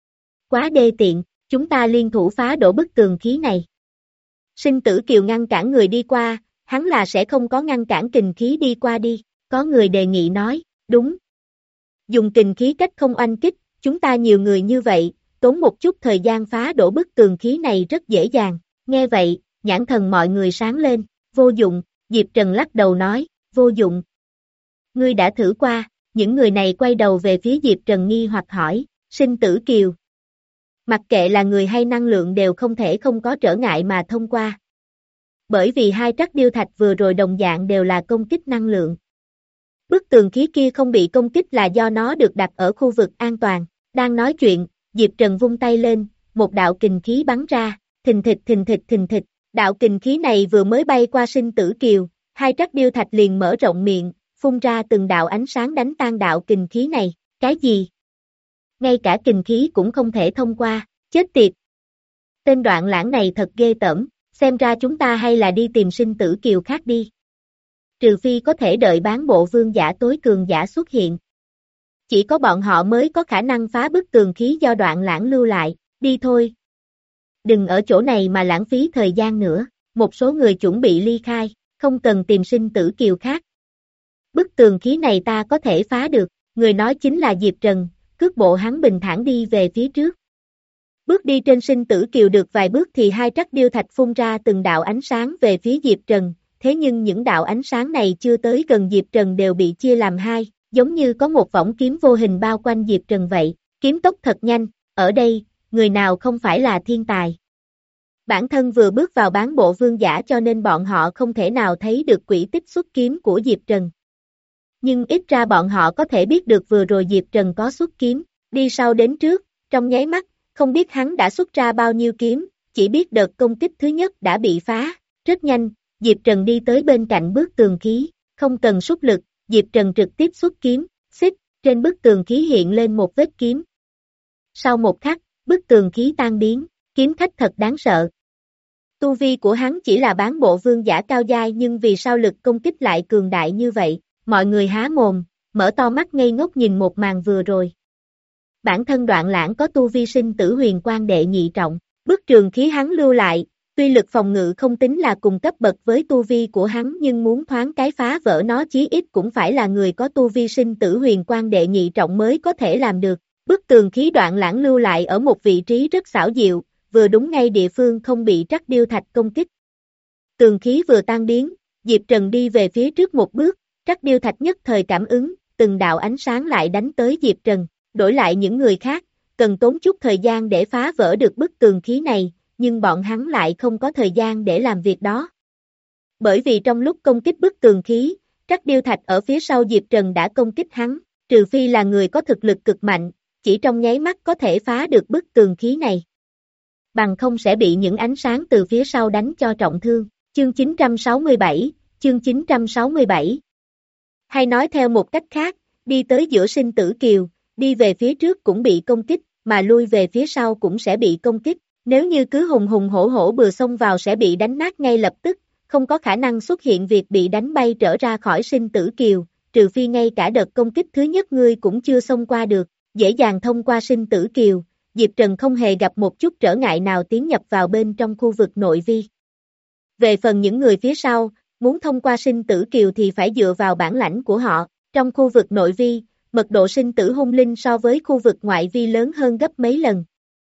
Quá đê tiện, chúng ta liên thủ phá đổ bức tường khí này. Sinh tử kiều ngăn cản người đi qua, hắn là sẽ không có ngăn cản kình khí đi qua đi, có người đề nghị nói, đúng. Dùng kình khí cách không oanh kích, chúng ta nhiều người như vậy, tốn một chút thời gian phá đổ bức tường khí này rất dễ dàng, nghe vậy, nhãn thần mọi người sáng lên, vô dụng, Diệp Trần lắc đầu nói, vô dụng. Ngươi đã thử qua, những người này quay đầu về phía Diệp Trần nghi hoặc hỏi, sinh tử kiều. Mặc kệ là người hay năng lượng đều không thể không có trở ngại mà thông qua. Bởi vì hai trắc điêu thạch vừa rồi đồng dạng đều là công kích năng lượng. Bức tường khí kia không bị công kích là do nó được đặt ở khu vực an toàn. Đang nói chuyện, Diệp Trần vung tay lên, một đạo kình khí bắn ra, thình thịch thình thịch thình thịch, đạo kình khí này vừa mới bay qua sinh tử kiều, hai trắc điêu thạch liền mở rộng miệng, phun ra từng đạo ánh sáng đánh tan đạo kình khí này, cái gì? Ngay cả kình khí cũng không thể thông qua, chết tiệt. Tên Đoạn Lãng này thật ghê tởm, xem ra chúng ta hay là đi tìm sinh tử kiều khác đi. Trừ phi có thể đợi bán bộ vương giả tối cường giả xuất hiện. Chỉ có bọn họ mới có khả năng phá bức tường khí do Đoạn Lãng lưu lại, đi thôi. Đừng ở chỗ này mà lãng phí thời gian nữa, một số người chuẩn bị ly khai, không cần tìm sinh tử kiều khác. Bức tường khí này ta có thể phá được, người nói chính là Diệp Trần, cước bộ hắn bình thản đi về phía trước. Bước đi trên sinh tử kiều được vài bước thì hai trắc điêu thạch phun ra từng đạo ánh sáng về phía Diệp Trần, thế nhưng những đạo ánh sáng này chưa tới gần Diệp Trần đều bị chia làm hai, giống như có một võng kiếm vô hình bao quanh Diệp Trần vậy, kiếm tốc thật nhanh, ở đây, người nào không phải là thiên tài. Bản thân vừa bước vào bán bộ vương giả cho nên bọn họ không thể nào thấy được quỹ tích xuất kiếm của Diệp Trần. Nhưng ít ra bọn họ có thể biết được vừa rồi Diệp Trần có xuất kiếm, đi sau đến trước, trong nháy mắt, không biết hắn đã xuất ra bao nhiêu kiếm, chỉ biết đợt công kích thứ nhất đã bị phá, rất nhanh, Diệp Trần đi tới bên cạnh bức tường khí, không cần sút lực, Diệp Trần trực tiếp xuất kiếm, xích, trên bức tường khí hiện lên một vết kiếm. Sau một khắc, bức tường khí tan biến, kiếm khách thật đáng sợ. Tu vi của hắn chỉ là bán bộ vương giả cao giai nhưng vì sao lực công kích lại cường đại như vậy, mọi người há mồm, mở to mắt ngây ngốc nhìn một màn vừa rồi. Bản thân Đoạn Lãng có tu vi sinh tử huyền quan đệ nhị trọng, bức trường khí hắn lưu lại, tuy lực phòng ngự không tính là cùng cấp bậc với tu vi của hắn nhưng muốn thoáng cái phá vỡ nó chí ít cũng phải là người có tu vi sinh tử huyền quan đệ nhị trọng mới có thể làm được. Bức tường khí Đoạn Lãng lưu lại ở một vị trí rất xảo diệu, vừa đúng ngay địa phương không bị trắc điêu thạch công kích. Tường khí vừa tan biến, Diệp Trần đi về phía trước một bước, trắc điêu thạch nhất thời cảm ứng, từng đạo ánh sáng lại đánh tới Diệp Trần, đổi lại những người khác, cần tốn chút thời gian để phá vỡ được bức tường khí này, nhưng bọn hắn lại không có thời gian để làm việc đó. Bởi vì trong lúc công kích bức tường khí, trắc điêu thạch ở phía sau Diệp Trần đã công kích hắn, trừ phi là người có thực lực cực mạnh, chỉ trong nháy mắt có thể phá được bức tường khí này. Bằng không sẽ bị những ánh sáng từ phía sau đánh cho trọng thương. Chương chín trăm sáu mươi bảy, chương chín trăm sáu mươi bảy. Hay nói theo một cách khác, đi tới giữa sinh tử kiều, đi về phía trước cũng bị công kích, mà lui về phía sau cũng sẽ bị công kích. Nếu như cứ hùng hùng hổ hổ bừa xông vào sẽ bị đánh nát ngay lập tức, không có khả năng xuất hiện việc bị đánh bay trở ra khỏi sinh tử kiều, trừ phi ngay cả đợt công kích thứ nhất ngươi cũng chưa xông qua được, dễ dàng thông qua sinh tử kiều. Diệp Trần không hề gặp một chút trở ngại nào tiến nhập vào bên trong khu vực nội vi. Về phần những người phía sau, muốn thông qua sinh tử kiều thì phải dựa vào bản lãnh của họ, trong khu vực nội vi, mật độ sinh tử hung linh so với khu vực ngoại vi lớn hơn gấp mấy lần.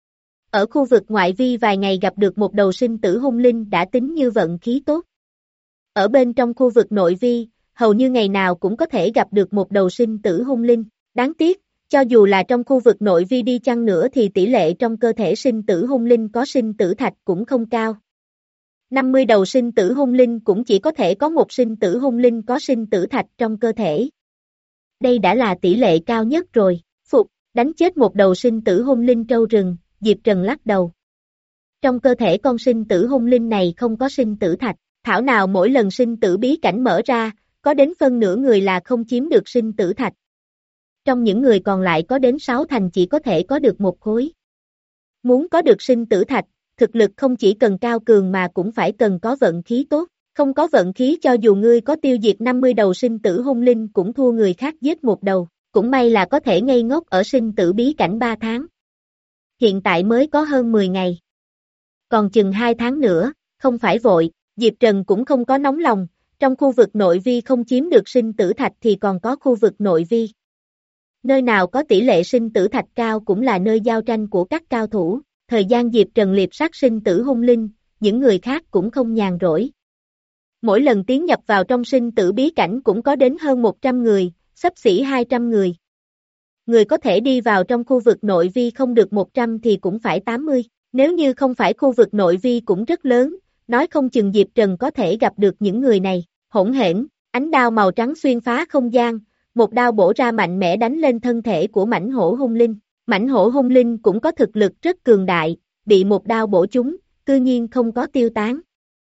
Ở khu vực ngoại vi vài ngày gặp được một đầu sinh tử hung linh đã tính như vận khí tốt. Ở bên trong khu vực nội vi, hầu như ngày nào cũng có thể gặp được một đầu sinh tử hung linh, đáng tiếc. Cho dù là trong khu vực nội vi đi chăng nữa thì tỷ lệ trong cơ thể sinh tử hung linh có sinh tử thạch cũng không cao. năm mươi đầu sinh tử hung linh cũng chỉ có thể có một sinh tử hung linh có sinh tử thạch trong cơ thể. Đây đã là tỷ lệ cao nhất rồi. Phục, đánh chết một đầu sinh tử hung linh trâu rừng, Diệp Trần lắc đầu. Trong cơ thể con sinh tử hung linh này không có sinh tử thạch, thảo nào mỗi lần sinh tử bí cảnh mở ra, có đến phân nửa người là không chiếm được sinh tử thạch. Trong những người còn lại có đến sáu thành chỉ có thể có được một khối. Muốn có được sinh tử thạch, thực lực không chỉ cần cao cường mà cũng phải cần có vận khí tốt. Không có vận khí cho dù ngươi có tiêu diệt năm mươi đầu sinh tử hung linh cũng thua người khác giết một đầu. Cũng may là có thể ngây ngốc ở sinh tử bí cảnh ba tháng. Hiện tại mới có hơn mười ngày. Còn chừng hai tháng nữa, không phải vội, Diệp Trần cũng không có nóng lòng. Trong khu vực nội vi không chiếm được sinh tử thạch thì còn có khu vực nội vi. Nơi nào có tỷ lệ sinh tử thạch cao cũng là nơi giao tranh của các cao thủ, thời gian Diệp Trần liệp sát sinh tử hung linh, những người khác cũng không nhàn rỗi. Mỗi lần tiến nhập vào trong sinh tử bí cảnh cũng có đến hơn một trăm người, xấp xỉ hai trăm người. Người có thể đi vào trong khu vực nội vi không được một trăm thì cũng phải tám mươi, nếu như không phải khu vực nội vi cũng rất lớn, nói không chừng Diệp Trần có thể gặp được những người này. Hỗn hển, ánh đao màu trắng xuyên phá không gian. Một đao bổ ra mạnh mẽ đánh lên thân thể của mãnh hổ hung linh, Mãnh hổ hung linh cũng có thực lực rất cường đại, bị một đao bổ trúng, cư nhiên không có tiêu tán.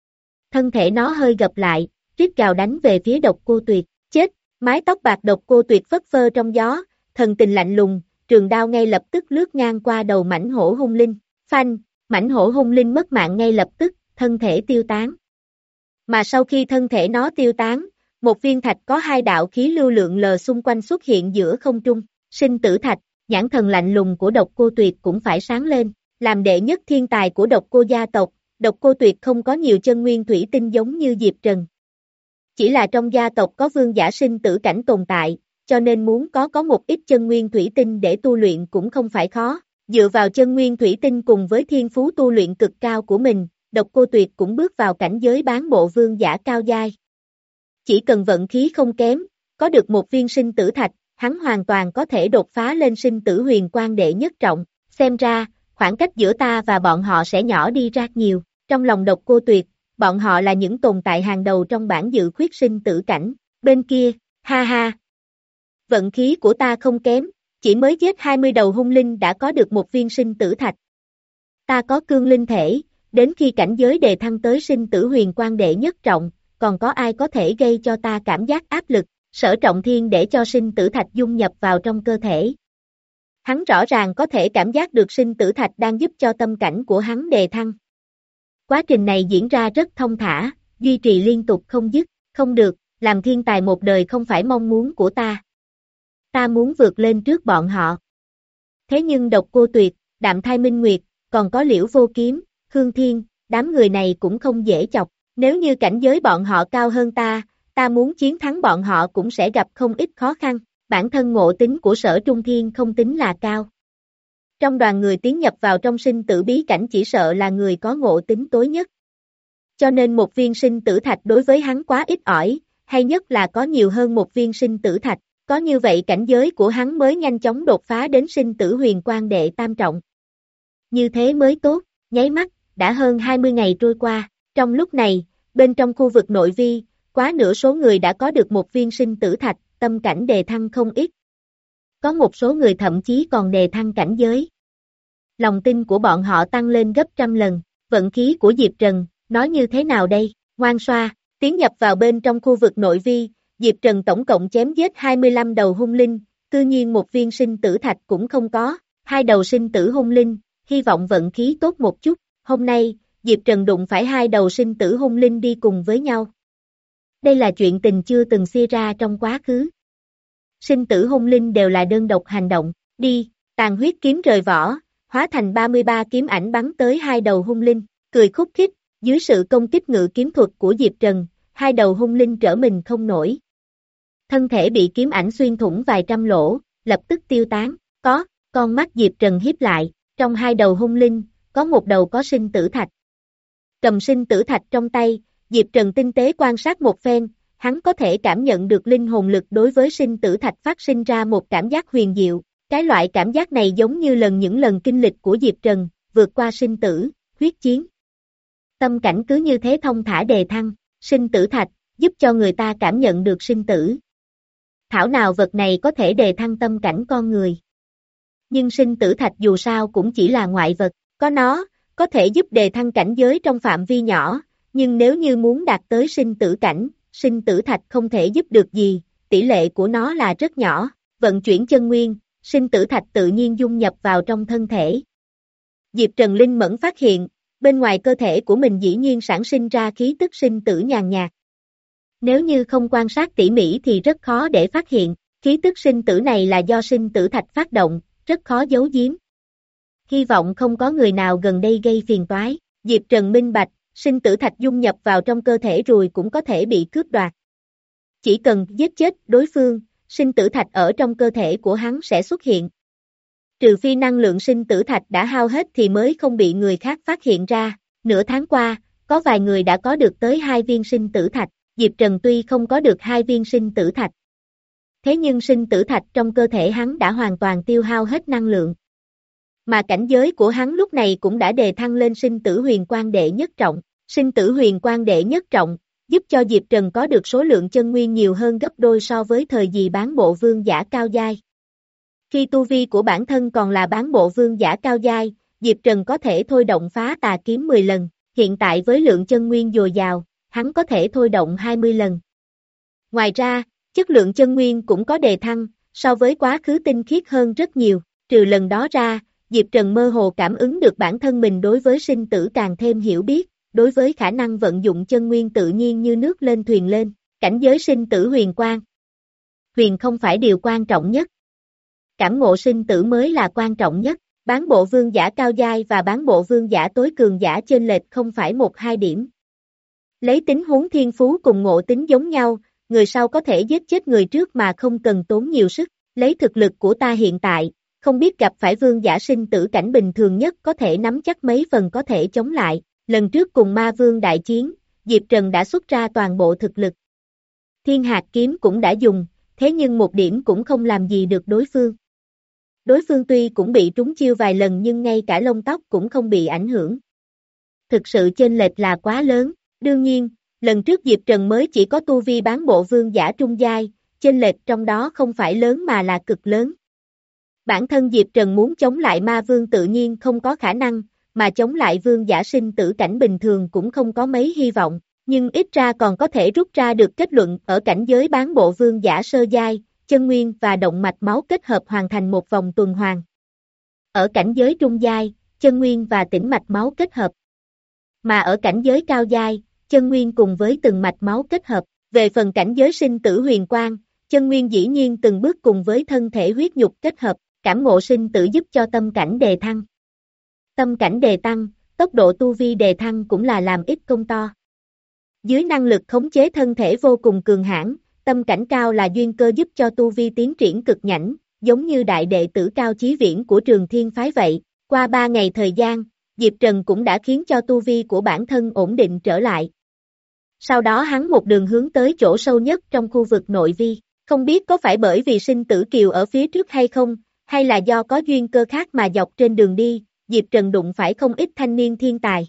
Thân thể nó hơi gập lại, rít gào đánh về phía Độc Cô Tuyệt, chết, mái tóc bạc Độc Cô Tuyệt phất phơ trong gió, thần tình lạnh lùng, trường đao ngay lập tức lướt ngang qua đầu mãnh hổ hung linh, phanh, mãnh hổ hung linh mất mạng ngay lập tức, thân thể tiêu tán. Mà sau khi thân thể nó tiêu tán, một viên thạch có hai đạo khí lưu lượng lờ xung quanh xuất hiện giữa không trung, sinh tử thạch, nhãn thần lạnh lùng của Độc Cô Tuyệt cũng phải sáng lên, làm đệ nhất thiên tài của Độc Cô gia tộc, Độc Cô Tuyệt không có nhiều chân nguyên thủy tinh giống như Diệp Trần. Chỉ là trong gia tộc có vương giả sinh tử cảnh tồn tại, cho nên muốn có có một ít chân nguyên thủy tinh để tu luyện cũng không phải khó, dựa vào chân nguyên thủy tinh cùng với thiên phú tu luyện cực cao của mình, Độc Cô Tuyệt cũng bước vào cảnh giới bán bộ vương giả cao giai. Chỉ cần vận khí không kém, có được một viên sinh tử thạch, hắn hoàn toàn có thể đột phá lên sinh tử huyền quan đệ nhất trọng, xem ra, khoảng cách giữa ta và bọn họ sẽ nhỏ đi ra nhiều, trong lòng Độc Cô Tuyệt, bọn họ là những tồn tại hàng đầu trong bảng dự khuyết sinh tử cảnh, bên kia, ha ha. Vận khí của ta không kém, chỉ mới giết hai mươi đầu hung linh đã có được một viên sinh tử thạch. Ta có cương linh thể, đến khi cảnh giới đề thăng tới sinh tử huyền quan đệ nhất trọng, còn có ai có thể gây cho ta cảm giác áp lực, Sở Trọng Thiên để cho sinh tử thạch dung nhập vào trong cơ thể. Hắn rõ ràng có thể cảm giác được sinh tử thạch đang giúp cho tâm cảnh của hắn đề thăng. Quá trình này diễn ra rất thông thả, duy trì liên tục không dứt, không được, làm thiên tài một đời không phải mong muốn của ta. Ta muốn vượt lên trước bọn họ. Thế nhưng Độc Cô Tuyệt, Đạm Thai Minh Nguyệt, còn có Liễu Vô Kiếm, Khương Thiên, đám người này cũng không dễ chọc, nếu như cảnh giới bọn họ cao hơn ta, ta muốn chiến thắng bọn họ cũng sẽ gặp không ít khó khăn, bản thân ngộ tính của Sở Trung Thiên không tính là cao. Trong đoàn người tiến nhập vào trong sinh tử bí cảnh chỉ sợ là người có ngộ tính tối nhất. Cho nên một viên sinh tử thạch đối với hắn quá ít ỏi, hay nhất là có nhiều hơn một viên sinh tử thạch, có như vậy cảnh giới của hắn mới nhanh chóng đột phá đến sinh tử huyền quan đệ tam trọng. Như thế mới tốt, nháy mắt, đã hơn hai mươi ngày trôi qua, trong lúc này, bên trong khu vực nội vi, quá nửa số người đã có được một viên sinh tử thạch, tâm cảnh đề thăng không ít. Có một số người thậm chí còn đề thăng cảnh giới. Lòng tin của bọn họ tăng lên gấp trăm lần, vận khí của Diệp Trần, nói như thế nào đây, ngoan xoa, tiến nhập vào bên trong khu vực nội vi, Diệp Trần tổng cộng chém giết hai mươi lăm đầu hung linh, cư nhiên một viên sinh tử thạch cũng không có, hai đầu sinh tử hung linh, hy vọng vận khí tốt một chút, hôm nay, Diệp Trần đụng phải hai đầu sinh tử hung linh đi cùng với nhau. Đây là chuyện tình chưa từng xảy ra trong quá khứ. Sinh tử hung linh đều là đơn độc hành động, đi, tàn huyết kiếm rời vỏ, hóa thành ba mươi ba kiếm ảnh bắn tới hai đầu hung linh, cười khúc khích, dưới sự công kích ngự kiếm thuật của Diệp Trần, hai đầu hung linh trở mình không nổi. Thân thể bị kiếm ảnh xuyên thủng vài trăm lỗ, lập tức tiêu tán, có, con mắt Diệp Trần hiếp lại, trong hai đầu hung linh, có một đầu có sinh tử thạch. Cầm sinh tử thạch trong tay, Diệp Trần tinh tế quan sát một phen, hắn có thể cảm nhận được linh hồn lực đối với sinh tử thạch phát sinh ra một cảm giác huyền diệu, cái loại cảm giác này giống như lần những lần kinh lịch của Diệp Trần, vượt qua sinh tử, huyết chiến. Tâm cảnh cứ như thế thông thả đề thăng, sinh tử thạch, giúp cho người ta cảm nhận được sinh tử. Thảo nào vật này có thể đề thăng tâm cảnh con người. Nhưng sinh tử thạch dù sao cũng chỉ là ngoại vật, có nó, có thể giúp đề thăng cảnh giới trong phạm vi nhỏ, nhưng nếu như muốn đạt tới sinh tử cảnh, sinh tử thạch không thể giúp được gì, tỷ lệ của nó là rất nhỏ, vận chuyển chân nguyên, sinh tử thạch tự nhiên dung nhập vào trong thân thể. Diệp Trần linh mẫn phát hiện, bên ngoài cơ thể của mình dĩ nhiên sản sinh ra khí tức sinh tử nhàn nhạt. Nếu như không quan sát tỉ mỉ thì rất khó để phát hiện, khí tức sinh tử này là do sinh tử thạch phát động, rất khó giấu giếm. Hy vọng không có người nào gần đây gây phiền toái, Diệp Trần minh bạch, sinh tử thạch dung nhập vào trong cơ thể rồi cũng có thể bị cướp đoạt. Chỉ cần giết chết đối phương, sinh tử thạch ở trong cơ thể của hắn sẽ xuất hiện. Trừ phi năng lượng sinh tử thạch đã hao hết thì mới không bị người khác phát hiện ra. Nửa tháng qua, có vài người đã có được tới hai viên sinh tử thạch, Diệp Trần tuy không có được hai viên sinh tử thạch. Thế nhưng sinh tử thạch trong cơ thể hắn đã hoàn toàn tiêu hao hết năng lượng. Mà cảnh giới của hắn lúc này cũng đã đề thăng lên sinh tử huyền quan đệ nhất trọng. Sinh tử huyền quan đệ nhất trọng, giúp cho Diệp Trần có được số lượng chân nguyên nhiều hơn gấp đôi so với thời kỳ bán bộ vương giả cao giai. Khi tu vi của bản thân còn là bán bộ vương giả cao giai, Diệp Trần có thể thôi động phá tà kiếm mười lần, hiện tại với lượng chân nguyên dồi dào, hắn có thể thôi động hai mươi lần. Ngoài ra, chất lượng chân nguyên cũng có đề thăng, so với quá khứ tinh khiết hơn rất nhiều, trừ lần đó ra, Diệp Trần mơ hồ cảm ứng được bản thân mình đối với sinh tử càng thêm hiểu biết, đối với khả năng vận dụng chân nguyên tự nhiên như nước lên thuyền lên, cảnh giới sinh tử huyền quang. Huyền không phải điều quan trọng nhất. Cảm ngộ sinh tử mới là quan trọng nhất, bán bộ vương giả cao giai và bán bộ vương giả tối cường giả chênh lệch không phải một hai điểm. Lấy tính huống thiên phú cùng ngộ tính giống nhau, người sau có thể giết chết người trước mà không cần tốn nhiều sức, lấy thực lực của ta hiện tại, không biết gặp phải vương giả sinh tử cảnh bình thường nhất có thể nắm chắc mấy phần có thể chống lại, lần trước cùng ma vương đại chiến, Diệp Trần đã xuất ra toàn bộ thực lực. Thiên hạt kiếm cũng đã dùng, thế nhưng một điểm cũng không làm gì được đối phương. Đối phương tuy cũng bị trúng chiêu vài lần nhưng ngay cả lông tóc cũng không bị ảnh hưởng. Thực sự chênh lệch là quá lớn, đương nhiên, lần trước Diệp Trần mới chỉ có tu vi bán bộ vương giả trung giai, chênh lệch trong đó không phải lớn mà là cực lớn. Bản thân Diệp Trần muốn chống lại ma vương tự nhiên không có khả năng, mà chống lại vương giả sinh tử cảnh bình thường cũng không có mấy hy vọng, nhưng ít ra còn có thể rút ra được kết luận ở cảnh giới bán bộ vương giả sơ giai, chân nguyên và động mạch máu kết hợp hoàn thành một vòng tuần hoàn. Ở cảnh giới trung giai, chân nguyên và tĩnh mạch máu kết hợp. Mà ở cảnh giới cao giai, chân nguyên cùng với từng mạch máu kết hợp. Về phần cảnh giới sinh tử huyền quang, chân nguyên dĩ nhiên từng bước cùng với thân thể huyết nhục kết hợp, cảm ngộ sinh tử giúp cho tâm cảnh đề thăng. Tâm cảnh đề tăng, tốc độ tu vi đề thăng cũng là làm ít công to. Dưới năng lực khống chế thân thể vô cùng cường hãn, tâm cảnh cao là duyên cơ giúp cho tu vi tiến triển cực nhanh, giống như đại đệ tử Cao Chí Viễn của Trường Thiên Phái vậy. Qua ba ngày thời gian, Diệp Trần cũng đã khiến cho tu vi của bản thân ổn định trở lại. Sau đó hắn một đường hướng tới chỗ sâu nhất trong khu vực nội vi, không biết có phải bởi vì sinh tử kiều ở phía trước hay không, hay là do có duyên cơ khác mà dọc trên đường đi, Diệp Trần đụng phải không ít thanh niên thiên tài.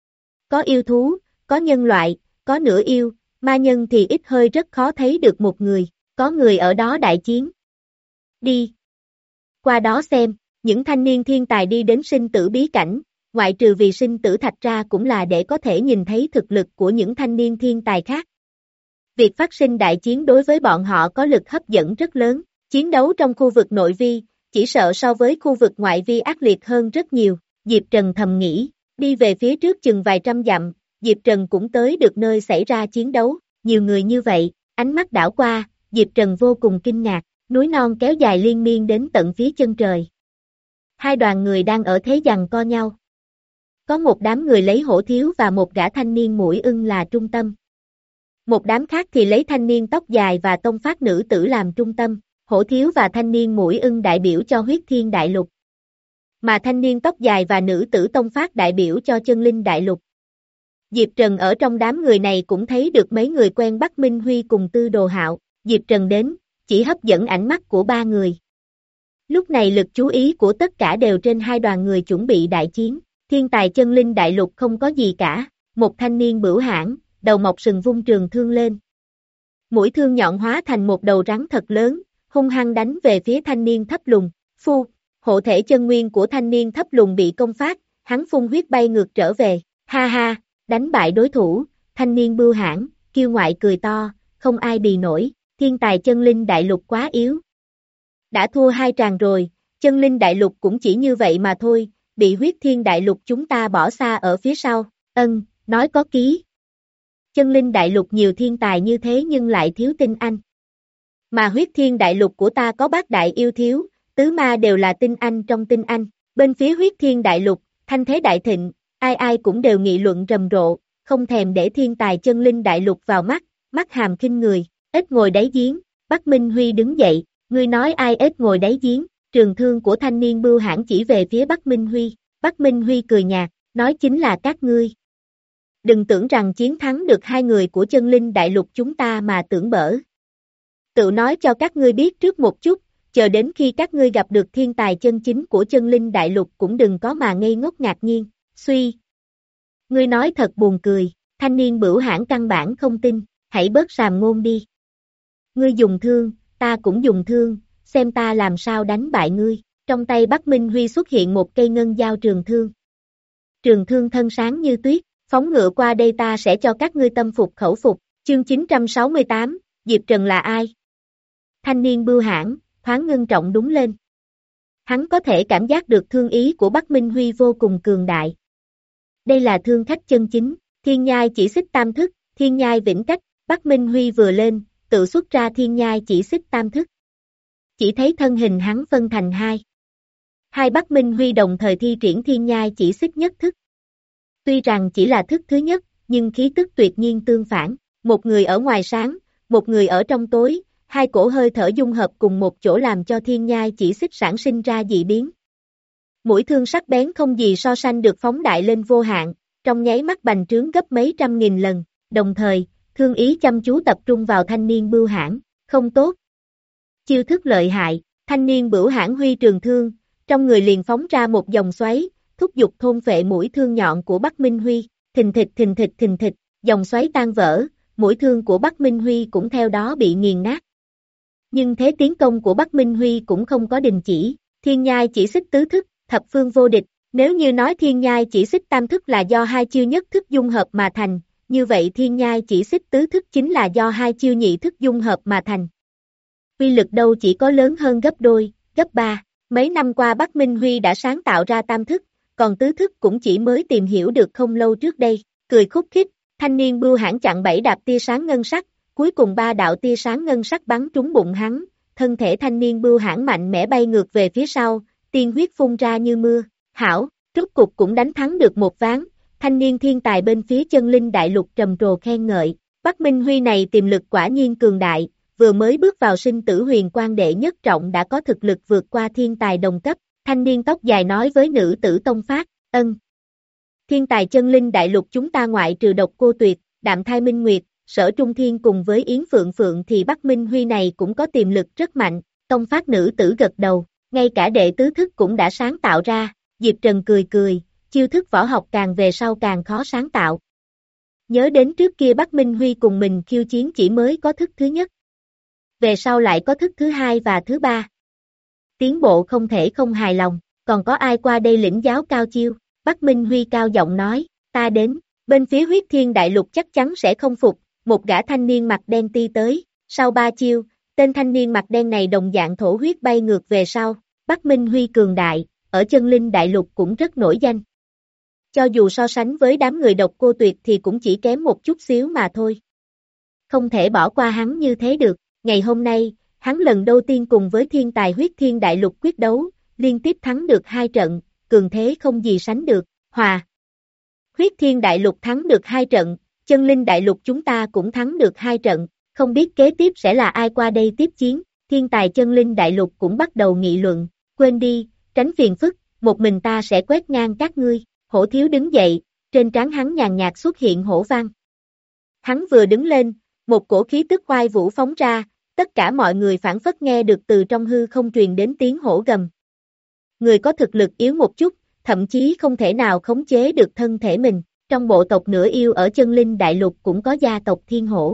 Có yêu thú, có nhân loại, có nửa yêu, ma nhân thì ít hơi rất khó thấy được một người, có người ở đó đại chiến. Đi! Qua đó xem, những thanh niên thiên tài đi đến sinh tử bí cảnh, ngoại trừ vì sinh tử thạch ra cũng là để có thể nhìn thấy thực lực của những thanh niên thiên tài khác. Việc phát sinh đại chiến đối với bọn họ có lực hấp dẫn rất lớn, chiến đấu trong khu vực nội vi, chỉ sợ so với khu vực ngoại vi ác liệt hơn rất nhiều, Diệp Trần thầm nghĩ, đi về phía trước chừng vài trăm dặm, Diệp Trần cũng tới được nơi xảy ra chiến đấu, nhiều người như vậy, ánh mắt đảo qua, Diệp Trần vô cùng kinh ngạc, núi non kéo dài liên miên đến tận phía chân trời. Hai đoàn người đang ở thế giằng co nhau. Có một đám người lấy Hổ Thiếu và một gã thanh niên mũi ưng là trung tâm. Một đám khác thì lấy thanh niên tóc dài và tông phát nữ tử làm trung tâm, Hổ Thiếu và thanh niên mũi ưng đại biểu cho huyết thiên đại lục. Mà thanh niên tóc dài và nữ tử tông phát đại biểu cho chân linh đại lục. Diệp Trần ở trong đám người này cũng thấy được mấy người quen Bắc Minh Huy cùng Tư Đồ Hạo, Diệp Trần đến, chỉ hấp dẫn ánh mắt của ba người. Lúc này lực chú ý của tất cả đều trên hai đoàn người chuẩn bị đại chiến, thiên tài chân linh đại lục không có gì cả, một thanh niên bửu hãn, đầu mọc sừng vung trường thương lên. Mũi thương nhọn hóa thành một đầu rắn thật lớn, hung hăng đánh về phía thanh niên thấp lùn, phu, hộ thể chân nguyên của thanh niên thấp lùn bị công phát, hắn phun huyết bay ngược trở về, ha ha, đánh bại đối thủ, thanh niên bưu hãn, kiêu ngoại cười to, không ai bì nổi, thiên tài chân linh đại lục quá yếu. Đã thua hai tràng rồi, chân linh đại lục cũng chỉ như vậy mà thôi, bị huyết thiên đại lục chúng ta bỏ xa ở phía sau, ân, nói có ký. Chân linh đại lục nhiều thiên tài như thế nhưng lại thiếu tinh anh. Mà huyết thiên đại lục của ta có bát đại yêu thiếu, tứ ma đều là tinh anh trong tinh anh, bên phía huyết thiên đại lục, thanh thế đại thịnh, ai ai cũng đều nghị luận rầm rộ, không thèm để thiên tài chân linh đại lục vào mắt, mắt hàm khinh người, ếch ngồi đáy giếng, Bắc Minh Huy đứng dậy, ngươi nói ai ếch ngồi đáy giếng, trường thương của thanh niên bưu hãn chỉ về phía Bắc Minh Huy, Bắc Minh Huy cười nhạt, nói chính là các ngươi. Đừng tưởng rằng chiến thắng được hai người của chân linh đại lục chúng ta mà tưởng bở. Tự nói cho các ngươi biết trước một chút, chờ đến khi các ngươi gặp được thiên tài chân chính của chân linh đại lục cũng đừng có mà ngây ngốc ngạc nhiên, suy. Ngươi nói thật buồn cười, thanh niên bửu hãn căn bản không tin, hãy bớt sàm ngôn đi. Ngươi dùng thương, ta cũng dùng thương, xem ta làm sao đánh bại ngươi. Trong tay Bắc Minh Huy xuất hiện một cây ngân dao trường thương. Trường thương thân sáng như tuyết, phóng ngựa qua đây ta sẽ cho các ngươi tâm phục khẩu phục. Chương chín trăm sáu mươi tám, Diệp Trần là ai? Thanh niên bưu hãn, thoáng ngưng trọng đúng lên. Hắn có thể cảm giác được thương ý của Bắc Minh Huy vô cùng cường đại. Đây là thương khách chân chính, thiên nhai chỉ xích tam thức, thiên nhai vĩnh cách. Bắc Minh Huy vừa lên, tự xuất ra thiên nhai chỉ xích tam thức. Chỉ thấy thân hình hắn phân thành hai. Hai Bắc Minh Huy đồng thời thi triển thiên nhai chỉ xích nhất thức. Tuy rằng chỉ là thức thứ nhất, nhưng khí tức tuyệt nhiên tương phản. Một người ở ngoài sáng, một người ở trong tối, hai cổ hơi thở dung hợp cùng một chỗ làm cho thiên nhai chỉ xích sản sinh ra dị biến. Mũi thương sắc bén không gì so sánh được phóng đại lên vô hạn, trong nháy mắt bành trướng gấp mấy trăm nghìn lần, đồng thời, thương ý chăm chú tập trung vào thanh niên bưu hãn, không tốt. Chiêu thức lợi hại, thanh niên bưu hãn huy trường thương, trong người liền phóng ra một dòng xoáy, thúc giục thôn phệ mũi thương nhọn của Bắc Minh Huy, thình thịch thình thịch thình thịch, dòng xoáy tan vỡ, mũi thương của Bắc Minh Huy cũng theo đó bị nghiền nát. Nhưng thế tiến công của Bắc Minh Huy cũng không có đình chỉ, thiên nhai chỉ xích tứ thức, thập phương vô địch, nếu như nói thiên nhai chỉ xích tam thức là do hai chiêu nhất thức dung hợp mà thành, như vậy thiên nhai chỉ xích tứ thức chính là do hai chiêu nhị thức dung hợp mà thành. Uy lực đâu chỉ có lớn hơn gấp đôi, gấp ba, mấy năm qua Bắc Minh Huy đã sáng tạo ra tam thức, còn tứ thức cũng chỉ mới tìm hiểu được không lâu trước đây, cười khúc khích, thanh niên bưu hãn chặn bảy đạp tia sáng ngân sắc, cuối cùng ba đạo tia sáng ngân sắc bắn trúng bụng hắn, thân thể thanh niên bưu hãn mạnh mẽ bay ngược về phía sau, tiên huyết phun ra như mưa, hảo, rốt cục cũng đánh thắng được một ván, thanh niên thiên tài bên phía chân linh đại lục trầm trồ khen ngợi, Bắc Minh Huy này tiềm lực quả nhiên cường đại, vừa mới bước vào sinh tử huyền quan đệ nhất trọng đã có thực lực vượt qua thiên tài đồng cấp, thanh niên tóc dài nói với nữ tử Tông Phát, ân. Thiên tài chân linh đại lục chúng ta ngoại trừ Độc Cô Tuyệt, Đạm Thai Minh Nguyệt, Sở Trung Thiên cùng với Yến Phượng Phượng thì Bắc Minh Huy này cũng có tiềm lực rất mạnh, Tông Phát nữ tử gật đầu, ngay cả đệ tứ thức cũng đã sáng tạo ra, Diệp Trần cười cười, chiêu thức võ học càng về sau càng khó sáng tạo. Nhớ đến trước kia Bắc Minh Huy cùng mình khiêu chiến chỉ mới có thức thứ nhất. Về sau lại có thức thứ hai và thứ ba. Tiến bộ không thể không hài lòng, còn có ai qua đây lĩnh giáo cao chiêu, Bắc Minh Huy cao giọng nói, ta đến, bên phía huyết thiên đại lục chắc chắn sẽ không phục, một gã thanh niên mặt đen ti tới, sau ba chiêu, tên thanh niên mặt đen này đồng dạng thổ huyết bay ngược về sau, Bắc Minh Huy cường đại, ở chân linh đại lục cũng rất nổi danh. Cho dù so sánh với đám người Độc Cô Tuyệt thì cũng chỉ kém một chút xíu mà thôi. Không thể bỏ qua hắn như thế được, ngày hôm nay, hắn lần đầu tiên cùng với thiên tài huyết thiên đại lục quyết đấu, liên tiếp thắng được hai trận, cường thế không gì sánh được, hòa. Huyết thiên đại lục thắng được hai trận, chân linh đại lục chúng ta cũng thắng được hai trận, không biết kế tiếp sẽ là ai qua đây tiếp chiến, thiên tài chân linh đại lục cũng bắt đầu nghị luận, quên đi, tránh phiền phức, một mình ta sẽ quét ngang các ngươi, Hổ Thiếu đứng dậy, trên trán hắn nhàn nhạt xuất hiện hổ văn. Hắn vừa đứng lên, một cổ khí tức oai vũ phóng ra, tất cả mọi người phản phất nghe được từ trong hư không truyền đến tiếng hổ gầm. Người có thực lực yếu một chút, thậm chí không thể nào khống chế được thân thể mình, trong bộ tộc nửa yêu ở chân linh đại lục cũng có gia tộc thiên hổ.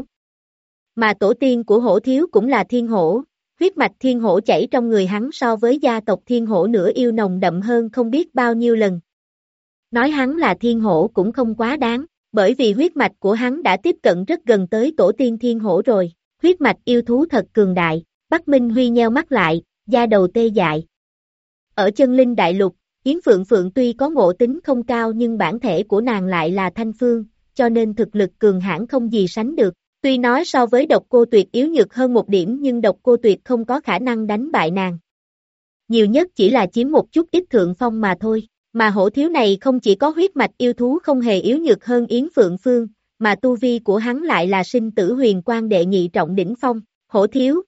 Mà tổ tiên của Hổ Thiếu cũng là thiên hổ, huyết mạch thiên hổ chảy trong người hắn so với gia tộc thiên hổ nửa yêu nồng đậm hơn không biết bao nhiêu lần. Nói hắn là thiên hổ cũng không quá đáng, bởi vì huyết mạch của hắn đã tiếp cận rất gần tới tổ tiên thiên hổ rồi, huyết mạch yêu thú thật cường đại, Bắc Minh Huy nheo mắt lại, da đầu tê dại. Ở chân linh đại lục, Yến Phượng Phượng tuy có ngộ tính không cao nhưng bản thể của nàng lại là thanh phương, cho nên thực lực cường hãn không gì sánh được. Tuy nói so với Độc Cô Tuyệt yếu nhược hơn một điểm nhưng Độc Cô Tuyệt không có khả năng đánh bại nàng. Nhiều nhất chỉ là chiếm một chút ít thượng phong mà thôi, mà Hổ Thiếu này không chỉ có huyết mạch yêu thú không hề yếu nhược hơn Yến Phượng Phương, mà tu vi của hắn lại là sinh tử huyền quan đệ nhị trọng đỉnh phong, Hổ Thiếu.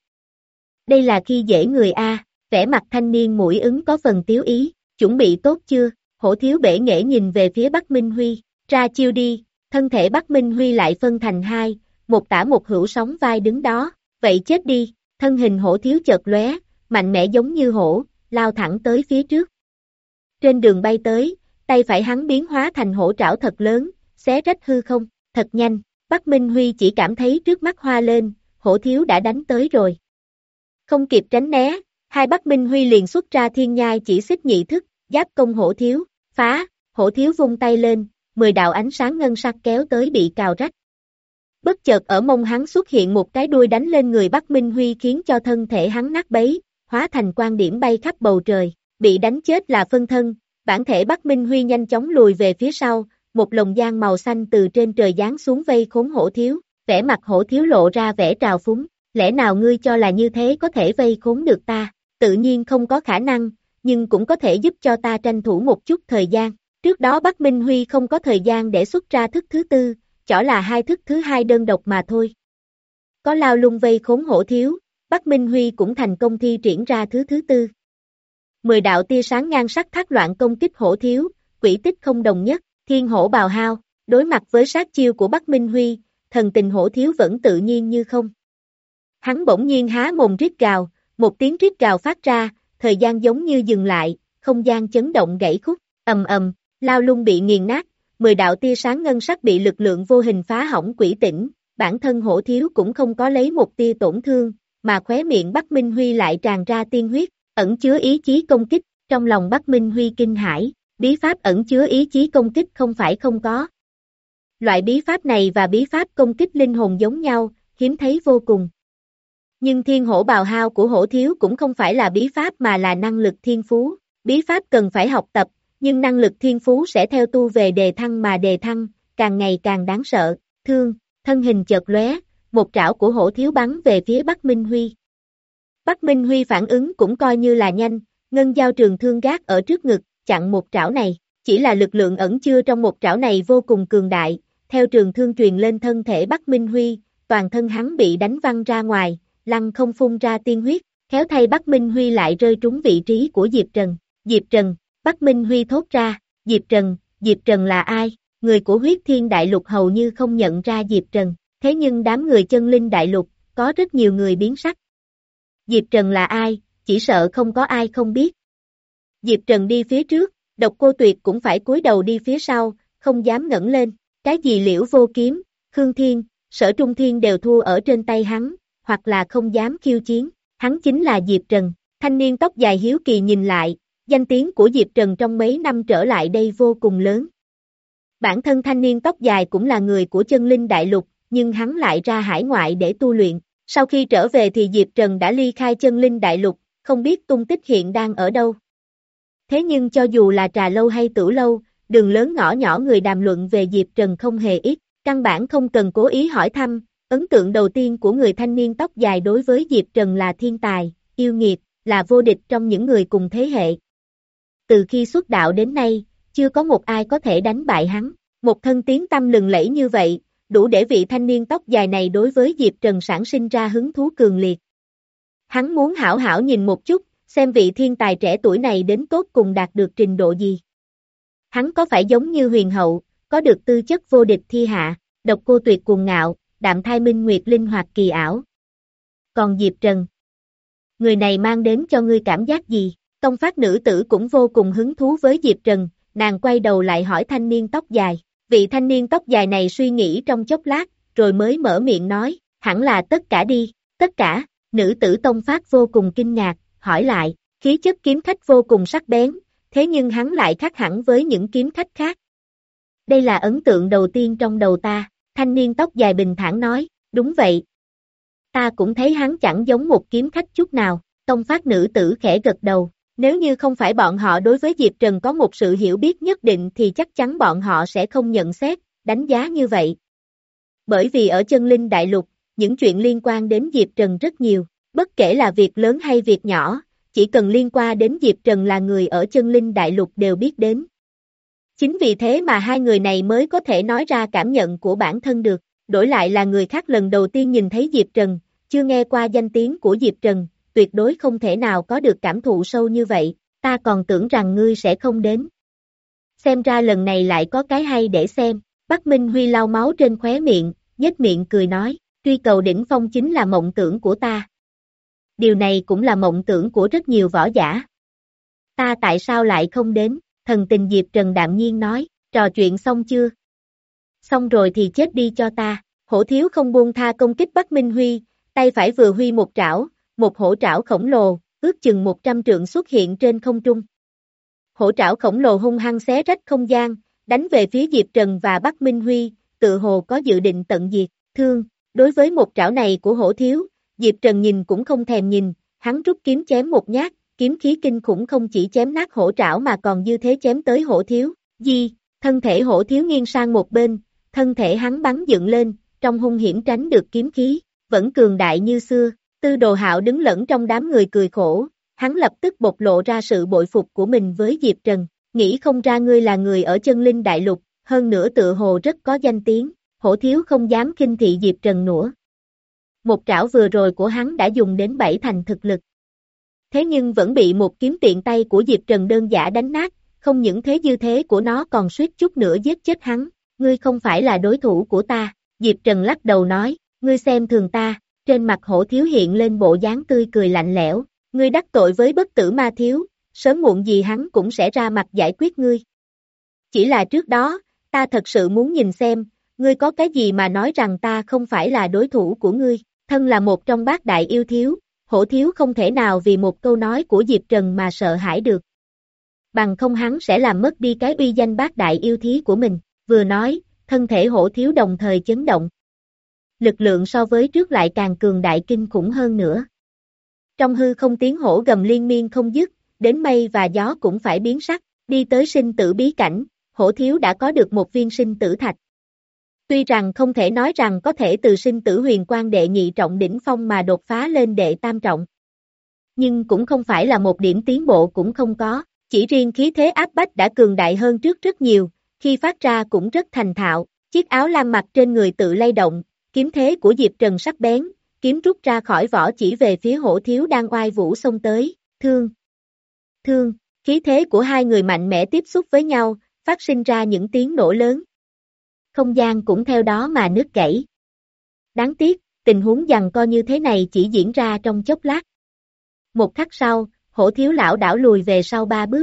Đây là khi dễ người A, vẻ mặt thanh niên mũi ứng có phần tiếu ý, chuẩn bị tốt chưa, Hổ Thiếu bể nghệ nhìn về phía Bắc Minh Huy, ra chiêu đi, thân thể Bắc Minh Huy lại phân thành hai, một tả một hữu sóng vai đứng đó, vậy chết đi, thân hình Hổ Thiếu chợt lóe, mạnh mẽ giống như hổ, lao thẳng tới phía trước. Trên đường bay tới, tay phải hắn biến hóa thành hổ trảo thật lớn, xé rách hư không, thật nhanh, Bắc Minh Huy chỉ cảm thấy trước mắt hoa lên, Hổ Thiếu đã đánh tới rồi. Không kịp tránh né, Hai Bắc Minh Huy liền xuất ra thiên nhai chỉ xích nhị thức, giáp công hổ thiếu, phá, hổ thiếu vung tay lên, mười đạo ánh sáng ngân sắc kéo tới bị cào rách. Bất chợt ở mông hắn xuất hiện một cái đuôi đánh lên người Bắc Minh Huy khiến cho thân thể hắn nát bấy, hóa thành quang điểm bay khắp bầu trời, bị đánh chết là phân thân, bản thể Bắc Minh Huy nhanh chóng lùi về phía sau, một lồng giang màu xanh từ trên trời giáng xuống vây khốn hổ thiếu, vẻ mặt hổ thiếu lộ ra vẻ trào phúng, lẽ nào ngươi cho là như thế có thể vây khốn được ta, tự nhiên không có khả năng, nhưng cũng có thể giúp cho ta tranh thủ một chút thời gian, trước đó Bắc Minh Huy không có thời gian để xuất ra thức thứ tư, chỏ là hai thức thứ hai đơn độc mà thôi. Có lao lung vây khốn hổ thiếu, Bắc Minh Huy cũng thành công thi triển ra thứ thứ tư. Mười đạo tia sáng ngang sắc thác loạn công kích hổ thiếu, quỷ tích không đồng nhất, thiên hổ bào hao, đối mặt với sát chiêu của Bắc Minh Huy, thần tình hổ thiếu vẫn tự nhiên như không. Hắn bỗng nhiên há mồm rít gào, một tiếng rít gào phát ra, thời gian giống như dừng lại, không gian chấn động gãy khúc, ầm ầm, lao lung bị nghiền nát, mười đạo tia sáng ngân sắc bị lực lượng vô hình phá hỏng quỷ tỉnh, bản thân hổ thiếu cũng không có lấy một tia tổn thương, mà khóe miệng Bắc Minh Huy lại tràn ra tiên huyết, ẩn chứa ý chí công kích, trong lòng Bắc Minh Huy kinh hãi, bí pháp ẩn chứa ý chí công kích không phải không có. Loại bí pháp này và bí pháp công kích linh hồn giống nhau, hiếm thấy vô cùng. Nhưng thiên hổ bào hao của hổ thiếu cũng không phải là bí pháp mà là năng lực thiên phú, bí pháp cần phải học tập, nhưng năng lực thiên phú sẽ theo tu về đề thăng mà đề thăng, càng ngày càng đáng sợ, thương, thân hình chợt lóe, một trảo của hổ thiếu bắn về phía Bắc Minh Huy. Bắc Minh Huy phản ứng cũng coi như là nhanh, ngân dao trường thương gác ở trước ngực, chặn một trảo này, chỉ là lực lượng ẩn chứa trong một trảo này vô cùng cường đại, theo trường thương truyền lên thân thể Bắc Minh Huy, toàn thân hắn bị đánh văng ra ngoài, lăng không phun ra tiên huyết, khéo thay Bắc Minh Huy lại rơi trúng vị trí của Diệp Trần. Diệp Trần, Bắc Minh Huy thốt ra, Diệp Trần, Diệp Trần là ai? Người của huyết thiên đại lục hầu như không nhận ra Diệp Trần, thế nhưng đám người chân linh đại lục, có rất nhiều người biến sắc. Diệp Trần là ai, chỉ sợ không có ai không biết. Diệp Trần đi phía trước, Độc Cô Tuyệt cũng phải cúi đầu đi phía sau, không dám ngẩng lên, cái gì Liễu Vô Kiếm, Khương Thiên, Sở Trung Thiên đều thua ở trên tay hắn, hoặc là không dám khiêu chiến, hắn chính là Diệp Trần, thanh niên tóc dài hiếu kỳ nhìn lại, danh tiếng của Diệp Trần trong mấy năm trở lại đây vô cùng lớn. Bản thân thanh niên tóc dài cũng là người của chân linh đại lục, nhưng hắn lại ra hải ngoại để tu luyện, sau khi trở về thì Diệp Trần đã ly khai chân linh đại lục, không biết tung tích hiện đang ở đâu. Thế nhưng cho dù là trà lâu hay tửu lâu, đường lớn ngõ nhỏ người đàm luận về Diệp Trần không hề ít, căn bản không cần cố ý hỏi thăm, ấn tượng đầu tiên của người thanh niên tóc dài đối với Diệp Trần là thiên tài, yêu nghiệt, là vô địch trong những người cùng thế hệ. Từ khi xuất đạo đến nay, chưa có một ai có thể đánh bại hắn, một thân tiếng tăm lừng lẫy như vậy, đủ để vị thanh niên tóc dài này đối với Diệp Trần sản sinh ra hứng thú cường liệt. Hắn muốn hảo hảo nhìn một chút, xem vị thiên tài trẻ tuổi này đến tốt cùng đạt được trình độ gì. Hắn có phải giống như huyền hậu, có được tư chất vô địch thi hạ, Độc Cô Tuyệt cuồng ngạo, Đạm Thai Minh Nguyệt linh hoạt kỳ ảo. Còn Diệp Trần, người này mang đến cho ngươi cảm giác gì? Tông Phát nữ tử cũng vô cùng hứng thú với Diệp Trần, nàng quay đầu lại hỏi thanh niên tóc dài. Vị thanh niên tóc dài này suy nghĩ trong chốc lát, rồi mới mở miệng nói, hẳn là tất cả đi, tất cả, nữ tử Tông Phát vô cùng kinh ngạc, hỏi lại, khí chất kiếm khách vô cùng sắc bén, thế nhưng hắn lại khác hẳn với những kiếm khách khác. Đây là ấn tượng đầu tiên trong đầu ta, thanh niên tóc dài bình thản nói, đúng vậy. Ta cũng thấy hắn chẳng giống một kiếm khách chút nào, Tông Phát nữ tử khẽ gật đầu. Nếu như không phải bọn họ đối với Diệp Trần có một sự hiểu biết nhất định thì chắc chắn bọn họ sẽ không nhận xét, đánh giá như vậy. Bởi vì ở chân linh đại lục, những chuyện liên quan đến Diệp Trần rất nhiều, bất kể là việc lớn hay việc nhỏ, chỉ cần liên quan đến Diệp Trần là người ở chân linh đại lục đều biết đến. Chính vì thế mà hai người này mới có thể nói ra cảm nhận của bản thân được, đổi lại là người khác lần đầu tiên nhìn thấy Diệp Trần, chưa nghe qua danh tiếng của Diệp Trần, tuyệt đối không thể nào có được cảm thụ sâu như vậy, ta còn tưởng rằng ngươi sẽ không đến. Xem ra lần này lại có cái hay để xem, Bắc Minh Huy lau máu trên khóe miệng, nhếch miệng cười nói, truy cầu đỉnh phong chính là mộng tưởng của ta. Điều này cũng là mộng tưởng của rất nhiều võ giả. Ta tại sao lại không đến, thần tình Diệp Trần đạm nhiên nói, trò chuyện xong chưa? Xong rồi thì chết đi cho ta, hổ thiếu không buông tha công kích Bắc Minh Huy, tay phải vừa huy một trảo, một hổ trảo khổng lồ, ước chừng một trăm trượng xuất hiện trên không trung. Hổ trảo khổng lồ hung hăng xé rách không gian, đánh về phía Diệp Trần và Bắc Minh Huy, tự hồ có dự định tận diệt, thương. Đối với một trảo này của hổ thiếu, Diệp Trần nhìn cũng không thèm nhìn, hắn rút kiếm chém một nhát, kiếm khí kinh khủng không chỉ chém nát hổ trảo mà còn dư thế chém tới hổ thiếu. Di, thân thể hổ thiếu nghiêng sang một bên, thân thể hắn bắn dựng lên, trong hung hiểm tránh được kiếm khí, vẫn cường đại như xưa. Tư Đồ Hạo đứng lẫn trong đám người cười khổ, hắn lập tức bộc lộ ra sự bội phục của mình với Diệp Trần, nghĩ không ra ngươi là người ở Chân Linh Đại Lục, hơn nữa tự hồ rất có danh tiếng, hổ thiếu không dám khinh thị Diệp Trần nữa. Một trảo vừa rồi của hắn đã dùng đến bảy thành thực lực. Thế nhưng vẫn bị một kiếm tiện tay của Diệp Trần đơn giản đánh nát, không những thế dư thế của nó còn suýt chút nữa giết chết hắn, ngươi không phải là đối thủ của ta, Diệp Trần lắc đầu nói, ngươi xem thường ta, trên mặt hổ thiếu hiện lên bộ dáng tươi cười lạnh lẽo, ngươi đắc tội với bất tử ma thiếu, sớm muộn gì hắn cũng sẽ ra mặt giải quyết ngươi. Chỉ là trước đó, ta thật sự muốn nhìn xem, ngươi có cái gì mà nói rằng ta không phải là đối thủ của ngươi, thân là một trong bát đại yêu thiếu, hổ thiếu không thể nào vì một câu nói của Diệp Trần mà sợ hãi được. Bằng không hắn sẽ làm mất đi cái uy danh bát đại yêu thí của mình, vừa nói, thân thể hổ thiếu đồng thời chấn động. Lực lượng so với trước lại càng cường đại kinh khủng hơn nữa. Trong hư không tiếng hổ gầm liên miên không dứt, đến mây và gió cũng phải biến sắc, đi tới sinh tử bí cảnh, hổ thiếu đã có được một viên sinh tử thạch. Tuy rằng không thể nói rằng có thể từ sinh tử huyền quan đệ nhị trọng đỉnh phong mà đột phá lên đệ tam trọng. Nhưng cũng không phải là một điểm tiến bộ cũng không có, chỉ riêng khí thế áp bách đã cường đại hơn trước rất nhiều, khi phát ra cũng rất thành thạo, chiếc áo lam mặc trên người tự lay động, kiếm thế của Diệp Trần sắc bén, kiếm rút ra khỏi vỏ chỉ về phía hổ thiếu đang oai vũ xông tới, thương, thương, khí thế của hai người mạnh mẽ tiếp xúc với nhau, phát sinh ra những tiếng nổ lớn. Không gian cũng theo đó mà nứt gãy. Đáng tiếc, tình huống giằng co như thế này chỉ diễn ra trong chốc lát. Một khắc sau, hổ thiếu lão đảo lùi về sau ba bước.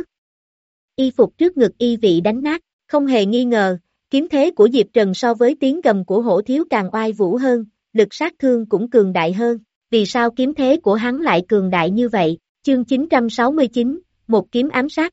Y phục trước ngực y vị đánh nát, không hề nghi ngờ, kiếm thế của Diệp Trần so với tiếng gầm của hổ thiếu càng oai vũ hơn, lực sát thương cũng cường đại hơn. Vì sao kiếm thế của hắn lại cường đại như vậy? Chương chín trăm sáu mươi chín, một kiếm ám sát.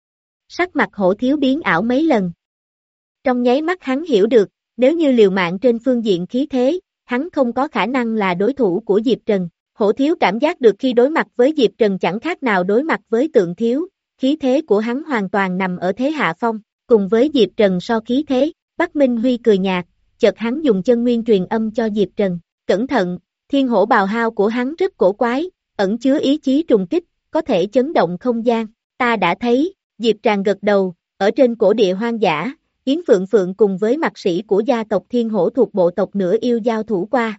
Sắc mặt hổ thiếu biến ảo mấy lần. Trong nháy mắt hắn hiểu được, nếu như liều mạng trên phương diện khí thế, hắn không có khả năng là đối thủ của Diệp Trần. Hổ thiếu cảm giác được khi đối mặt với Diệp Trần chẳng khác nào đối mặt với Tượng Thiếu, khí thế của hắn hoàn toàn nằm ở thế hạ phong, cùng với Diệp Trần so khí thế, Bắc Minh Huy cười nhạt, chợt hắn dùng chân nguyên truyền âm cho Diệp Trần, cẩn thận, thiên hổ bào hao của hắn rất cổ quái, ẩn chứa ý chí trùng kích, có thể chấn động không gian, ta đã thấy, Diệp Tràng gật đầu, ở trên cổ địa hoang dã, Yến Phượng Phượng cùng với mạc sĩ của gia tộc Thiên Hổ thuộc bộ tộc nửa yêu giao thủ qua.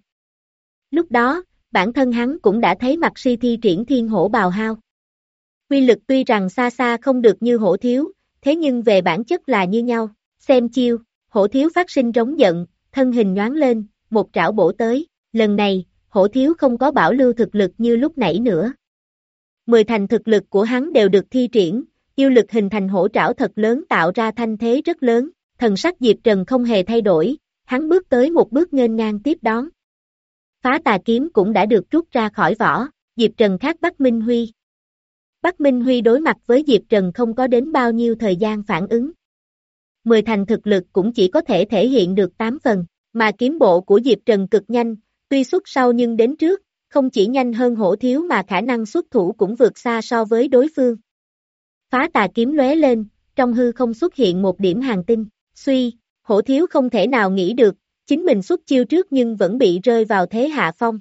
Lúc đó, bản thân hắn cũng đã thấy mạc sĩ thi triển thiên hổ bào hao. Quy lực tuy rằng xa xa không được như hổ thiếu, thế nhưng về bản chất là như nhau, xem chiêu, hổ thiếu phát sinh rống giận, thân hình nhoáng lên, một trảo bổ tới, lần này, hổ thiếu không có bảo lưu thực lực như lúc nãy nữa. Mười thành thực lực của hắn đều được thi triển, yêu lực hình thành hổ trảo thật lớn tạo ra thanh thế rất lớn, thần sắc Diệp Trần không hề thay đổi, hắn bước tới một bước nghênh ngang tiếp đón. Phá tà kiếm cũng đã được rút ra khỏi vỏ, Diệp Trần khác Bắc Minh Huy. Bắc Minh Huy đối mặt với Diệp Trần không có đến bao nhiêu thời gian phản ứng. Mười thành thực lực cũng chỉ có thể thể hiện được tám phần, mà kiếm bộ của Diệp Trần cực nhanh, tuy xuất sau nhưng đến trước, không chỉ nhanh hơn hổ thiếu mà khả năng xuất thủ cũng vượt xa so với đối phương. Phá tà kiếm lóe lên, trong hư không xuất hiện một điểm hàng tinh, suy, hổ thiếu không thể nào nghĩ được, chính mình xuất chiêu trước nhưng vẫn bị rơi vào thế hạ phong.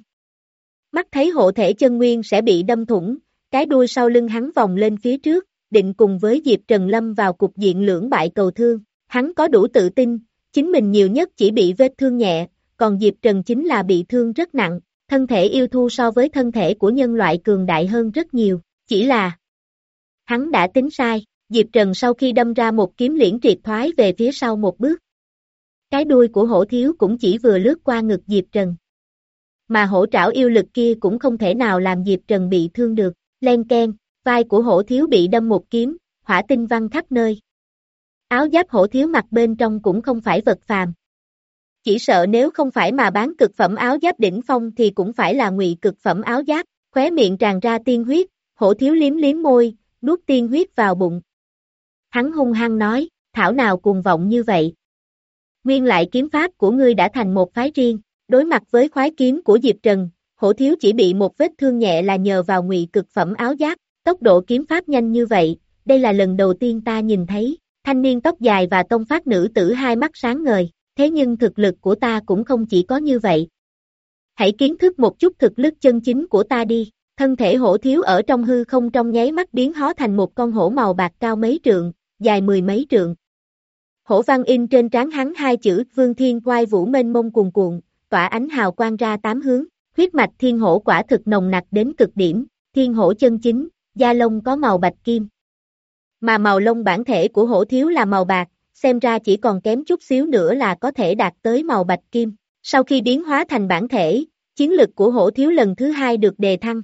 Mắt thấy hộ thể chân nguyên sẽ bị đâm thủng, cái đuôi sau lưng hắn vòng lên phía trước, định cùng với Diệp Trần lâm vào cục diện lưỡng bại cầu thương, hắn có đủ tự tin, chính mình nhiều nhất chỉ bị vết thương nhẹ, còn Diệp Trần chính là bị thương rất nặng, thân thể yêu thú so với thân thể của nhân loại cường đại hơn rất nhiều, chỉ là hắn đã tính sai, Diệp Trần sau khi đâm ra một kiếm liễn triệt thoái về phía sau một bước. Cái đuôi của hổ thiếu cũng chỉ vừa lướt qua ngực Diệp Trần. Mà hổ trảo yêu lực kia cũng không thể nào làm Diệp Trần bị thương được, len keng, vai của hổ thiếu bị đâm một kiếm, hỏa tinh văng khắp nơi. Áo giáp hổ thiếu mặc bên trong cũng không phải vật phàm. Chỉ sợ nếu không phải mà bán cực phẩm áo giáp đỉnh phong thì cũng phải là ngụy cực phẩm áo giáp, khóe miệng tràn ra tiên huyết, Hổ thiếu liếm liếm môi, nuốt tiên huyết vào bụng. Hắn hung hăng nói, thảo nào cuồng vọng như vậy. Nguyên lại kiếm pháp của ngươi đã thành một phái riêng, đối mặt với khoái kiếm của Diệp Trần, hổ thiếu chỉ bị một vết thương nhẹ là nhờ vào ngụy cực phẩm áo giáp, tốc độ kiếm pháp nhanh như vậy, đây là lần đầu tiên ta nhìn thấy, thanh niên tóc dài và tông phát nữ tử hai mắt sáng ngời, thế nhưng thực lực của ta cũng không chỉ có như vậy. Hãy kiến thức một chút thực lực chân chính của ta đi, thân thể hổ thiếu ở trong hư không trong nháy mắt biến hóa thành một con hổ màu bạc cao mấy trượng, dài mười mấy trượng. Hổ văn in trên trán hắn hai chữ Vương Thiên Oai Vũ mênh mông cuồn cuộn, tỏa ánh hào quang ra tám hướng, huyết mạch thiên hổ quả thực nồng nặc đến cực điểm, thiên hổ chân chính, da lông có màu bạch kim. Mà màu lông bản thể của hổ thiếu là màu bạc, xem ra chỉ còn kém chút xíu nữa là có thể đạt tới màu bạch kim. Sau khi biến hóa thành bản thể, chiến lực của hổ thiếu lần thứ hai được đề thăng.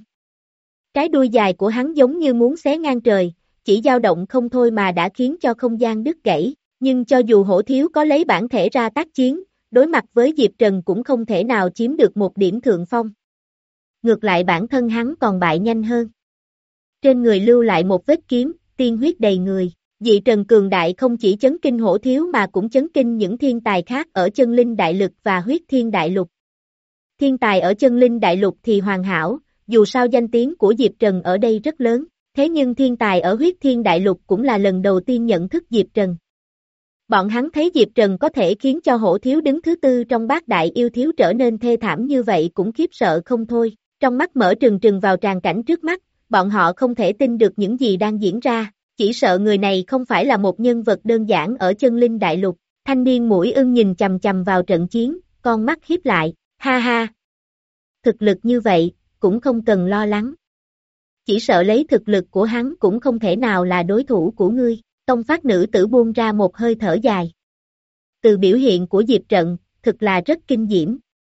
Cái đuôi dài của hắn giống như muốn xé ngang trời, chỉ dao động không thôi mà đã khiến cho không gian đứt gãy, nhưng cho dù hổ thiếu có lấy bản thể ra tác chiến, đối mặt với Diệp Trần cũng không thể nào chiếm được một điểm thượng phong. Ngược lại bản thân hắn còn bại nhanh hơn. Trên người lưu lại một vết kiếm, tiên huyết đầy người, Dị Trần cường đại không chỉ chấn kinh hổ thiếu mà cũng chấn kinh những thiên tài khác ở chân linh đại lực và huyết thiên đại lục. Thiên tài ở chân linh đại lục thì hoàn hảo, dù sao danh tiếng của Diệp Trần ở đây rất lớn, thế nhưng thiên tài ở huyết thiên đại lục cũng là lần đầu tiên nhận thức Diệp Trần. Bọn hắn thấy Diệp Trần có thể khiến cho hổ thiếu đứng thứ tư trong bát đại yêu thiếu trở nên thê thảm như vậy cũng khiếp sợ không thôi, trong mắt mở trừng trừng vào tràng cảnh trước mắt, bọn họ không thể tin được những gì đang diễn ra, chỉ sợ người này không phải là một nhân vật đơn giản ở chân linh đại lục. Thanh niên mũi ưng nhìn chằm chằm vào trận chiến, con mắt hiếp lại, ha ha. Thực lực như vậy, cũng không cần lo lắng. Chỉ sợ lấy thực lực của hắn cũng không thể nào là đối thủ của ngươi. Tông phát nữ tử buông ra một hơi thở dài. Từ biểu hiện của Diệp Trận, thực là rất kinh diễm.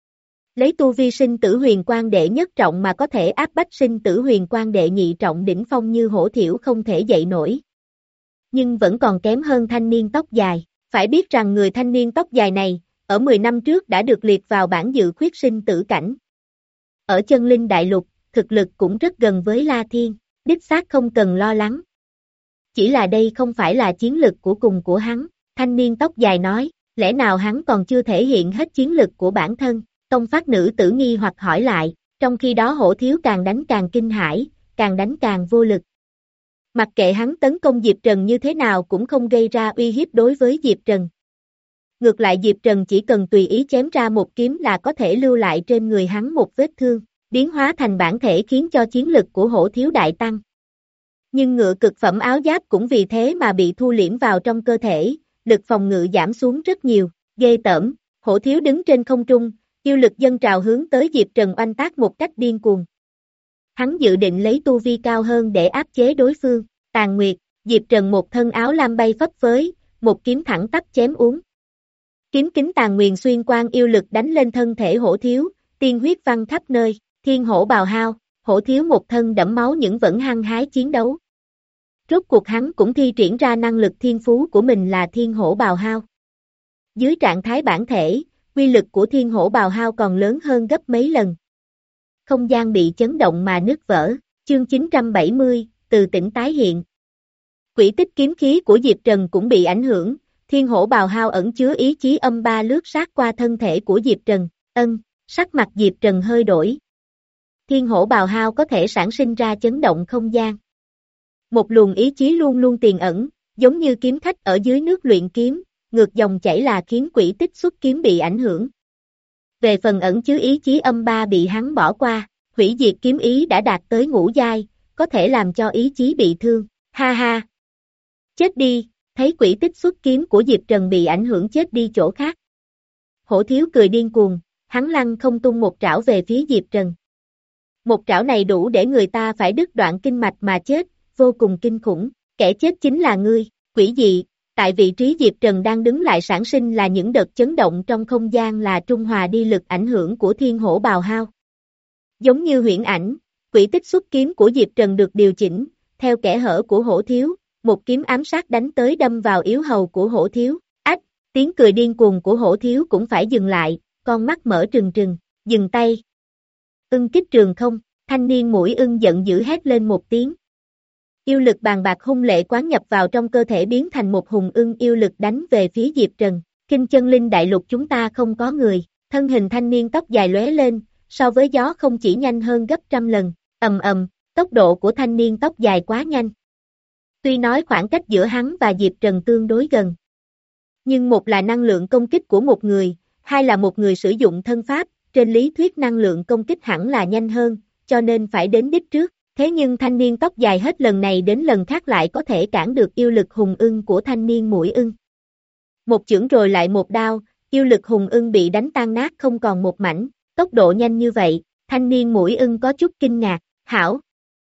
Lấy tu vi sinh tử huyền quang đệ nhất trọng mà có thể áp bách sinh tử huyền quang đệ nhị trọng đỉnh phong như hổ thiểu không thể dậy nổi. Nhưng vẫn còn kém hơn thanh niên tóc dài. Phải biết rằng người thanh niên tóc dài này, ở mười năm trước đã được liệt vào bảng dự khuyết sinh tử cảnh. Ở chân linh đại lục, thực lực cũng rất gần với La Thiên, đích xác không cần lo lắng. Chỉ là đây không phải là chiến lực của cùng của hắn, thanh niên tóc dài nói, lẽ nào hắn còn chưa thể hiện hết chiến lực của bản thân, tông phát nữ tử nghi hoặc hỏi lại, trong khi đó hổ thiếu càng đánh càng kinh hãi, càng đánh càng vô lực. Mặc kệ hắn tấn công Diệp Trần như thế nào cũng không gây ra uy hiếp đối với Diệp Trần. Ngược lại Diệp Trần chỉ cần tùy ý chém ra một kiếm là có thể lưu lại trên người hắn một vết thương, biến hóa thành bản thể khiến cho chiến lực của hổ thiếu đại tăng. Nhưng ngựa cực phẩm áo giáp cũng vì thế mà bị thu liễm vào trong cơ thể, lực phòng ngự giảm xuống rất nhiều, ghê tởm, hổ thiếu đứng trên không trung, yêu lực dâng trào hướng tới Diệp Trần oanh tác một cách điên cuồng. Hắn dự định lấy tu vi cao hơn để áp chế đối phương, Tàn Nguyệt, Diệp Trần một thân áo lam bay phấp phới, một kiếm thẳng tắp chém uống. Kiếm kính Tàn Nguyền xuyên quang yêu lực đánh lên thân thể hổ thiếu, tiên huyết văng khắp nơi, thiên hổ bào hao, hổ thiếu một thân đẫm máu nhưng vẫn hăng hái chiến đấu. Rốt cuộc hắn cũng thi triển ra năng lực thiên phú của mình là thiên hổ bào hao. Dưới trạng thái bản thể, uy lực của thiên hổ bào hao còn lớn hơn gấp mấy lần. Không gian bị chấn động mà nứt vỡ, chương chín trăm bảy mươi, từ tỉnh tái hiện. Quỷ tích kiếm khí của Diệp Trần cũng bị ảnh hưởng, thiên hổ bào hao ẩn chứa ý chí âm ba lướt sát qua thân thể của Diệp Trần, ân, sắc mặt Diệp Trần hơi đổi. Thiên hổ bào hao có thể sản sinh ra chấn động không gian. Một luồng ý chí luôn luôn tiềm ẩn, giống như kiếm khách ở dưới nước luyện kiếm, ngược dòng chảy là khiến quỷ tích xuất kiếm bị ảnh hưởng. Về phần ẩn chứa ý chí âm ba bị hắn bỏ qua, hủy diệt kiếm ý đã đạt tới ngũ giai, có thể làm cho ý chí bị thương, ha ha. Chết đi, thấy quỷ tích xuất kiếm của Diệp Trần bị ảnh hưởng chết đi chỗ khác. Hổ thiếu cười điên cuồng, hắn lăng không tung một trảo về phía Diệp Trần. Một trảo này đủ để người ta phải đứt đoạn kinh mạch mà chết, vô cùng kinh khủng, kẻ chết chính là ngươi, quỷ dị, tại vị trí Diệp Trần đang đứng lại sản sinh là những đợt chấn động trong không gian là trung hòa đi lực ảnh hưởng của thiên hổ bào hao. Giống như huyễn ảnh, quỷ tích xuất kiếm của Diệp Trần được điều chỉnh, theo kẽ hở của hổ thiếu, một kiếm ám sát đánh tới đâm vào yếu hầu của hổ thiếu, ách, tiếng cười điên cuồng của hổ thiếu cũng phải dừng lại, con mắt mở trừng trừng, dừng tay. Ưng kích trường không, Thanh niên mũi ưng giận dữ hét lên một tiếng. Yêu lực bàng bạc hung lệ quán nhập vào trong cơ thể biến thành một hùng ưng yêu lực đánh về phía Diệp Trần. Kinh chân linh đại lục chúng ta không có người, thân hình thanh niên tóc dài lóe lên, so với gió không chỉ nhanh hơn gấp trăm lần, ầm ầm, tốc độ của thanh niên tóc dài quá nhanh. Tuy nói khoảng cách giữa hắn và Diệp Trần tương đối gần, nhưng một là năng lượng công kích của một người, hai là một người sử dụng thân pháp, trên lý thuyết năng lượng công kích hẳn là nhanh hơn, cho nên phải đến đích trước. Thế nhưng thanh niên tóc dài hết lần này đến lần khác lại có thể cản được yêu lực hùng ưng của thanh niên mũi ưng. Một chưởng rồi lại một đao, yêu lực hùng ưng bị đánh tan nát không còn một mảnh, tốc độ nhanh như vậy, thanh niên mũi ưng có chút kinh ngạc, hảo.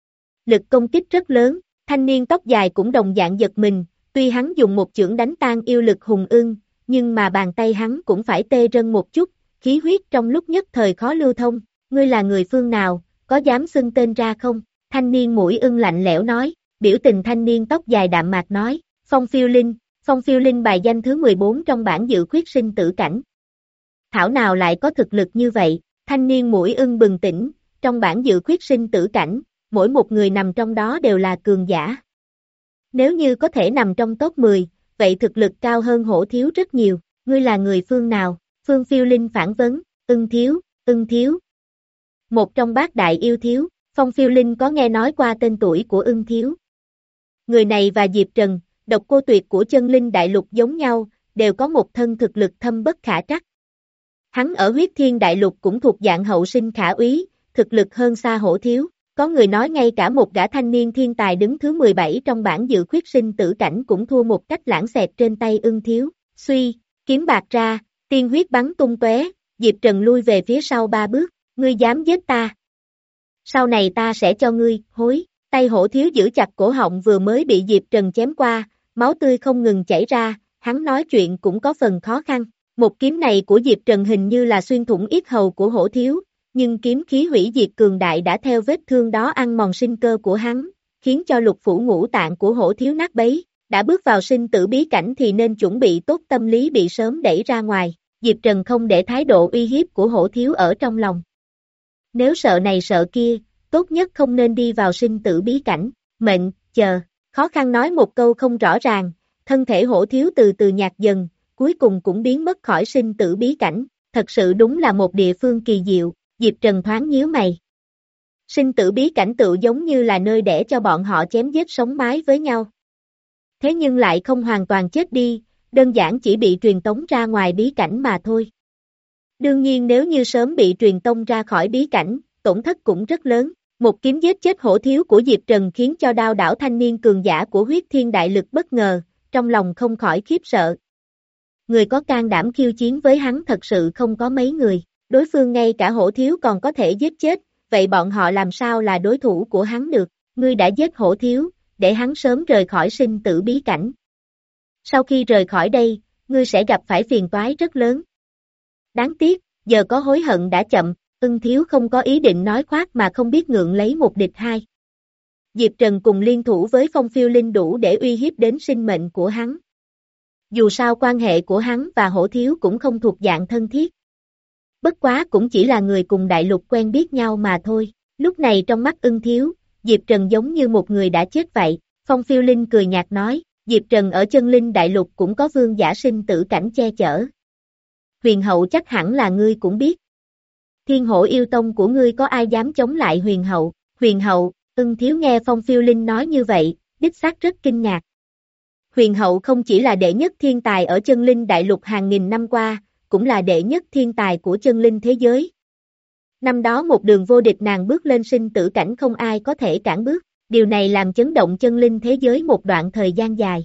Lực công kích rất lớn, thanh niên tóc dài cũng đồng dạng giật mình, tuy hắn dùng một chưởng đánh tan yêu lực hùng ưng, nhưng mà bàn tay hắn cũng phải tê rân một chút, khí huyết trong lúc nhất thời khó lưu thông, ngươi là người phương nào, có dám xưng tên ra không? Thanh niên mũi ưng lạnh lẽo nói, biểu tình thanh niên tóc dài đạm mạc nói, Phong Phiêu Linh, Phong Phiêu Linh bài danh thứ mười bốn trong bảng dự khuyết sinh tử cảnh. Thảo nào lại có thực lực như vậy, thanh niên mũi ưng bừng tỉnh, trong bảng dự khuyết sinh tử cảnh, mỗi một người nằm trong đó đều là cường giả. Nếu như có thể nằm trong top mười, vậy thực lực cao hơn hổ thiếu rất nhiều, ngươi là người phương nào? Phương Phiêu Linh phản vấn, ưng thiếu, ưng thiếu. Một trong bát đại yêu thiếu, Phong Phiêu Linh có nghe nói qua tên tuổi của ưng thiếu. Người này và Diệp Trần, độc cô tuyệt của chân linh đại lục giống nhau, đều có một thân thực lực thâm bất khả trắc. Hắn ở huyết thiên đại lục cũng thuộc dạng hậu sinh khả úy, thực lực hơn xa hổ thiếu. Có người nói ngay cả một gã thanh niên thiên tài đứng thứ mười bảy trong bảng dự khuyết sinh tử cảnh cũng thua một cách lãng xẹt trên tay ưng thiếu. Suy, kiếm bạc ra, tiên huyết bắn tung tóe, Diệp Trần lui về phía sau ba bước, ngươi dám giết ta. Sau này ta sẽ cho ngươi, hối, tay hổ thiếu giữ chặt cổ họng vừa mới bị Diệp Trần chém qua, máu tươi không ngừng chảy ra, hắn nói chuyện cũng có phần khó khăn. Một kiếm này của Diệp Trần hình như là xuyên thủng yết hầu của hổ thiếu, nhưng kiếm khí hủy diệt cường đại đã theo vết thương đó ăn mòn sinh cơ của hắn, khiến cho lục phủ ngũ tạng của hổ thiếu nát bấy, đã bước vào sinh tử bí cảnh thì nên chuẩn bị tốt tâm lý bị sớm đẩy ra ngoài, Diệp Trần không để thái độ uy hiếp của hổ thiếu ở trong lòng. Nếu sợ này sợ kia, tốt nhất không nên đi vào sinh tử bí cảnh, mệnh, chờ, khó khăn nói một câu không rõ ràng, thân thể hổ thiếu từ từ nhạt dần, cuối cùng cũng biến mất khỏi sinh tử bí cảnh, thật sự đúng là một địa phương kỳ diệu. Diệp Trần thoáng nhíu mày. Sinh tử bí cảnh tự giống như là nơi để cho bọn họ chém giết sống mái với nhau. Thế nhưng lại không hoàn toàn chết đi, đơn giản chỉ bị truyền tống ra ngoài bí cảnh mà thôi. Đương nhiên nếu như sớm bị truyền tống ra khỏi bí cảnh, tổn thất cũng rất lớn. Một kiếm giết chết hổ thiếu của Diệp Trần khiến cho đao đảo thanh niên cường giả của huyết thiên đại lực bất ngờ, trong lòng không khỏi khiếp sợ. Người có can đảm khiêu chiến với hắn thật sự không có mấy người. Đối phương ngay cả hổ thiếu còn có thể giết chết, vậy bọn họ làm sao là đối thủ của hắn được, ngươi đã giết hổ thiếu, để hắn sớm rời khỏi sinh tử bí cảnh. Sau khi rời khỏi đây, ngươi sẽ gặp phải phiền toái rất lớn. Đáng tiếc, giờ có hối hận đã chậm, ưng thiếu không có ý định nói khoác mà không biết ngượng lấy một địch hai. Diệp Trần cùng liên thủ với Phong Phiêu Linh đủ để uy hiếp đến sinh mệnh của hắn. Dù sao quan hệ của hắn và hổ thiếu cũng không thuộc dạng thân thiết. Bất quá cũng chỉ là người cùng đại lục quen biết nhau mà thôi, lúc này trong mắt ưng thiếu, Diệp Trần giống như một người đã chết vậy, Phong Phiêu Linh cười nhạt nói, Diệp Trần ở chân linh đại lục cũng có vương giả sinh tử cảnh che chở. Huyền hậu chắc hẳn là ngươi cũng biết. Thiên hổ yêu tông của ngươi có ai dám chống lại huyền hậu, huyền hậu, ưng thiếu nghe Phong Phiêu Linh nói như vậy, đích xác rất kinh ngạc. Huyền hậu không chỉ là đệ nhất thiên tài ở chân linh đại lục hàng nghìn năm qua, cũng là đệ nhất thiên tài của chân linh thế giới. Năm đó một đường vô địch nàng bước lên sinh tử cảnh không ai có thể cản bước, điều này làm chấn động chân linh thế giới một đoạn thời gian dài.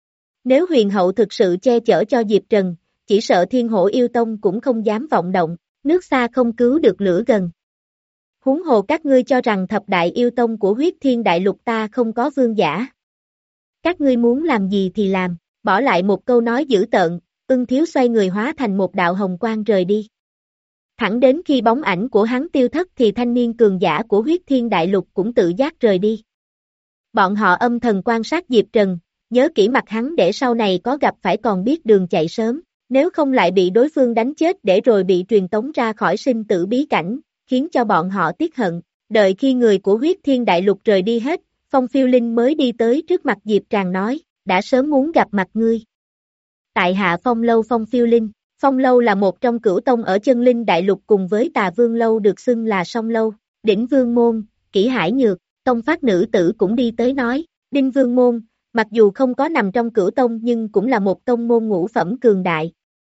Nếu huyền hậu thực sự che chở cho Diệp Trần, chỉ sợ thiên hổ yêu tông cũng không dám vọng động, nước xa không cứu được lửa gần. Huống hồ các ngươi cho rằng thập đại yêu tông của huyết thiên đại lục ta không có vương giả. Các ngươi muốn làm gì thì làm, bỏ lại một câu nói dữ tợn, ưng thiếu xoay người hóa thành một đạo hồng quang rời đi. Thẳng đến khi bóng ảnh của hắn tiêu thất thì thanh niên cường giả của huyết thiên đại lục cũng tự giác rời đi. Bọn họ âm thầm quan sát Diệp Trần, nhớ kỹ mặt hắn để sau này có gặp phải còn biết đường chạy sớm, nếu không lại bị đối phương đánh chết để rồi bị truyền tống ra khỏi sinh tử bí cảnh, khiến cho bọn họ tiếc hận. Đợi khi người của huyết thiên đại lục rời đi hết, Phong Phiêu Linh mới đi tới trước mặt Diệp Tràng nói, đã sớm muốn gặp mặt ngươi. Tại hạ Phong Lâu Phong Phiêu Linh, Phong Lâu là một trong cửu tông ở chân linh đại lục cùng với Tà Vương Lâu được xưng là Song Lâu, Đỉnh Vương Môn, Kỷ Hải Nhược, tông phát nữ tử cũng đi tới nói, Đinh Vương Môn, mặc dù không có nằm trong cửu tông nhưng cũng là một tông môn ngũ phẩm cường đại.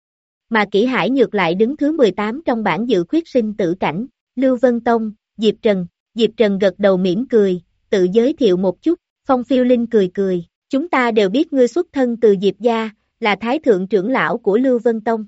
Mà Kỷ Hải Nhược lại đứng thứ mười tám trong bảng dự khuyết sinh tử cảnh, Lưu Vân Tông, Diệp Trần, Diệp Trần gật đầu mỉm cười, tự giới thiệu một chút, Phong Phiêu Linh cười cười, chúng ta đều biết ngươi xuất thân từ Diệp gia, là thái thượng trưởng lão của Lưu Vân Tông.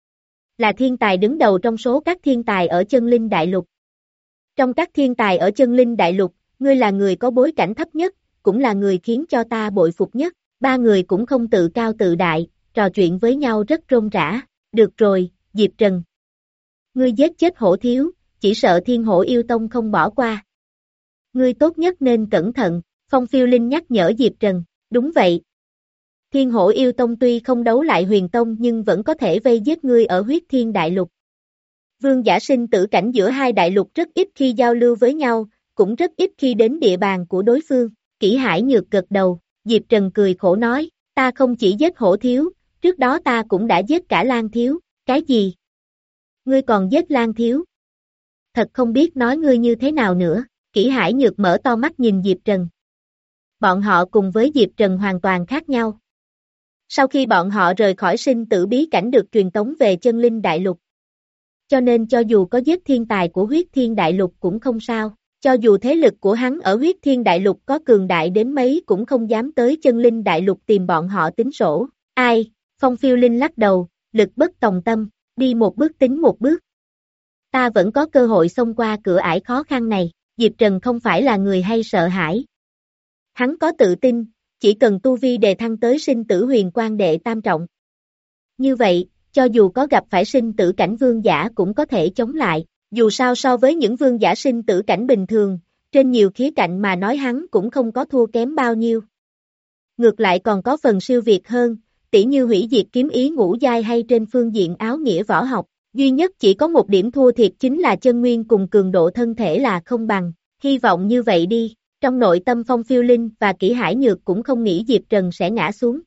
Là thiên tài đứng đầu trong số các thiên tài ở chân linh đại lục. Trong các thiên tài ở chân linh đại lục, ngươi là người có bối cảnh thấp nhất, cũng là người khiến cho ta bội phục nhất, ba người cũng không tự cao tự đại, trò chuyện với nhau rất rôm rã, được rồi, Diệp Trần. Ngươi giết chết hổ thiếu, chỉ sợ thiên hổ yêu tông không bỏ qua. Ngươi tốt nhất nên cẩn thận, Phong Phiêu Linh nhắc nhở Diệp Trần, đúng vậy. Thiên hổ yêu tông tuy không đấu lại huyền tông nhưng vẫn có thể vây giết ngươi ở huyết thiên đại lục. Vương giả sinh tử cảnh giữa hai đại lục rất ít khi giao lưu với nhau, cũng rất ít khi đến địa bàn của đối phương. Kỷ Hải Nhược gật đầu, Diệp Trần cười khổ nói, ta không chỉ giết hổ thiếu, trước đó ta cũng đã giết cả Lan thiếu, cái gì? Ngươi còn giết Lan thiếu? Thật không biết nói ngươi như thế nào nữa, Kỷ Hải Nhược mở to mắt nhìn Diệp Trần. Bọn họ cùng với Diệp Trần hoàn toàn khác nhau. Sau khi bọn họ rời khỏi sinh tử bí cảnh được truyền tống về chân linh đại lục. Cho nên cho dù có giết thiên tài của huyết thiên đại lục cũng không sao, cho dù thế lực của hắn ở huyết thiên đại lục có cường đại đến mấy cũng không dám tới chân linh đại lục tìm bọn họ tính sổ. Ai? Phong Phiêu Linh lắc đầu, lực bất tòng tâm, đi một bước tính một bước. Ta vẫn có cơ hội xông qua cửa ải khó khăn này, Diệp Trần không phải là người hay sợ hãi. Hắn có tự tin, chỉ cần tu vi đề thăng tới sinh tử huyền quan đệ tam trọng. Như vậy, cho dù có gặp phải sinh tử cảnh vương giả cũng có thể chống lại, dù sao so với những vương giả sinh tử cảnh bình thường, trên nhiều khía cạnh mà nói hắn cũng không có thua kém bao nhiêu. Ngược lại còn có phần siêu việt hơn, tỉ như hủy diệt kiếm ý ngũ giai hay trên phương diện áo nghĩa võ học, duy nhất chỉ có một điểm thua thiệt chính là chân nguyên cùng cường độ thân thể là không bằng, hy vọng như vậy đi. Trong nội tâm Phong Phiêu Linh và Kỷ Hải Nhược cũng không nghĩ Diệp Trần sẽ ngã xuống.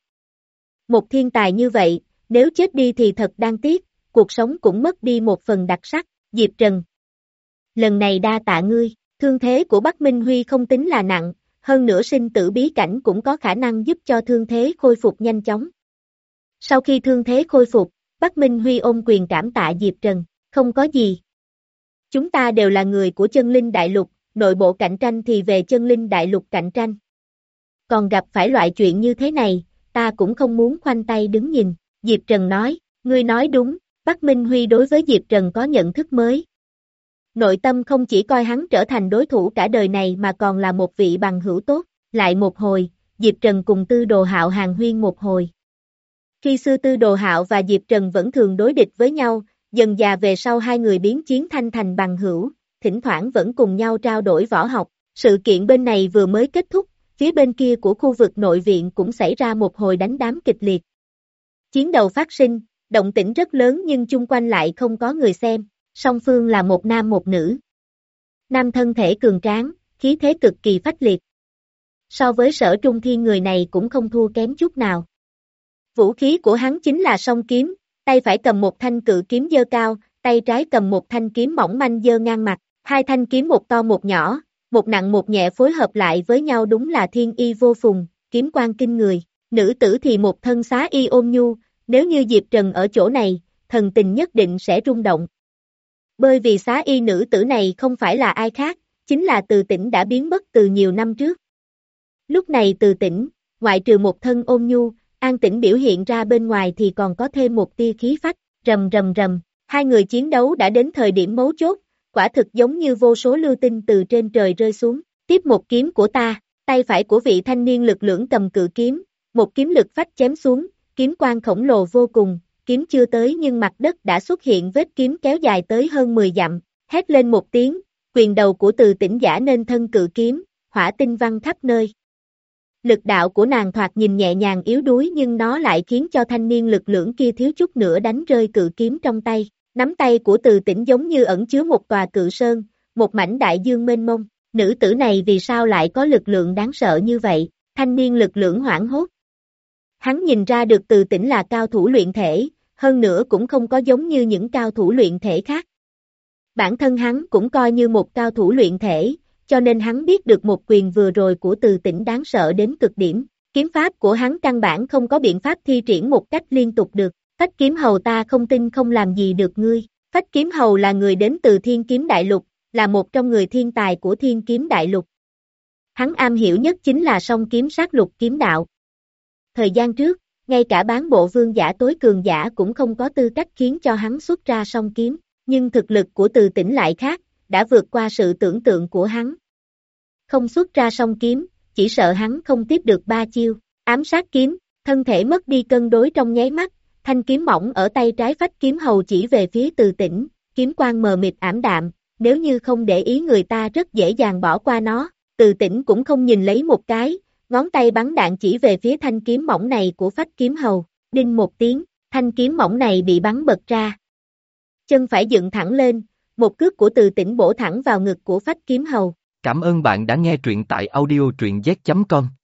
Một thiên tài như vậy, nếu chết đi thì thật đáng tiếc, cuộc sống cũng mất đi một phần đặc sắc, Diệp Trần. Lần này đa tạ ngươi, thương thế của Bắc Minh Huy không tính là nặng, hơn nữa sinh tử bí cảnh cũng có khả năng giúp cho thương thế khôi phục nhanh chóng. Sau khi thương thế khôi phục, Bắc Minh Huy ôm quyền cảm tạ Diệp Trần, không có gì. Chúng ta đều là người của chân linh đại lục. Nội bộ cạnh tranh thì về chân linh đại lục cạnh tranh. Còn gặp phải loại chuyện như thế này, ta cũng không muốn khoanh tay đứng nhìn, Diệp Trần nói, ngươi nói đúng, Bắc Minh Huy đối với Diệp Trần có nhận thức mới. Nội tâm không chỉ coi hắn trở thành đối thủ cả đời này mà còn là một vị bằng hữu tốt, lại một hồi, Diệp Trần cùng Tư Đồ Hạo hàn huyên một hồi. Khi xưa Tư Đồ Hạo và Diệp Trần vẫn thường đối địch với nhau, dần dà về sau hai người biến chiến thanh thành bằng hữu. Thỉnh thoảng vẫn cùng nhau trao đổi võ học, sự kiện bên này vừa mới kết thúc, phía bên kia của khu vực nội viện cũng xảy ra một hồi đánh đám kịch liệt. Chiến đầu phát sinh, động tĩnh rất lớn nhưng chung quanh lại không có người xem, song phương là một nam một nữ. Nam thân thể cường tráng, khí thế cực kỳ phách liệt. So với Sở Trung Thiên người này cũng không thua kém chút nào. Vũ khí của hắn chính là song kiếm, tay phải cầm một thanh cự kiếm giơ cao, tay trái cầm một thanh kiếm mỏng manh giơ ngang mặt. Hai thanh kiếm một to một nhỏ, một nặng một nhẹ phối hợp lại với nhau đúng là thiên y vô phùng, kiếm quang kinh người. Nữ tử thì một thân xá y ôn nhu, nếu như Diệp Trần ở chỗ này, thần tình nhất định sẽ rung động. Bởi vì xá y nữ tử này không phải là ai khác, chính là Từ Tĩnh đã biến mất từ nhiều năm trước. Lúc này Từ Tĩnh, ngoại trừ một thân ôn nhu, an tĩnh biểu hiện ra bên ngoài thì còn có thêm một tia khí phách, rầm rầm rầm, hai người chiến đấu đã đến thời điểm mấu chốt. Quả thực giống như vô số lưu tinh từ trên trời rơi xuống, tiếp một kiếm của ta, tay phải của vị thanh niên lực lưỡng cầm cự kiếm, một kiếm lực phách chém xuống, kiếm quang khổng lồ vô cùng, kiếm chưa tới nhưng mặt đất đã xuất hiện vết kiếm kéo dài tới hơn mười dặm, hét lên một tiếng, quyền đầu của Từ Tĩnh giả nên thân cự kiếm, hỏa tinh văng khắp nơi. Lực đạo của nàng thoạt nhìn nhẹ nhàng yếu đuối nhưng nó lại khiến cho thanh niên lực lưỡng kia thiếu chút nữa đánh rơi cự kiếm trong tay. Nắm tay của Từ Tĩnh giống như ẩn chứa một tòa cự sơn, một mảnh đại dương mênh mông, nữ tử này vì sao lại có lực lượng đáng sợ như vậy, thanh niên lực lưỡng hoảng hốt. Hắn nhìn ra được Từ Tĩnh là cao thủ luyện thể, hơn nữa cũng không có giống như những cao thủ luyện thể khác. Bản thân hắn cũng coi như một cao thủ luyện thể, cho nên hắn biết được một quyền vừa rồi của Từ Tĩnh đáng sợ đến cực điểm. Kiếm pháp của hắn căn bản không có biện pháp thi triển một cách liên tục được. Phách Kiếm Hầu ta không tin không làm gì được ngươi. Phách Kiếm Hầu là người đến từ Thiên Kiếm Đại Lục, là một trong người thiên tài của Thiên Kiếm Đại Lục. Hắn am hiểu nhất chính là song kiếm sát lục kiếm đạo. Thời gian trước, ngay cả bán bộ vương giả tối cường giả cũng không có tư cách khiến cho hắn xuất ra song kiếm, nhưng thực lực của Từ Tĩnh lại khác, đã vượt qua sự tưởng tượng của hắn. Không xuất ra song kiếm, chỉ sợ hắn không tiếp được ba chiêu, ám sát kiếm, thân thể mất đi cân đối trong nháy mắt, thanh kiếm mỏng ở tay trái Phách Kiếm Hầu chỉ về phía Từ Tĩnh, kiếm quang mờ mịt ảm đạm, nếu như không để ý người ta rất dễ dàng bỏ qua nó, Từ Tĩnh cũng không nhìn lấy một cái, ngón tay bắn đạn chỉ về phía thanh kiếm mỏng này của Phách Kiếm Hầu, đinh một tiếng, thanh kiếm mỏng này bị bắn bật ra. Chân phải dựng thẳng lên, một cước của Từ Tĩnh bổ thẳng vào ngực của Phách Kiếm Hầu. Cảm ơn bạn đã nghe truyện tại audio truyện z chấm com.